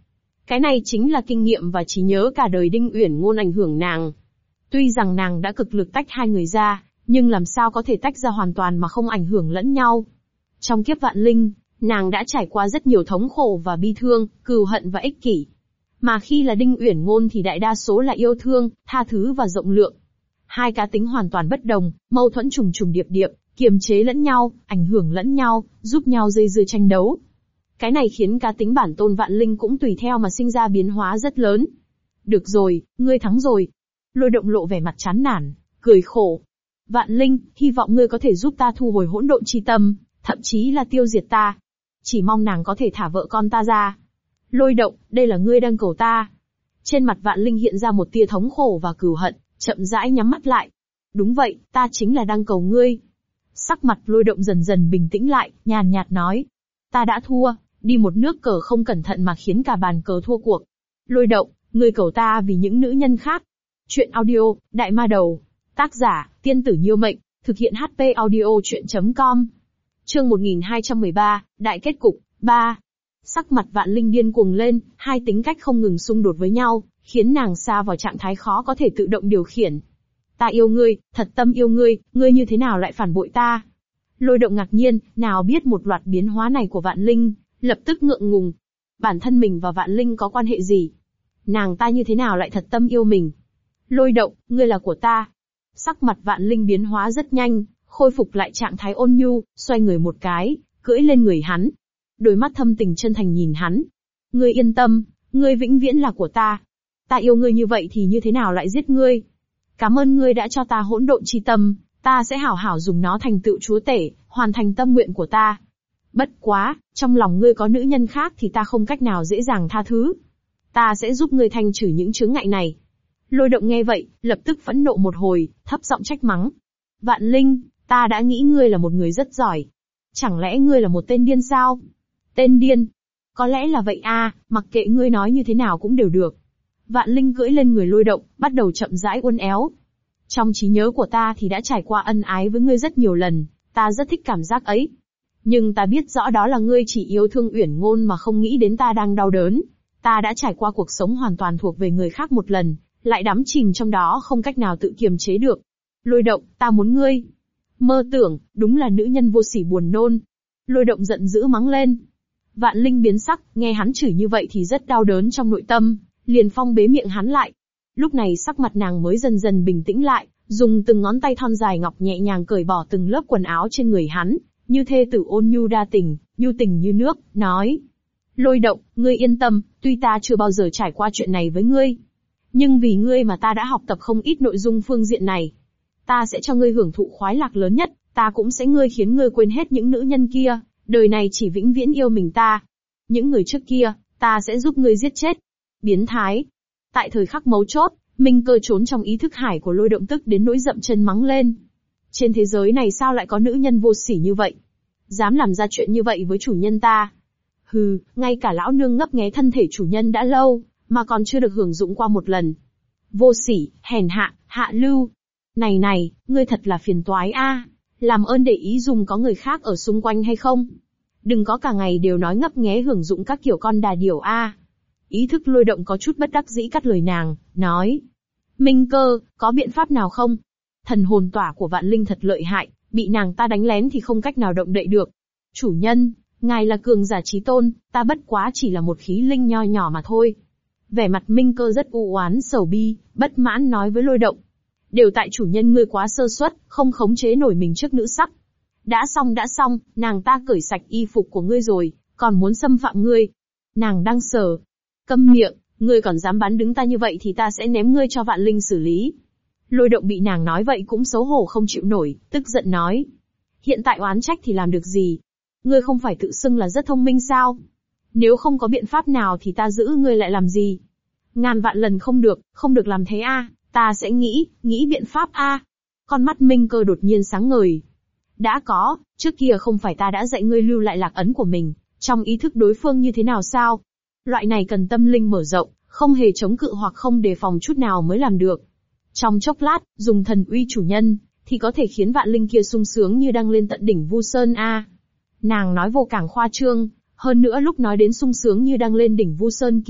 Cái này chính là kinh nghiệm và trí nhớ cả đời Đinh Uyển Ngôn ảnh hưởng nàng. Tuy rằng nàng đã cực lực tách hai người ra, nhưng làm sao có thể tách ra hoàn toàn mà không ảnh hưởng lẫn nhau. Trong kiếp vạn linh, nàng đã trải qua rất nhiều thống khổ và bi thương, cừu hận và ích kỷ. Mà khi là Đinh Uyển Ngôn thì đại đa số là yêu thương, tha thứ và rộng lượng. Hai cá tính hoàn toàn bất đồng, mâu thuẫn trùng trùng điệp điệp, kiềm chế lẫn nhau, ảnh hưởng lẫn nhau, giúp nhau dây dưa tranh đấu. Cái này khiến cá tính bản tôn vạn linh cũng tùy theo mà sinh ra biến hóa rất lớn. Được rồi, ngươi thắng rồi. Lôi Động lộ vẻ mặt chán nản, cười khổ. Vạn linh, hy vọng ngươi có thể giúp ta thu hồi hỗn độn chi tâm, thậm chí là tiêu diệt ta. Chỉ mong nàng có thể thả vợ con ta ra. Lôi Động, đây là ngươi đang cầu ta. Trên mặt vạn linh hiện ra một tia thống khổ và cừu hận, chậm rãi nhắm mắt lại. Đúng vậy, ta chính là đang cầu ngươi. Sắc mặt Lôi Động dần dần bình tĩnh lại, nhàn nhạt nói. Ta đã thua, đi một nước cờ không cẩn thận mà khiến cả bàn cờ thua cuộc. Lôi Động, ngươi cầu ta vì những nữ nhân khác. Chuyện audio, Đại Ma Đầu. Tác giả, Tiên tử Nhiêu Mệnh. Thực hiện hát pê audio chuyện chấm com. Chương một nghìn hai trăm mười ba, Đại kết cục, ba. Sắc mặt vạn linh điên cuồng lên, hai tính cách không ngừng xung đột với nhau, khiến nàng sa vào trạng thái khó có thể tự động điều khiển. Ta yêu ngươi, thật tâm yêu ngươi, ngươi như thế nào lại phản bội ta? Lôi Động ngạc nhiên, nào biết một loạt biến hóa này của vạn linh, lập tức ngượng ngùng. Bản thân mình và vạn linh có quan hệ gì? Nàng ta như thế nào lại thật tâm yêu mình? Lôi Động, ngươi là của ta. Sắc mặt vạn linh biến hóa rất nhanh, khôi phục lại trạng thái ôn nhu, xoay người một cái, cưỡi lên người hắn. Đôi mắt thâm tình chân thành nhìn hắn. Ngươi yên tâm, ngươi vĩnh viễn là của ta. Ta yêu ngươi như vậy thì như thế nào lại giết ngươi? Cảm ơn ngươi đã cho ta hỗn độn chi tâm, ta sẽ hảo hảo dùng nó thành tựu chúa tể, hoàn thành tâm nguyện của ta. Bất quá, trong lòng ngươi có nữ nhân khác thì ta không cách nào dễ dàng tha thứ. Ta sẽ giúp ngươi thanh trừ những chướng ngại này. Lôi Động nghe vậy, lập tức phẫn nộ một hồi, thấp giọng trách mắng. Vạn linh, ta đã nghĩ ngươi là một người rất giỏi. Chẳng lẽ ngươi là một tên điên sao? Tên điên? Có lẽ là vậy a, mặc kệ ngươi nói như thế nào cũng đều được. Vạn linh cưỡi lên người Lôi Động, bắt đầu chậm rãi uốn éo. Trong trí nhớ của ta thì đã trải qua ân ái với ngươi rất nhiều lần, ta rất thích cảm giác ấy. Nhưng ta biết rõ đó là ngươi chỉ yêu thương Uyển Ngôn mà không nghĩ đến ta đang đau đớn. Ta đã trải qua cuộc sống hoàn toàn thuộc về người khác một lần, lại đắm chìm trong đó không cách nào tự kiềm chế được. Lôi Động, ta muốn ngươi. Mơ tưởng, đúng là nữ nhân vô sỉ buồn nôn. Lôi Động giận dữ mắng lên. Vạn linh biến sắc, nghe hắn chửi như vậy thì rất đau đớn trong nội tâm, liền phong bế miệng hắn lại. Lúc này sắc mặt nàng mới dần dần bình tĩnh lại, dùng từng ngón tay thon dài ngọc nhẹ nhàng cởi bỏ từng lớp quần áo trên người hắn, như thê tử ôn nhu đa tình, nhu tình như nước, nói. Lôi Động, ngươi yên tâm, tuy ta chưa bao giờ trải qua chuyện này với ngươi, nhưng vì ngươi mà ta đã học tập không ít nội dung phương diện này. Ta sẽ cho ngươi hưởng thụ khoái lạc lớn nhất, ta cũng sẽ ngươi khiến ngươi quên hết những nữ nhân kia, đời này chỉ vĩnh viễn yêu mình ta. Những người trước kia, ta sẽ giúp ngươi giết chết. Biến thái. Tại thời khắc mấu chốt, Minh Cơ trốn trong ý thức hải của Lôi Động tức đến nỗi dậm chân mắng lên. Trên thế giới này sao lại có nữ nhân vô sỉ như vậy? Dám làm ra chuyện như vậy với chủ nhân ta. Hừ, ngay cả lão nương ngấp nghé thân thể chủ nhân đã lâu, mà còn chưa được hưởng dụng qua một lần. Vô sỉ, hèn hạ, hạ lưu. Này này, ngươi thật là phiền toái a. Làm ơn để ý dùng có người khác ở xung quanh hay không? Đừng có cả ngày đều nói ngấp nghé hưởng dụng các kiểu con đà điểu a. Ý thức Lôi Động có chút bất đắc dĩ cắt lời nàng, nói. Minh Cơ, có biện pháp nào không? Thần hồn tỏa của vạn linh thật lợi hại, bị nàng ta đánh lén thì không cách nào động đậy được. Chủ nhân, ngài là cường giả chí tôn, ta bất quá chỉ là một khí linh nho nhỏ mà thôi. Vẻ mặt Minh Cơ rất u oán sầu bi, bất mãn nói với Lôi Động. Đều tại chủ nhân ngươi quá sơ suất, không khống chế nổi mình trước nữ sắc. Đã xong đã xong, nàng ta cởi sạch y phục của ngươi rồi, còn muốn xâm phạm ngươi. Nàng đang sờ. Câm miệng, ngươi còn dám bán đứng ta như vậy thì ta sẽ ném ngươi cho vạn linh xử lý. Lôi Động bị nàng nói vậy cũng xấu hổ không chịu nổi, tức giận nói. Hiện tại oán trách thì làm được gì? Ngươi không phải tự xưng là rất thông minh sao? Nếu không có biện pháp nào thì ta giữ ngươi lại làm gì? Ngàn vạn lần không được, không được làm thế a, ta sẽ nghĩ, nghĩ biện pháp a. Con mắt Minh Cơ đột nhiên sáng ngời. Đã có, trước kia không phải ta đã dạy ngươi lưu lại lạc ấn của mình, trong ý thức đối phương như thế nào sao? Loại này cần tâm linh mở rộng, không hề chống cự hoặc không đề phòng chút nào mới làm được. Trong chốc lát, dùng thần uy chủ nhân, thì có thể khiến vạn linh kia sung sướng như đang lên tận đỉnh Vu Sơn a. Nàng nói vô càng khoa trương, hơn nữa lúc nói đến sung sướng như đang lên đỉnh Vu Sơn kia,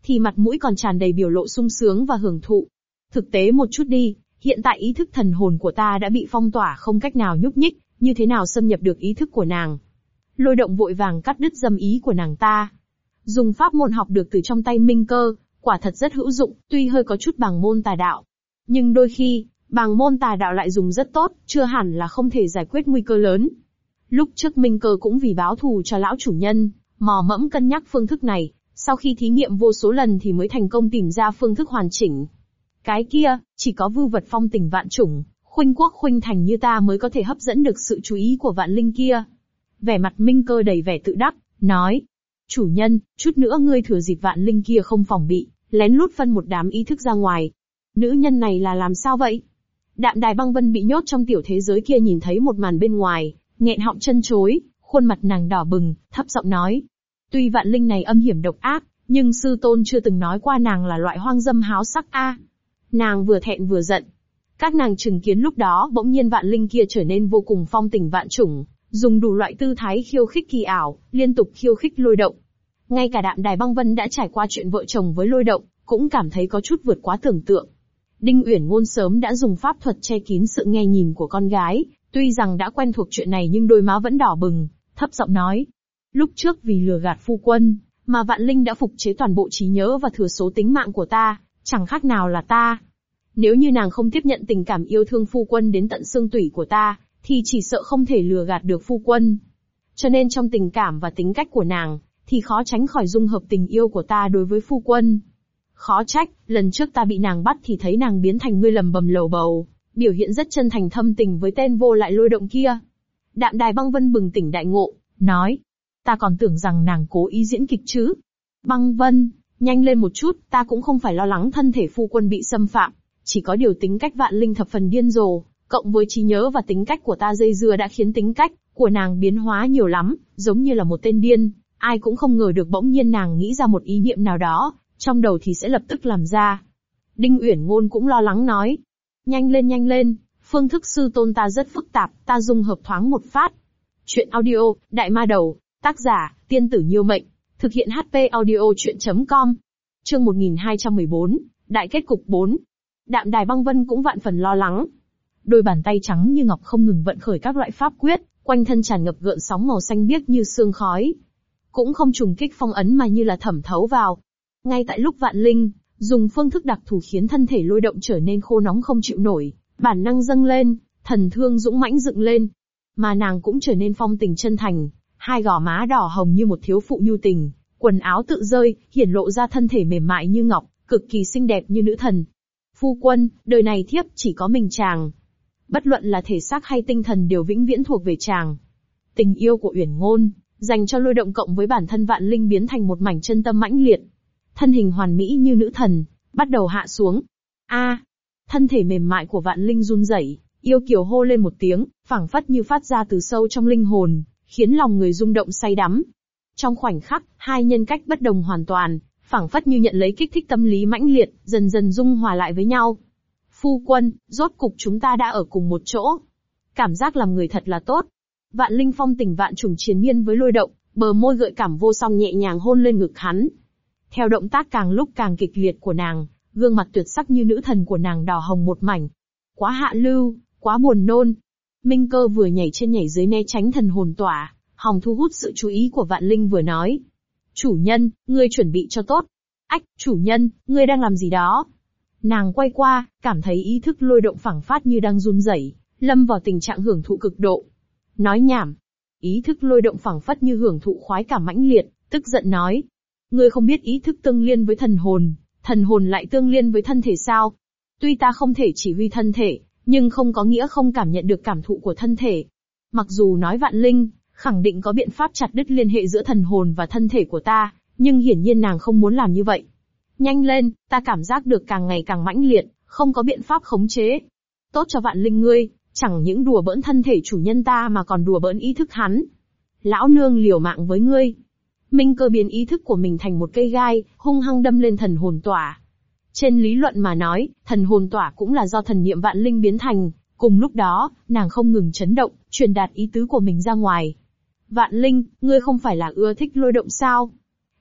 thì mặt mũi còn tràn đầy biểu lộ sung sướng và hưởng thụ. Thực tế một chút đi, hiện tại ý thức thần hồn của ta đã bị phong tỏa không cách nào nhúc nhích, như thế nào xâm nhập được ý thức của nàng? Lôi Động vội vàng cắt đứt dâm ý của nàng ta. Dùng pháp môn học được từ trong tay Minh Cơ, quả thật rất hữu dụng, tuy hơi có chút bàng môn tà đạo. Nhưng đôi khi, bàng môn tà đạo lại dùng rất tốt, chưa hẳn là không thể giải quyết nguy cơ lớn. Lúc trước Minh Cơ cũng vì báo thù cho lão chủ nhân, mò mẫm cân nhắc phương thức này, sau khi thí nghiệm vô số lần thì mới thành công tìm ra phương thức hoàn chỉnh. Cái kia, chỉ có vưu vật phong tình vạn chủng, khuynh quốc khuynh thành như ta mới có thể hấp dẫn được sự chú ý của vạn linh kia. Vẻ mặt Minh Cơ đầy vẻ tự đắc, nói. Chủ nhân, chút nữa ngươi thừa dịp vạn linh kia không phòng bị, lén lút phân một đám ý thức ra ngoài. Nữ nhân này là làm sao vậy? Đạm Đài Băng Vân bị nhốt trong tiểu thế giới kia nhìn thấy một màn bên ngoài, nghẹn họng chân chối, khuôn mặt nàng đỏ bừng, thấp giọng nói. Tuy vạn linh này âm hiểm độc ác, nhưng sư tôn chưa từng nói qua nàng là loại hoang dâm háo sắc a. Nàng vừa thẹn vừa giận. Các nàng chứng kiến lúc đó bỗng nhiên vạn linh kia trở nên vô cùng phong tình vạn chủng, dùng đủ loại tư thái khiêu khích kỳ ảo, liên tục khiêu khích Lôi Động. Ngay cả Đạm Đài Băng Vân đã trải qua chuyện vợ chồng với Lôi Động, cũng cảm thấy có chút vượt quá tưởng tượng. Đinh Uyển Ngôn sớm đã dùng pháp thuật che kín sự nghe nhìn của con gái, tuy rằng đã quen thuộc chuyện này nhưng đôi má vẫn đỏ bừng, thấp giọng nói. Lúc trước vì lừa gạt phu quân, mà vạn linh đã phục chế toàn bộ trí nhớ và thừa số tính mạng của ta, chẳng khác nào là ta. Nếu như nàng không tiếp nhận tình cảm yêu thương phu quân đến tận xương tủy của ta, thì chỉ sợ không thể lừa gạt được phu quân. Cho nên trong tình cảm và tính cách của nàng, thì khó tránh khỏi dung hợp tình yêu của ta đối với phu quân. Khó trách, lần trước ta bị nàng bắt thì thấy nàng biến thành ngươi lầm bầm lầu bầu, biểu hiện rất chân thành thâm tình với tên vô lại Lôi Động kia. Đạm Đài Băng Vân bừng tỉnh đại ngộ, nói. Ta còn tưởng rằng nàng cố ý diễn kịch chứ. Băng Vân, nhanh lên một chút, ta cũng không phải lo lắng thân thể phu quân bị xâm phạm. Chỉ có điều tính cách vạn linh thập phần điên rồ, cộng với trí nhớ và tính cách của ta dây dưa đã khiến tính cách của nàng biến hóa nhiều lắm, giống như là một tên điên. Ai cũng không ngờ được bỗng nhiên nàng nghĩ ra một ý niệm nào đó, trong đầu thì sẽ lập tức làm ra. Đinh Uyển Ngôn cũng lo lắng nói. Nhanh lên nhanh lên, phương thức sư tôn ta rất phức tạp, ta dung hợp thoáng một phát. Chuyện audio, Đại Ma Đầu, tác giả, Tiên Tử Nhiêu Mệnh, thực hiện hát pê audio chuyện chấm com. Chương một nghìn hai trăm mười bốn, Đại kết cục bốn. Đạm Đài Băng Vân cũng vạn phần lo lắng. Đôi bàn tay trắng như ngọc không ngừng vận khởi các loại pháp quyết, quanh thân tràn ngập gợn sóng màu xanh biếc như sương khói. Cũng không trùng kích phong ấn mà như là thẩm thấu vào. Ngay tại lúc vạn linh, dùng phương thức đặc thù khiến thân thể Lôi Động trở nên khô nóng không chịu nổi, bản năng dâng lên, thần thương dũng mãnh dựng lên. Mà nàng cũng trở nên phong tình chân thành, hai gò má đỏ hồng như một thiếu phụ nhu tình, quần áo tự rơi, hiển lộ ra thân thể mềm mại như ngọc, cực kỳ xinh đẹp như nữ thần. Phu quân, đời này thiếp chỉ có mình chàng. Bất luận là thể xác hay tinh thần đều vĩnh viễn thuộc về chàng. Tình yêu của Uyển Ngôn, dành cho Lôi Động cộng với bản thân vạn linh biến thành một mảnh chân tâm mãnh liệt. Thân hình hoàn mỹ như nữ thần, bắt đầu hạ xuống. A, thân thể mềm mại của vạn linh run rẩy, yêu kiều hô lên một tiếng, phảng phất như phát ra từ sâu trong linh hồn, khiến lòng người rung động say đắm. Trong khoảnh khắc, hai nhân cách bất đồng hoàn toàn, phảng phất như nhận lấy kích thích tâm lý mãnh liệt, dần dần dung hòa lại với nhau. Phu quân, rốt cục chúng ta đã ở cùng một chỗ. Cảm giác làm người thật là tốt. Vạn linh phong tình vạn trùng triền miên với Lôi Động, bờ môi gợi cảm vô song nhẹ nhàng hôn lên ngực hắn. Theo động tác càng lúc càng kịch liệt của nàng, gương mặt tuyệt sắc như nữ thần của nàng đỏ hồng một mảnh. Quá hạ lưu, quá buồn nôn. Minh Cơ vừa nhảy trên nhảy dưới né tránh thần hồn tỏa, hòng thu hút sự chú ý của vạn linh vừa nói. Chủ nhân, ngươi chuẩn bị cho tốt. Ách, chủ nhân, ngươi đang làm gì đó? Nàng quay qua, cảm thấy ý thức Lôi Động phảng phát như đang run rẩy, lâm vào tình trạng hưởng thụ cực độ. Nói nhảm. Ý thức Lôi Động phảng phất như hưởng thụ khoái cảm mãnh liệt, tức giận nói. Ngươi không biết ý thức tương liên với thần hồn, thần hồn lại tương liên với thân thể sao? Tuy ta không thể chỉ huy thân thể, nhưng không có nghĩa không cảm nhận được cảm thụ của thân thể. Mặc dù nói vạn linh, khẳng định có biện pháp chặt đứt liên hệ giữa thần hồn và thân thể của ta, nhưng hiển nhiên nàng không muốn làm như vậy. Nhanh lên, ta cảm giác được càng ngày càng mãnh liệt, không có biện pháp khống chế. Tốt cho vạn linh ngươi, chẳng những đùa bỡn thân thể chủ nhân ta mà còn đùa bỡn ý thức hắn. Lão nương liều mạng với ngươi. Minh Cơ biến ý thức của mình thành một cây gai, hung hăng đâm lên thần hồn tỏa. Trên lý luận mà nói, thần hồn tỏa cũng là do thần niệm vạn linh biến thành, cùng lúc đó, nàng không ngừng chấn động, truyền đạt ý tứ của mình ra ngoài. Vạn linh, ngươi không phải là ưa thích Lôi Động sao?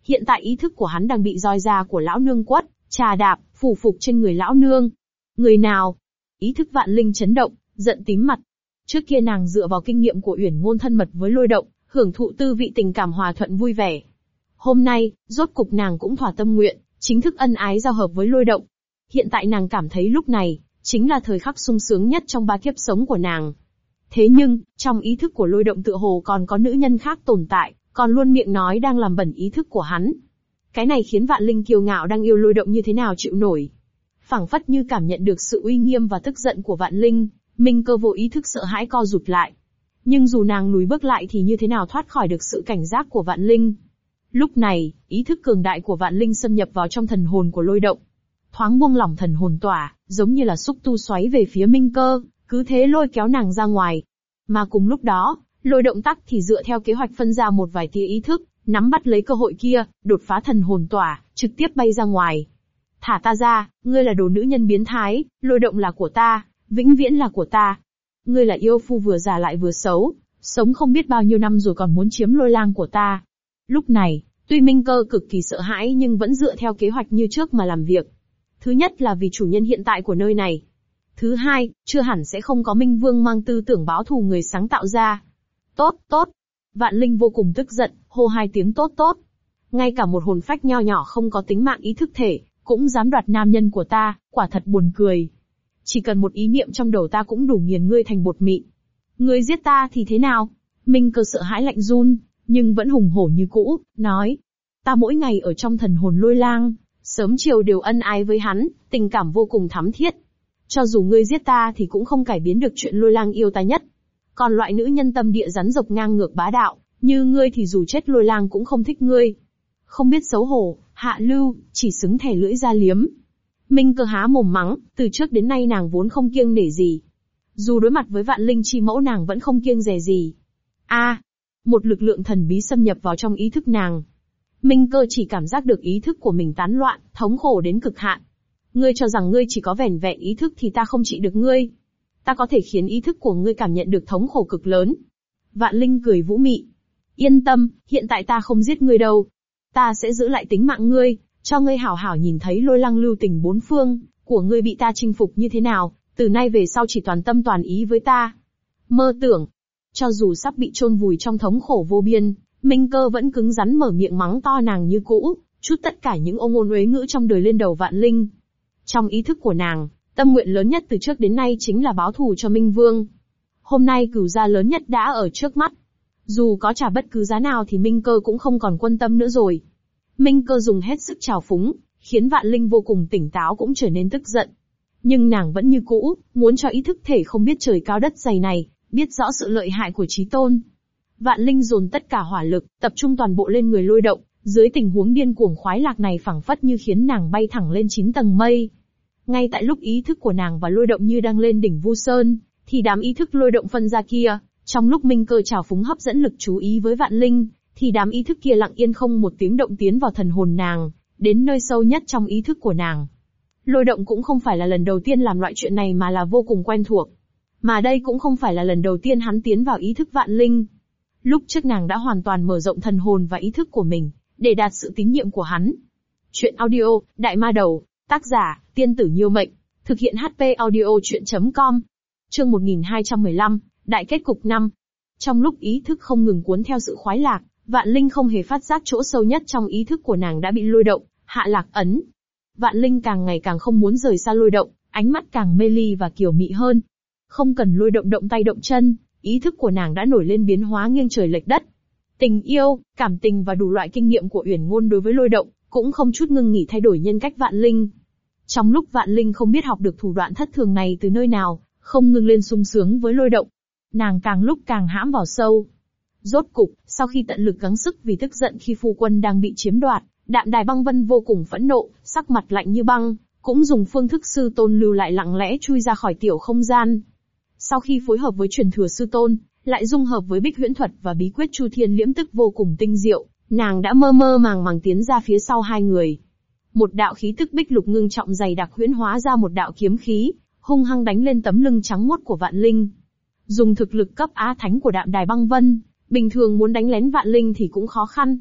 Hiện tại ý thức của hắn đang bị roi da của lão nương quất, trà đạp, phủ phục trên người lão nương. Người nào? Ý thức Vạn Linh chấn động, giận tím mặt. Trước kia nàng dựa vào kinh nghiệm của Uyển Ngôn thân mật với Lôi Động, hưởng thụ tư vị tình cảm hòa thuận vui vẻ. Hôm nay, rốt cục nàng cũng thỏa tâm nguyện, chính thức ân ái giao hợp với Lôi Động. Hiện tại nàng cảm thấy lúc này, chính là thời khắc sung sướng nhất trong ba kiếp sống của nàng. Thế nhưng, trong ý thức của Lôi Động tựa hồ còn có nữ nhân khác tồn tại, còn luôn miệng nói đang làm bẩn ý thức của hắn. Cái này khiến Vạn Linh kiêu ngạo đang yêu Lôi Động như thế nào chịu nổi. Phảng phất như cảm nhận được sự uy nghiêm và tức giận của Vạn Linh, Minh Cơ vô ý thức sợ hãi co rụt lại. Nhưng dù nàng lùi bước lại thì như thế nào thoát khỏi được sự cảnh giác của Vạn Linh. Lúc này, ý thức cường đại của Vạn Linh xâm nhập vào trong thần hồn của Lôi Động. Thoáng buông lỏng thần hồn tỏa, giống như là xúc tu xoáy về phía Minh Cơ, cứ thế lôi kéo nàng ra ngoài. Mà cùng lúc đó, Lôi Động tắc thì dựa theo kế hoạch phân ra một vài tia ý thức, nắm bắt lấy cơ hội kia, đột phá thần hồn tỏa, trực tiếp bay ra ngoài. Thả ta ra, ngươi là đồ nữ nhân biến thái, Lôi Động là của ta, vĩnh viễn là của ta. Ngươi là yêu phu vừa già lại vừa xấu, sống không biết bao nhiêu năm rồi còn muốn chiếm Lôi Lang của ta. Lúc này, tuy Minh Cơ cực kỳ sợ hãi nhưng vẫn dựa theo kế hoạch như trước mà làm việc. Thứ nhất là vì chủ nhân hiện tại của nơi này. Thứ hai, chưa hẳn sẽ không có Minh Vương mang tư tưởng báo thù người sáng tạo ra. Tốt, tốt. Vạn Linh vô cùng tức giận, hô hai tiếng tốt tốt. Ngay cả một hồn phách nho nhỏ không có tính mạng ý thức thể, cũng dám đoạt nam nhân của ta, quả thật buồn cười. Chỉ cần một ý niệm trong đầu ta cũng đủ nghiền ngươi thành bột mịn. Ngươi giết ta thì thế nào? Minh Cơ sợ hãi lạnh run, nhưng vẫn hùng hổ như cũ, nói. Ta mỗi ngày ở trong thần hồn Lôi Lang, sớm chiều đều ân ái với hắn, tình cảm vô cùng thắm thiết. Cho dù ngươi giết ta thì cũng không cải biến được chuyện Lôi Lang yêu ta nhất. Còn loại nữ nhân tâm địa rắn rộc ngang ngược bá đạo, như ngươi thì dù chết Lôi Lang cũng không thích ngươi. Không biết xấu hổ, hạ lưu, chỉ xứng thẻ lưỡi ra liếm. Minh Cơ há mồm mắng, từ trước đến nay nàng vốn không kiêng nể gì. Dù đối mặt với Vạn Linh chi mẫu nàng vẫn không kiêng dè gì. A, à, một lực lượng thần bí xâm nhập vào trong ý thức nàng. Minh Cơ chỉ cảm giác được ý thức của mình tán loạn, thống khổ đến cực hạn. Ngươi cho rằng ngươi chỉ có vẻn vẹn ý thức thì ta không trị được ngươi. Ta có thể khiến ý thức của ngươi cảm nhận được thống khổ cực lớn. Vạn Linh cười vũ mị. Yên tâm, hiện tại ta không giết ngươi đâu. Ta sẽ giữ lại tính mạng ngươi, cho ngươi hảo hảo nhìn thấy Lôi Lang lưu tình bốn phương, của ngươi bị ta chinh phục như thế nào, từ nay về sau chỉ toàn tâm toàn ý với ta. Mơ tưởng. Cho dù sắp bị chôn vùi trong thống khổ vô biên, Minh Cơ vẫn cứng rắn mở miệng mắng to nàng như cũ, trút tất cả những ô ngôn uế ngữ trong đời lên đầu Vạn Linh. Trong ý thức của nàng, tâm nguyện lớn nhất từ trước đến nay chính là báo thù cho Minh Vương. Hôm nay cửu gia lớn nhất đã ở trước mắt. Dù có trả bất cứ giá nào thì Minh Cơ cũng không còn quan tâm nữa rồi. Minh Cơ dùng hết sức trào phúng, khiến Vạn Linh vô cùng tỉnh táo cũng trở nên tức giận. Nhưng nàng vẫn như cũ, muốn cho ý thức thể không biết trời cao đất dày này, biết rõ sự lợi hại của Chí Tôn. Vạn Linh dồn tất cả hỏa lực, tập trung toàn bộ lên người Lôi Động, dưới tình huống điên cuồng khoái lạc này phảng phất như khiến nàng bay thẳng lên chín tầng mây. Ngay tại lúc ý thức của nàng và Lôi Động như đang lên đỉnh Vu Sơn, thì đám ý thức Lôi Động phân ra kia, trong lúc Minh Cơ trào phúng hấp dẫn lực chú ý với Vạn Linh, thì đám ý thức kia lặng yên không một tiếng động tiến vào thần hồn nàng, đến nơi sâu nhất trong ý thức của nàng. Lôi Động cũng không phải là lần đầu tiên làm loại chuyện này mà là vô cùng quen thuộc. Mà đây cũng không phải là lần đầu tiên hắn tiến vào ý thức Vạn Linh. Lúc trước nàng đã hoàn toàn mở rộng thần hồn và ý thức của mình, để đạt sự tín nhiệm của hắn. Chuyện audio, Đại Ma Đầu, tác giả, Tiên Tử Nhiêu Mệnh, thực hiện hát pê audio chuyện chấm com. Chương một nghìn hai trăm mười lăm, Đại kết cục năm. Trong lúc ý thức không ngừng cuốn theo sự khoái lạc, Vạn Linh không hề phát giác chỗ sâu nhất trong ý thức của nàng đã bị Lôi Động hạ lạc ấn. Vạn Linh càng ngày càng không muốn rời xa Lôi Động, ánh mắt càng mê ly và kiều mị hơn. Không cần Lôi Động động tay động chân, ý thức của nàng đã nổi lên biến hóa nghiêng trời lệch đất. Tình yêu, cảm tình và đủ loại kinh nghiệm của Uyển Ngôn đối với Lôi Động cũng không chút ngưng nghỉ thay đổi nhân cách Vạn Linh. Trong lúc Vạn Linh không biết học được thủ đoạn thất thường này từ nơi nào, không ngừng lên sung sướng với Lôi Động, nàng càng lúc càng hãm vào sâu. Rốt cục, sau khi tận lực gắng sức vì tức giận khi phu quân đang bị chiếm đoạt, Đạm Đài Băng Vân vô cùng phẫn nộ, sắc mặt lạnh như băng, cũng dùng phương thức sư tôn lưu lại lặng lẽ chui ra khỏi tiểu không gian. Sau khi phối hợp với truyền thừa sư tôn, lại dung hợp với Bích Huyễn Thuật và bí quyết Chu Thiên Liễm Tức vô cùng tinh diệu, nàng đã mơ mơ màng màng tiến ra phía sau hai người. Một đạo khí tức bích lục ngưng trọng dày đặc huyễn hóa ra một đạo kiếm khí, hung hăng đánh lên tấm lưng trắng muốt của Vạn Linh. Dùng thực lực cấp Á Thánh của Đạm Đài Băng Vân, bình thường muốn đánh lén Vạn Linh thì cũng khó khăn.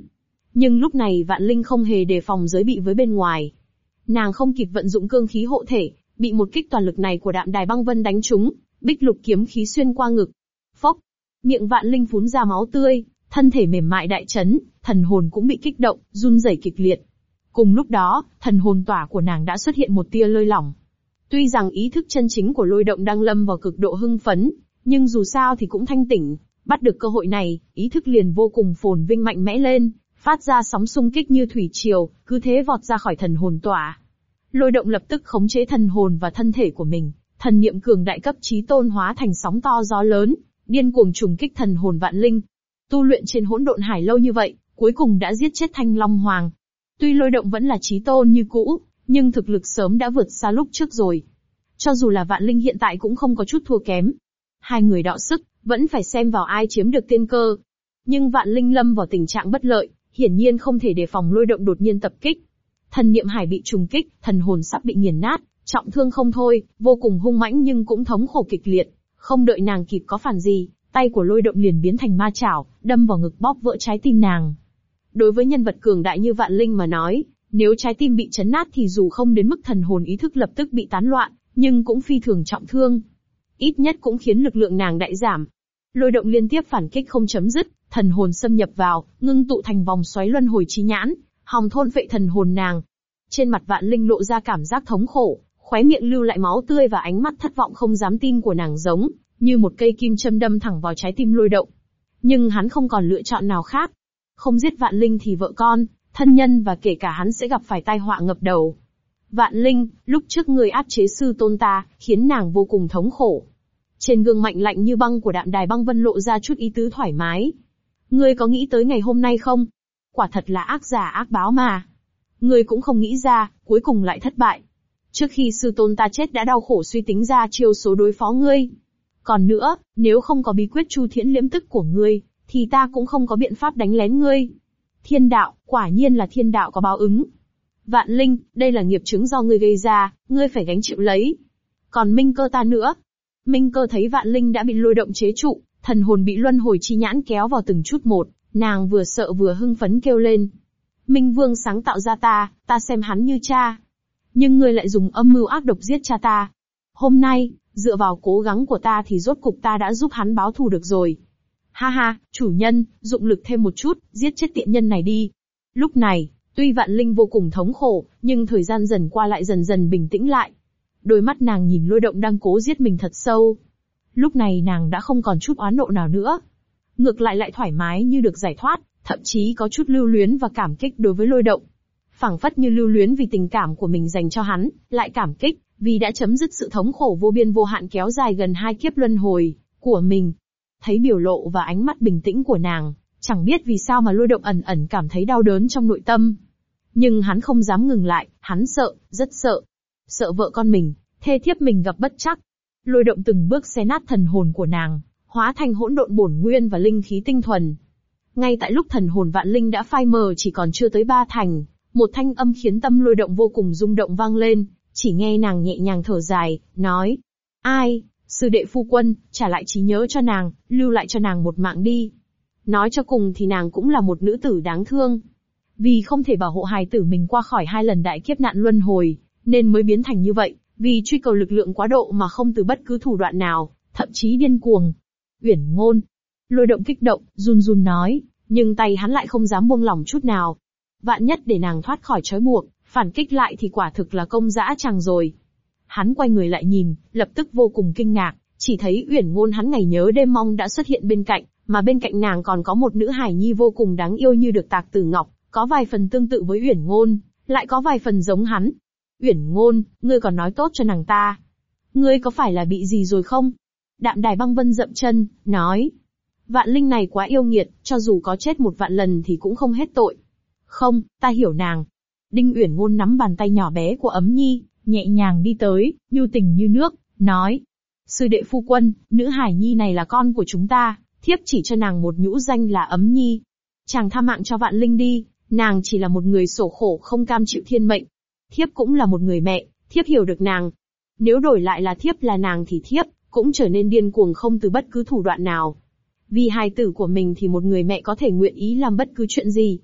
Nhưng lúc này Vạn Linh không hề đề phòng giới bị với bên ngoài. Nàng không kịp vận dụng cương khí hộ thể, bị một kích toàn lực này của Đạm Đài Băng Vân đánh trúng, bích lục kiếm khí xuyên qua ngực. Phốc, miệng Vạn Linh phún ra máu tươi, thân thể mềm mại đại chấn, thần hồn cũng bị kích động, run rẩy kịch liệt. Cùng lúc đó, thần hồn tỏa của nàng đã xuất hiện một tia lơi lỏng. Tuy rằng ý thức chân chính của Lôi Động đang lâm vào cực độ hưng phấn, nhưng dù sao thì cũng thanh tỉnh, bắt được cơ hội này, ý thức liền vô cùng phồn vinh mạnh mẽ lên, phát ra sóng xung kích như thủy triều, cứ thế vọt ra khỏi thần hồn tỏa. Lôi Động lập tức khống chế thần hồn và thân thể của mình, thần niệm cường đại cấp chí tôn hóa thành sóng to gió lớn, điên cuồng trùng kích thần hồn Vạn Linh. Tu luyện trên hỗn độn hải lâu như vậy, cuối cùng đã giết chết Thanh Long Hoàng. Tuy Lôi Động vẫn là chí tôn như cũ, nhưng thực lực sớm đã vượt xa lúc trước rồi. Cho dù là Vạn Linh hiện tại cũng không có chút thua kém. Hai người đọ sức, vẫn phải xem vào ai chiếm được tiên cơ. Nhưng Vạn Linh lâm vào tình trạng bất lợi, hiển nhiên không thể đề phòng Lôi Động đột nhiên tập kích. Thần niệm hải bị trùng kích, thần hồn sắp bị nghiền nát, trọng thương không thôi, vô cùng hung mãnh nhưng cũng thống khổ kịch liệt. Không đợi nàng kịp có phản gì, tay của Lôi Động liền biến thành ma chảo, đâm vào ngực bóp vỡ trái tim nàng. Đối với nhân vật cường đại như Vạn Linh mà nói, nếu trái tim bị chấn nát thì dù không đến mức thần hồn ý thức lập tức bị tán loạn, nhưng cũng phi thường trọng thương. Ít nhất cũng khiến lực lượng nàng đại giảm. Lôi Động liên tiếp phản kích không chấm dứt, thần hồn xâm nhập vào, ngưng tụ thành vòng xoáy luân hồi chi nhãn, hòng thôn phệ thần hồn nàng. Trên mặt Vạn Linh lộ ra cảm giác thống khổ, khóe miệng lưu lại máu tươi và ánh mắt thất vọng không dám tin của nàng giống như một cây kim châm đâm thẳng vào trái tim Lôi Động. Nhưng hắn không còn lựa chọn nào khác. Không giết Vạn Linh thì vợ con, thân nhân và kể cả hắn sẽ gặp phải tai họa ngập đầu. Vạn Linh, lúc trước người áp chế sư tôn ta, khiến nàng vô cùng thống khổ. Trên gương mặt lạnh như băng của Đạm Đài Băng Vân lộ ra chút ý tứ thoải mái. Ngươi có nghĩ tới ngày hôm nay không? Quả thật là ác giả ác báo mà. Ngươi cũng không nghĩ ra, cuối cùng lại thất bại. Trước khi sư tôn ta chết đã đau khổ suy tính ra chiêu số đối phó ngươi. Còn nữa, nếu không có bí quyết Chu Thiễn Liễm Tức của ngươi, thì ta cũng không có biện pháp đánh lén ngươi. Thiên đạo, quả nhiên là thiên đạo có báo ứng. Vạn Linh, đây là nghiệp chướng do ngươi gây ra, ngươi phải gánh chịu lấy. Còn Minh Cơ ta nữa. Minh Cơ thấy Vạn Linh đã bị Lôi Động chế trụ, thần hồn bị luân hồi chi nhãn kéo vào từng chút một, nàng vừa sợ vừa hưng phấn kêu lên. Minh Vương sáng tạo ra ta, ta xem hắn như cha. Nhưng ngươi lại dùng âm mưu ác độc giết cha ta. Hôm nay, dựa vào cố gắng của ta thì rốt cục ta đã giúp hắn báo thù được rồi. Ha ha, chủ nhân, dụng lực thêm một chút, giết chết tiện nhân này đi. Lúc này, tuy Vạn Linh vô cùng thống khổ, nhưng thời gian dần qua lại dần dần bình tĩnh lại. Đôi mắt nàng nhìn Lôi Động đang cố giết mình thật sâu. Lúc này nàng đã không còn chút oán nộ nào nữa. Ngược lại lại thoải mái như được giải thoát, thậm chí có chút lưu luyến và cảm kích đối với Lôi Động. Phảng phất như lưu luyến vì tình cảm của mình dành cho hắn, lại cảm kích vì đã chấm dứt sự thống khổ vô biên vô hạn kéo dài gần hai kiếp luân hồi của mình. Thấy biểu lộ và ánh mắt bình tĩnh của nàng, chẳng biết vì sao mà Lôi Động ẩn ẩn cảm thấy đau đớn trong nội tâm. Nhưng hắn không dám ngừng lại, hắn sợ, rất sợ. Sợ vợ con mình, thê thiếp mình gặp bất trắc. Lôi Động từng bước xé nát thần hồn của nàng, hóa thành hỗn độn bổn nguyên và linh khí tinh thuần. Ngay tại lúc thần hồn Vạn Linh đã phai mờ chỉ còn chưa tới ba thành, một thanh âm khiến tâm Lôi Động vô cùng rung động vang lên, chỉ nghe nàng nhẹ nhàng thở dài, nói: Ai, sư đệ phu quân, trả lại trí nhớ cho nàng, lưu lại cho nàng một mạng đi. Nói cho cùng thì nàng cũng là một nữ tử đáng thương. Vì không thể bảo hộ hài tử mình qua khỏi hai lần đại kiếp nạn luân hồi, nên mới biến thành như vậy, vì truy cầu lực lượng quá độ mà không từ bất cứ thủ đoạn nào, thậm chí điên cuồng. Uyển Ngôn. Lôi Động kích động, run run nói, nhưng tay hắn lại không dám buông lỏng chút nào. Vạn nhất để nàng thoát khỏi trói buộc, phản kích lại thì quả thực là công dã tràng rồi. Hắn quay người lại nhìn, lập tức vô cùng kinh ngạc, chỉ thấy Uyển Ngôn hắn ngày nhớ đêm mong đã xuất hiện bên cạnh, mà bên cạnh nàng còn có một nữ hài nhi vô cùng đáng yêu như được tạc từ ngọc, có vài phần tương tự với Uyển Ngôn, lại có vài phần giống hắn. Uyển Ngôn, ngươi còn nói tốt cho nàng ta. Ngươi có phải là bị gì rồi không? Đạm Đài Băng Vân dậm chân, nói. Vạn Linh này quá yêu nghiệt, cho dù có chết một vạn lần thì cũng không hết tội. Không, ta hiểu nàng. Đinh Uyển Ngôn nắm bàn tay nhỏ bé của Ấm Nhi, nhẹ nhàng đi tới, nhu tình như nước, nói. Sư đệ phu quân, nữ hải nhi này là con của chúng ta, thiếp chỉ cho nàng một nhũ danh là Ấm Nhi. Chàng tha mạng cho Vạn Linh đi, nàng chỉ là một người sổ khổ không cam chịu thiên mệnh. Thiếp cũng là một người mẹ, thiếp hiểu được nàng. Nếu đổi lại là thiếp là nàng thì thiếp cũng trở nên điên cuồng không từ bất cứ thủ đoạn nào. Vì hài tử của mình thì một người mẹ có thể nguyện ý làm bất cứ chuyện gì.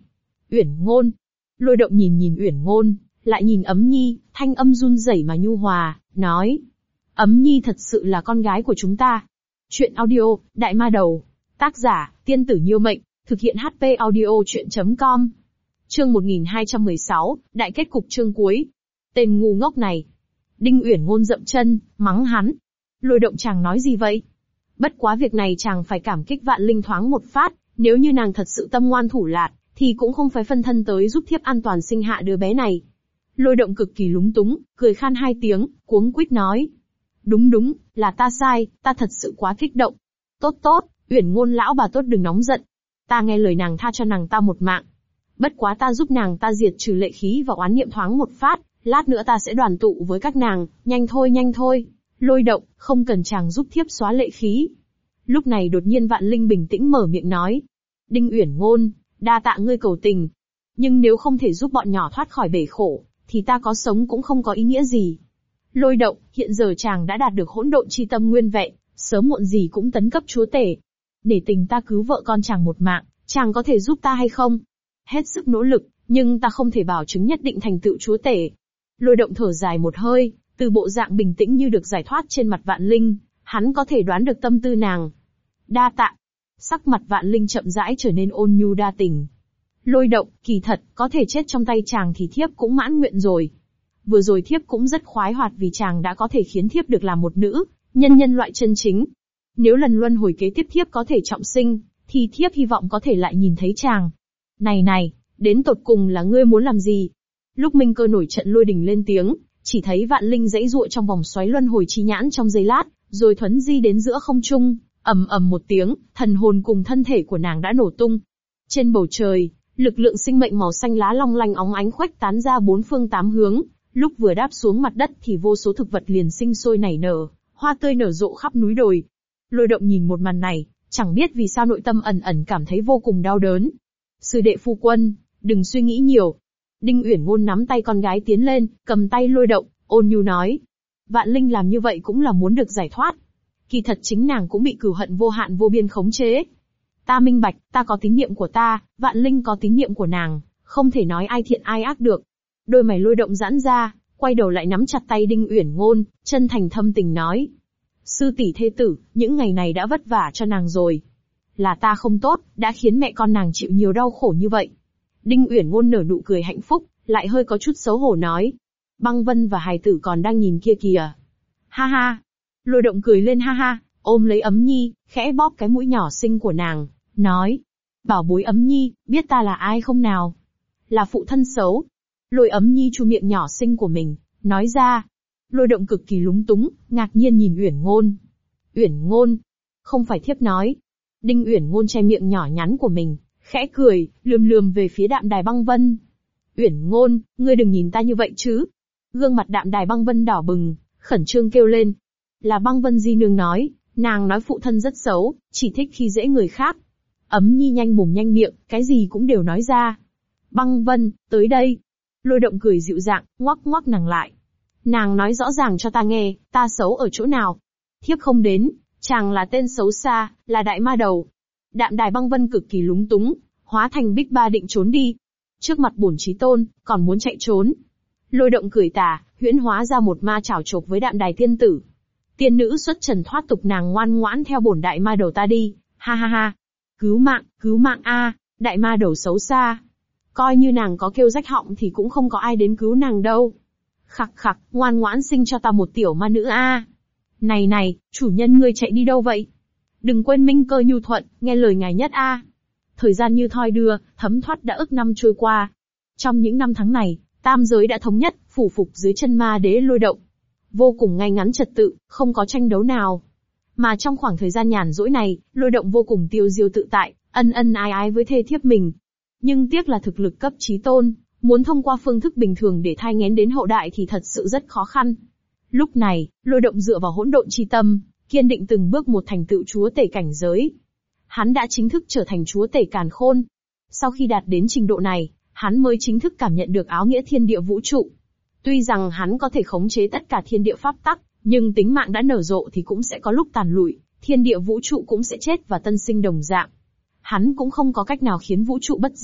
Uyển Ngôn. Lôi Động nhìn nhìn Uyển Ngôn, lại nhìn Ấm Nhi, thanh âm run rẩy mà nhu hòa, nói. Ấm Nhi thật sự là con gái của chúng ta. Chuyện audio, Đại Ma Đầu. Tác giả, Tiên Tử Nhiêu Mệnh, thực hiện hát pê audio chuyện chấm com. Chương một nghìn hai trăm mười sáu, đại kết cục chương cuối. Tên ngu ngốc này. Đinh Uyển Ngôn dậm chân, mắng hắn. Lôi Động chàng nói gì vậy? Bất quá việc này chàng phải cảm kích Vạn Linh thoáng một phát, nếu như nàng thật sự tâm ngoan thủ lạt, thì cũng không phải phân thân tới giúp thiếp an toàn sinh hạ đứa bé này. Lôi Động cực kỳ lúng túng, cười khan hai tiếng, cuống quýt nói. Đúng đúng, là ta sai, ta thật sự quá kích động. Tốt tốt, Uyển Ngôn lão bà tốt đừng nóng giận. Ta nghe lời nàng tha cho nàng ta một mạng. Bất quá ta giúp nàng ta diệt trừ lệ khí và oán niệm thoáng một phát, lát nữa ta sẽ đoàn tụ với các nàng, nhanh thôi nhanh thôi. Lôi Động, không cần chàng giúp thiếp xóa lệ khí. Lúc này đột nhiên Vạn Linh bình tĩnh mở miệng nói. Đinh Uyển Ngôn, đa tạ ngươi cầu tình. Nhưng nếu không thể giúp bọn nhỏ thoát khỏi bể khổ, thì ta có sống cũng không có ý nghĩa gì. Lôi Động, hiện giờ chàng đã đạt được hỗn độn chi tâm nguyên vẹn, sớm muộn gì cũng tấn cấp chúa tể. Để tình ta cứu vợ con chàng một mạng, chàng có thể giúp ta hay không? Hết sức nỗ lực, nhưng ta không thể bảo chứng nhất định thành tựu chúa tể. Lôi Động thở dài một hơi, từ bộ dạng bình tĩnh như được giải thoát trên mặt Vạn Linh, hắn có thể đoán được tâm tư nàng. Đa tạ. Sắc mặt Vạn Linh chậm rãi trở nên ôn nhu đa tình. Lôi Động, kỳ thật, có thể chết trong tay chàng thì thiếp cũng mãn nguyện rồi. Vừa rồi thiếp cũng rất khoái hoạt vì chàng đã có thể khiến thiếp được làm một nữ, nhân nhân loại chân chính. Nếu lần luân hồi kế tiếp thiếp có thể trọng sinh, thì thiếp hy vọng có thể lại nhìn thấy chàng. Này này, đến tột cùng là ngươi muốn làm gì? Lúc Minh Cơ nổi trận lôi đình lên tiếng, chỉ thấy Vạn Linh giãy giụa trong vòng xoáy luân hồi chi nhãn trong giây lát, rồi thuấn di đến giữa không trung, ầm ầm một tiếng, thần hồn cùng thân thể của nàng đã nổ tung. Trên bầu trời, lực lượng sinh mệnh màu xanh lá long lanh óng ánh khuếch tán ra bốn phương tám hướng, lúc vừa đáp xuống mặt đất thì vô số thực vật liền sinh sôi nảy nở, hoa tươi nở rộ khắp núi đồi. Lôi Động nhìn một màn này, chẳng biết vì sao nội tâm ẩn ẩn cảm thấy vô cùng đau đớn. Sư đệ phu quân, đừng suy nghĩ nhiều. Đinh Uyển Ngôn nắm tay con gái tiến lên, cầm tay Lôi Động, ôn nhu nói. Vạn Linh làm như vậy cũng là muốn được giải thoát. Kỳ thật chính nàng cũng bị cửu hận vô hạn vô biên khống chế. Ta minh bạch, ta có tín niệm của ta, Vạn Linh có tín niệm của nàng, không thể nói ai thiện ai ác được. Đôi mày Lôi Động giãn ra, quay đầu lại nắm chặt tay Đinh Uyển Ngôn, chân thành thâm tình nói. Sư tỷ thê tử, những ngày này đã vất vả cho nàng rồi. Là ta không tốt, đã khiến mẹ con nàng chịu nhiều đau khổ như vậy. Đinh Uyển Ngôn nở nụ cười hạnh phúc, lại hơi có chút xấu hổ nói. Băng Vân và hài tử còn đang nhìn kia kìa. Ha ha. Lôi Động cười lên ha ha, ôm lấy Ấm Nhi, khẽ bóp cái mũi nhỏ xinh của nàng, nói. Bảo bối Ấm Nhi, biết ta là ai không nào? Là phụ thân xấu. Lôi Ấm Nhi chu miệng nhỏ xinh của mình, nói ra. Lôi Động cực kỳ lúng túng, ngạc nhiên nhìn Uyển Ngôn. Uyển Ngôn, không phải thiếp nói. Đinh Uyển Ngôn che miệng nhỏ nhắn của mình, khẽ cười, lườm lườm về phía Đạm Đài Băng Vân. Uyển Ngôn, ngươi đừng nhìn ta như vậy chứ. Gương mặt Đạm Đài Băng Vân đỏ bừng, khẩn trương kêu lên. Là Băng Vân di nương nói, nàng nói phụ thân rất xấu, chỉ thích khi dễ người khác. Ấm Nhi nhanh mồm nhanh miệng, cái gì cũng đều nói ra. Băng Vân, tới đây. Lôi Động cười dịu dàng, ngoắc ngoắc nàng lại. Nàng nói rõ ràng cho ta nghe, ta xấu ở chỗ nào? Thiếp không đến, chàng là tên xấu xa, là đại ma đầu. Đạm Đài Băng Vân cực kỳ lúng túng, hóa thành bích ba định trốn đi. Trước mặt bổn chí tôn, còn muốn chạy trốn. Lôi Động cười tà, huyễn hóa ra một ma chảo chộp với Đạm Đài tiên tử. Tiên nữ xuất trần thoát tục nàng ngoan ngoãn theo bổn đại ma đầu ta đi, ha ha ha. Cứu mạng, cứu mạng a, đại ma đầu xấu xa. Coi như nàng có kêu rách họng thì cũng không có ai đến cứu nàng đâu. Khặc khặc, ngoan ngoãn sinh cho ta một tiểu ma nữ a. Này này, chủ nhân ngươi chạy đi đâu vậy? Đừng quên Minh Cơ nhu thuận, nghe lời ngài nhất a. Thời gian như thoi đưa, thấm thoát đã ức năm trôi qua. Trong những năm tháng này, tam giới đã thống nhất, phủ phục dưới chân ma đế Lôi Động. Vô cùng ngay ngắn trật tự, không có tranh đấu nào. Mà trong khoảng thời gian nhàn rỗi này, Lôi Động vô cùng tiêu diêu tự tại, ân ân ái ái với thê thiếp mình. Nhưng tiếc là thực lực cấp chí tôn, muốn thông qua phương thức bình thường để thai nghén đến hậu đại thì thật sự rất khó khăn. Lúc này, Lôi Động dựa vào hỗn độn chi tâm, kiên định từng bước một thành tựu chúa tể cảnh giới. Hắn đã chính thức trở thành chúa tể càn khôn. Sau khi đạt đến trình độ này, hắn mới chính thức cảm nhận được áo nghĩa thiên địa vũ trụ. Tuy rằng hắn có thể khống chế tất cả thiên địa pháp tắc, nhưng tính mạng đã nở rộ thì cũng sẽ có lúc tàn lụi, thiên địa vũ trụ cũng sẽ chết và tân sinh đồng dạng. Hắn cũng không có cách nào khiến vũ trụ bất diệt,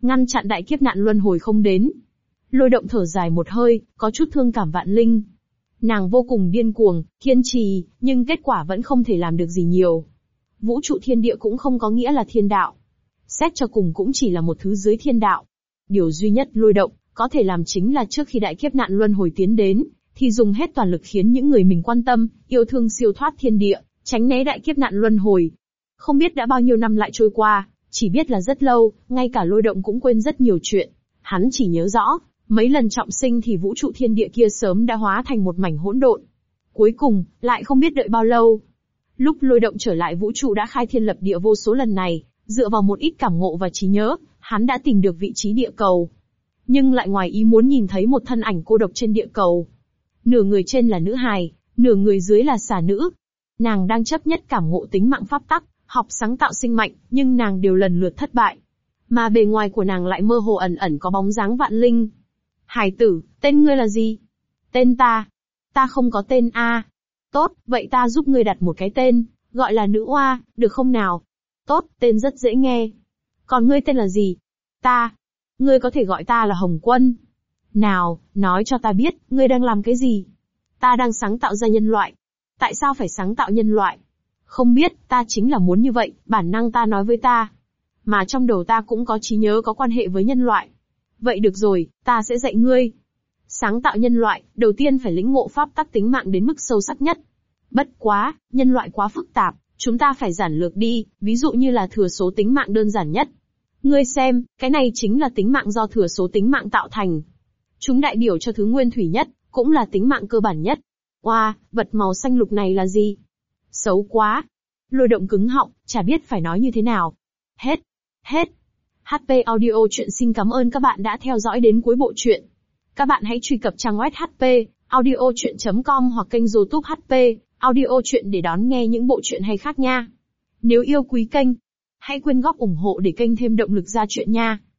ngăn chặn đại kiếp nạn luân hồi không đến. Lôi Động thở dài một hơi, có chút thương cảm Vạn Linh. Nàng vô cùng điên cuồng, kiên trì, nhưng kết quả vẫn không thể làm được gì nhiều. Vũ trụ thiên địa cũng không có nghĩa là thiên đạo. Xét cho cùng cũng chỉ là một thứ dưới thiên đạo. Điều duy nhất Lôi Động có thể làm chính là trước khi đại kiếp nạn luân hồi tiến đến, thì dùng hết toàn lực khiến những người mình quan tâm, yêu thương siêu thoát thiên địa, tránh né đại kiếp nạn luân hồi. Không biết đã bao nhiêu năm lại trôi qua, chỉ biết là rất lâu, ngay cả Lôi Động cũng quên rất nhiều chuyện. Hắn chỉ nhớ rõ, mấy lần trọng sinh thì vũ trụ thiên địa kia sớm đã hóa thành một mảnh hỗn độn. Cuối cùng, lại không biết đợi bao lâu. Lúc Lôi Động trở lại vũ trụ đã khai thiên lập địa vô số lần này, dựa vào một ít cảm ngộ và trí nhớ, hắn đã tìm được vị trí địa cầu. Nhưng lại ngoài ý muốn nhìn thấy một thân ảnh cô độc trên địa cầu. Nửa người trên là nữ hài, nửa người dưới là xà nữ. Nàng đang chấp nhất cảm ngộ tính mạng pháp tắc, học sáng tạo sinh mạnh, nhưng nàng đều lần lượt thất bại. Mà bề ngoài của nàng lại mơ hồ ẩn ẩn có bóng dáng Vạn Linh. Hài tử, tên ngươi là gì? Tên ta. Ta không có tên a. Tốt, vậy ta giúp ngươi đặt một cái tên, gọi là Nữ Oa, được không nào? Tốt, tên rất dễ nghe. Còn ngươi tên là gì? Ta. Ngươi có thể gọi ta là Hồng Quân. Nào, nói cho ta biết, ngươi đang làm cái gì? Ta đang sáng tạo ra nhân loại. Tại sao phải sáng tạo nhân loại? Không biết, ta chính là muốn như vậy, bản năng ta nói với ta. Mà trong đầu ta cũng có trí nhớ có quan hệ với nhân loại. Vậy được rồi, ta sẽ dạy ngươi. Sáng tạo nhân loại, đầu tiên phải lĩnh ngộ pháp tắc tính mạng đến mức sâu sắc nhất. Bất quá, nhân loại quá phức tạp, chúng ta phải giản lược đi, ví dụ như là thừa số tính mạng đơn giản nhất. Ngươi xem, cái này chính là tính mạng do thừa số tính mạng tạo thành. Chúng đại biểu cho thứ nguyên thủy nhất, cũng là tính mạng cơ bản nhất. Oa, vật màu xanh lục này là gì? Xấu quá. Lôi Động cứng họng, chả biết phải nói như thế nào. Hết. Hết. hát pê Audio Chuyện xin cảm ơn các bạn đã theo dõi đến cuối bộ truyện. Các bạn hãy truy cập trang web hát pê audio chuyện chấm com hoặc kênh YouTube hát pê Audio Chuyện để đón nghe những bộ truyện hay khác nha. Nếu yêu quý kênh, hãy quyên góp ủng hộ để kênh thêm động lực ra chuyện nha.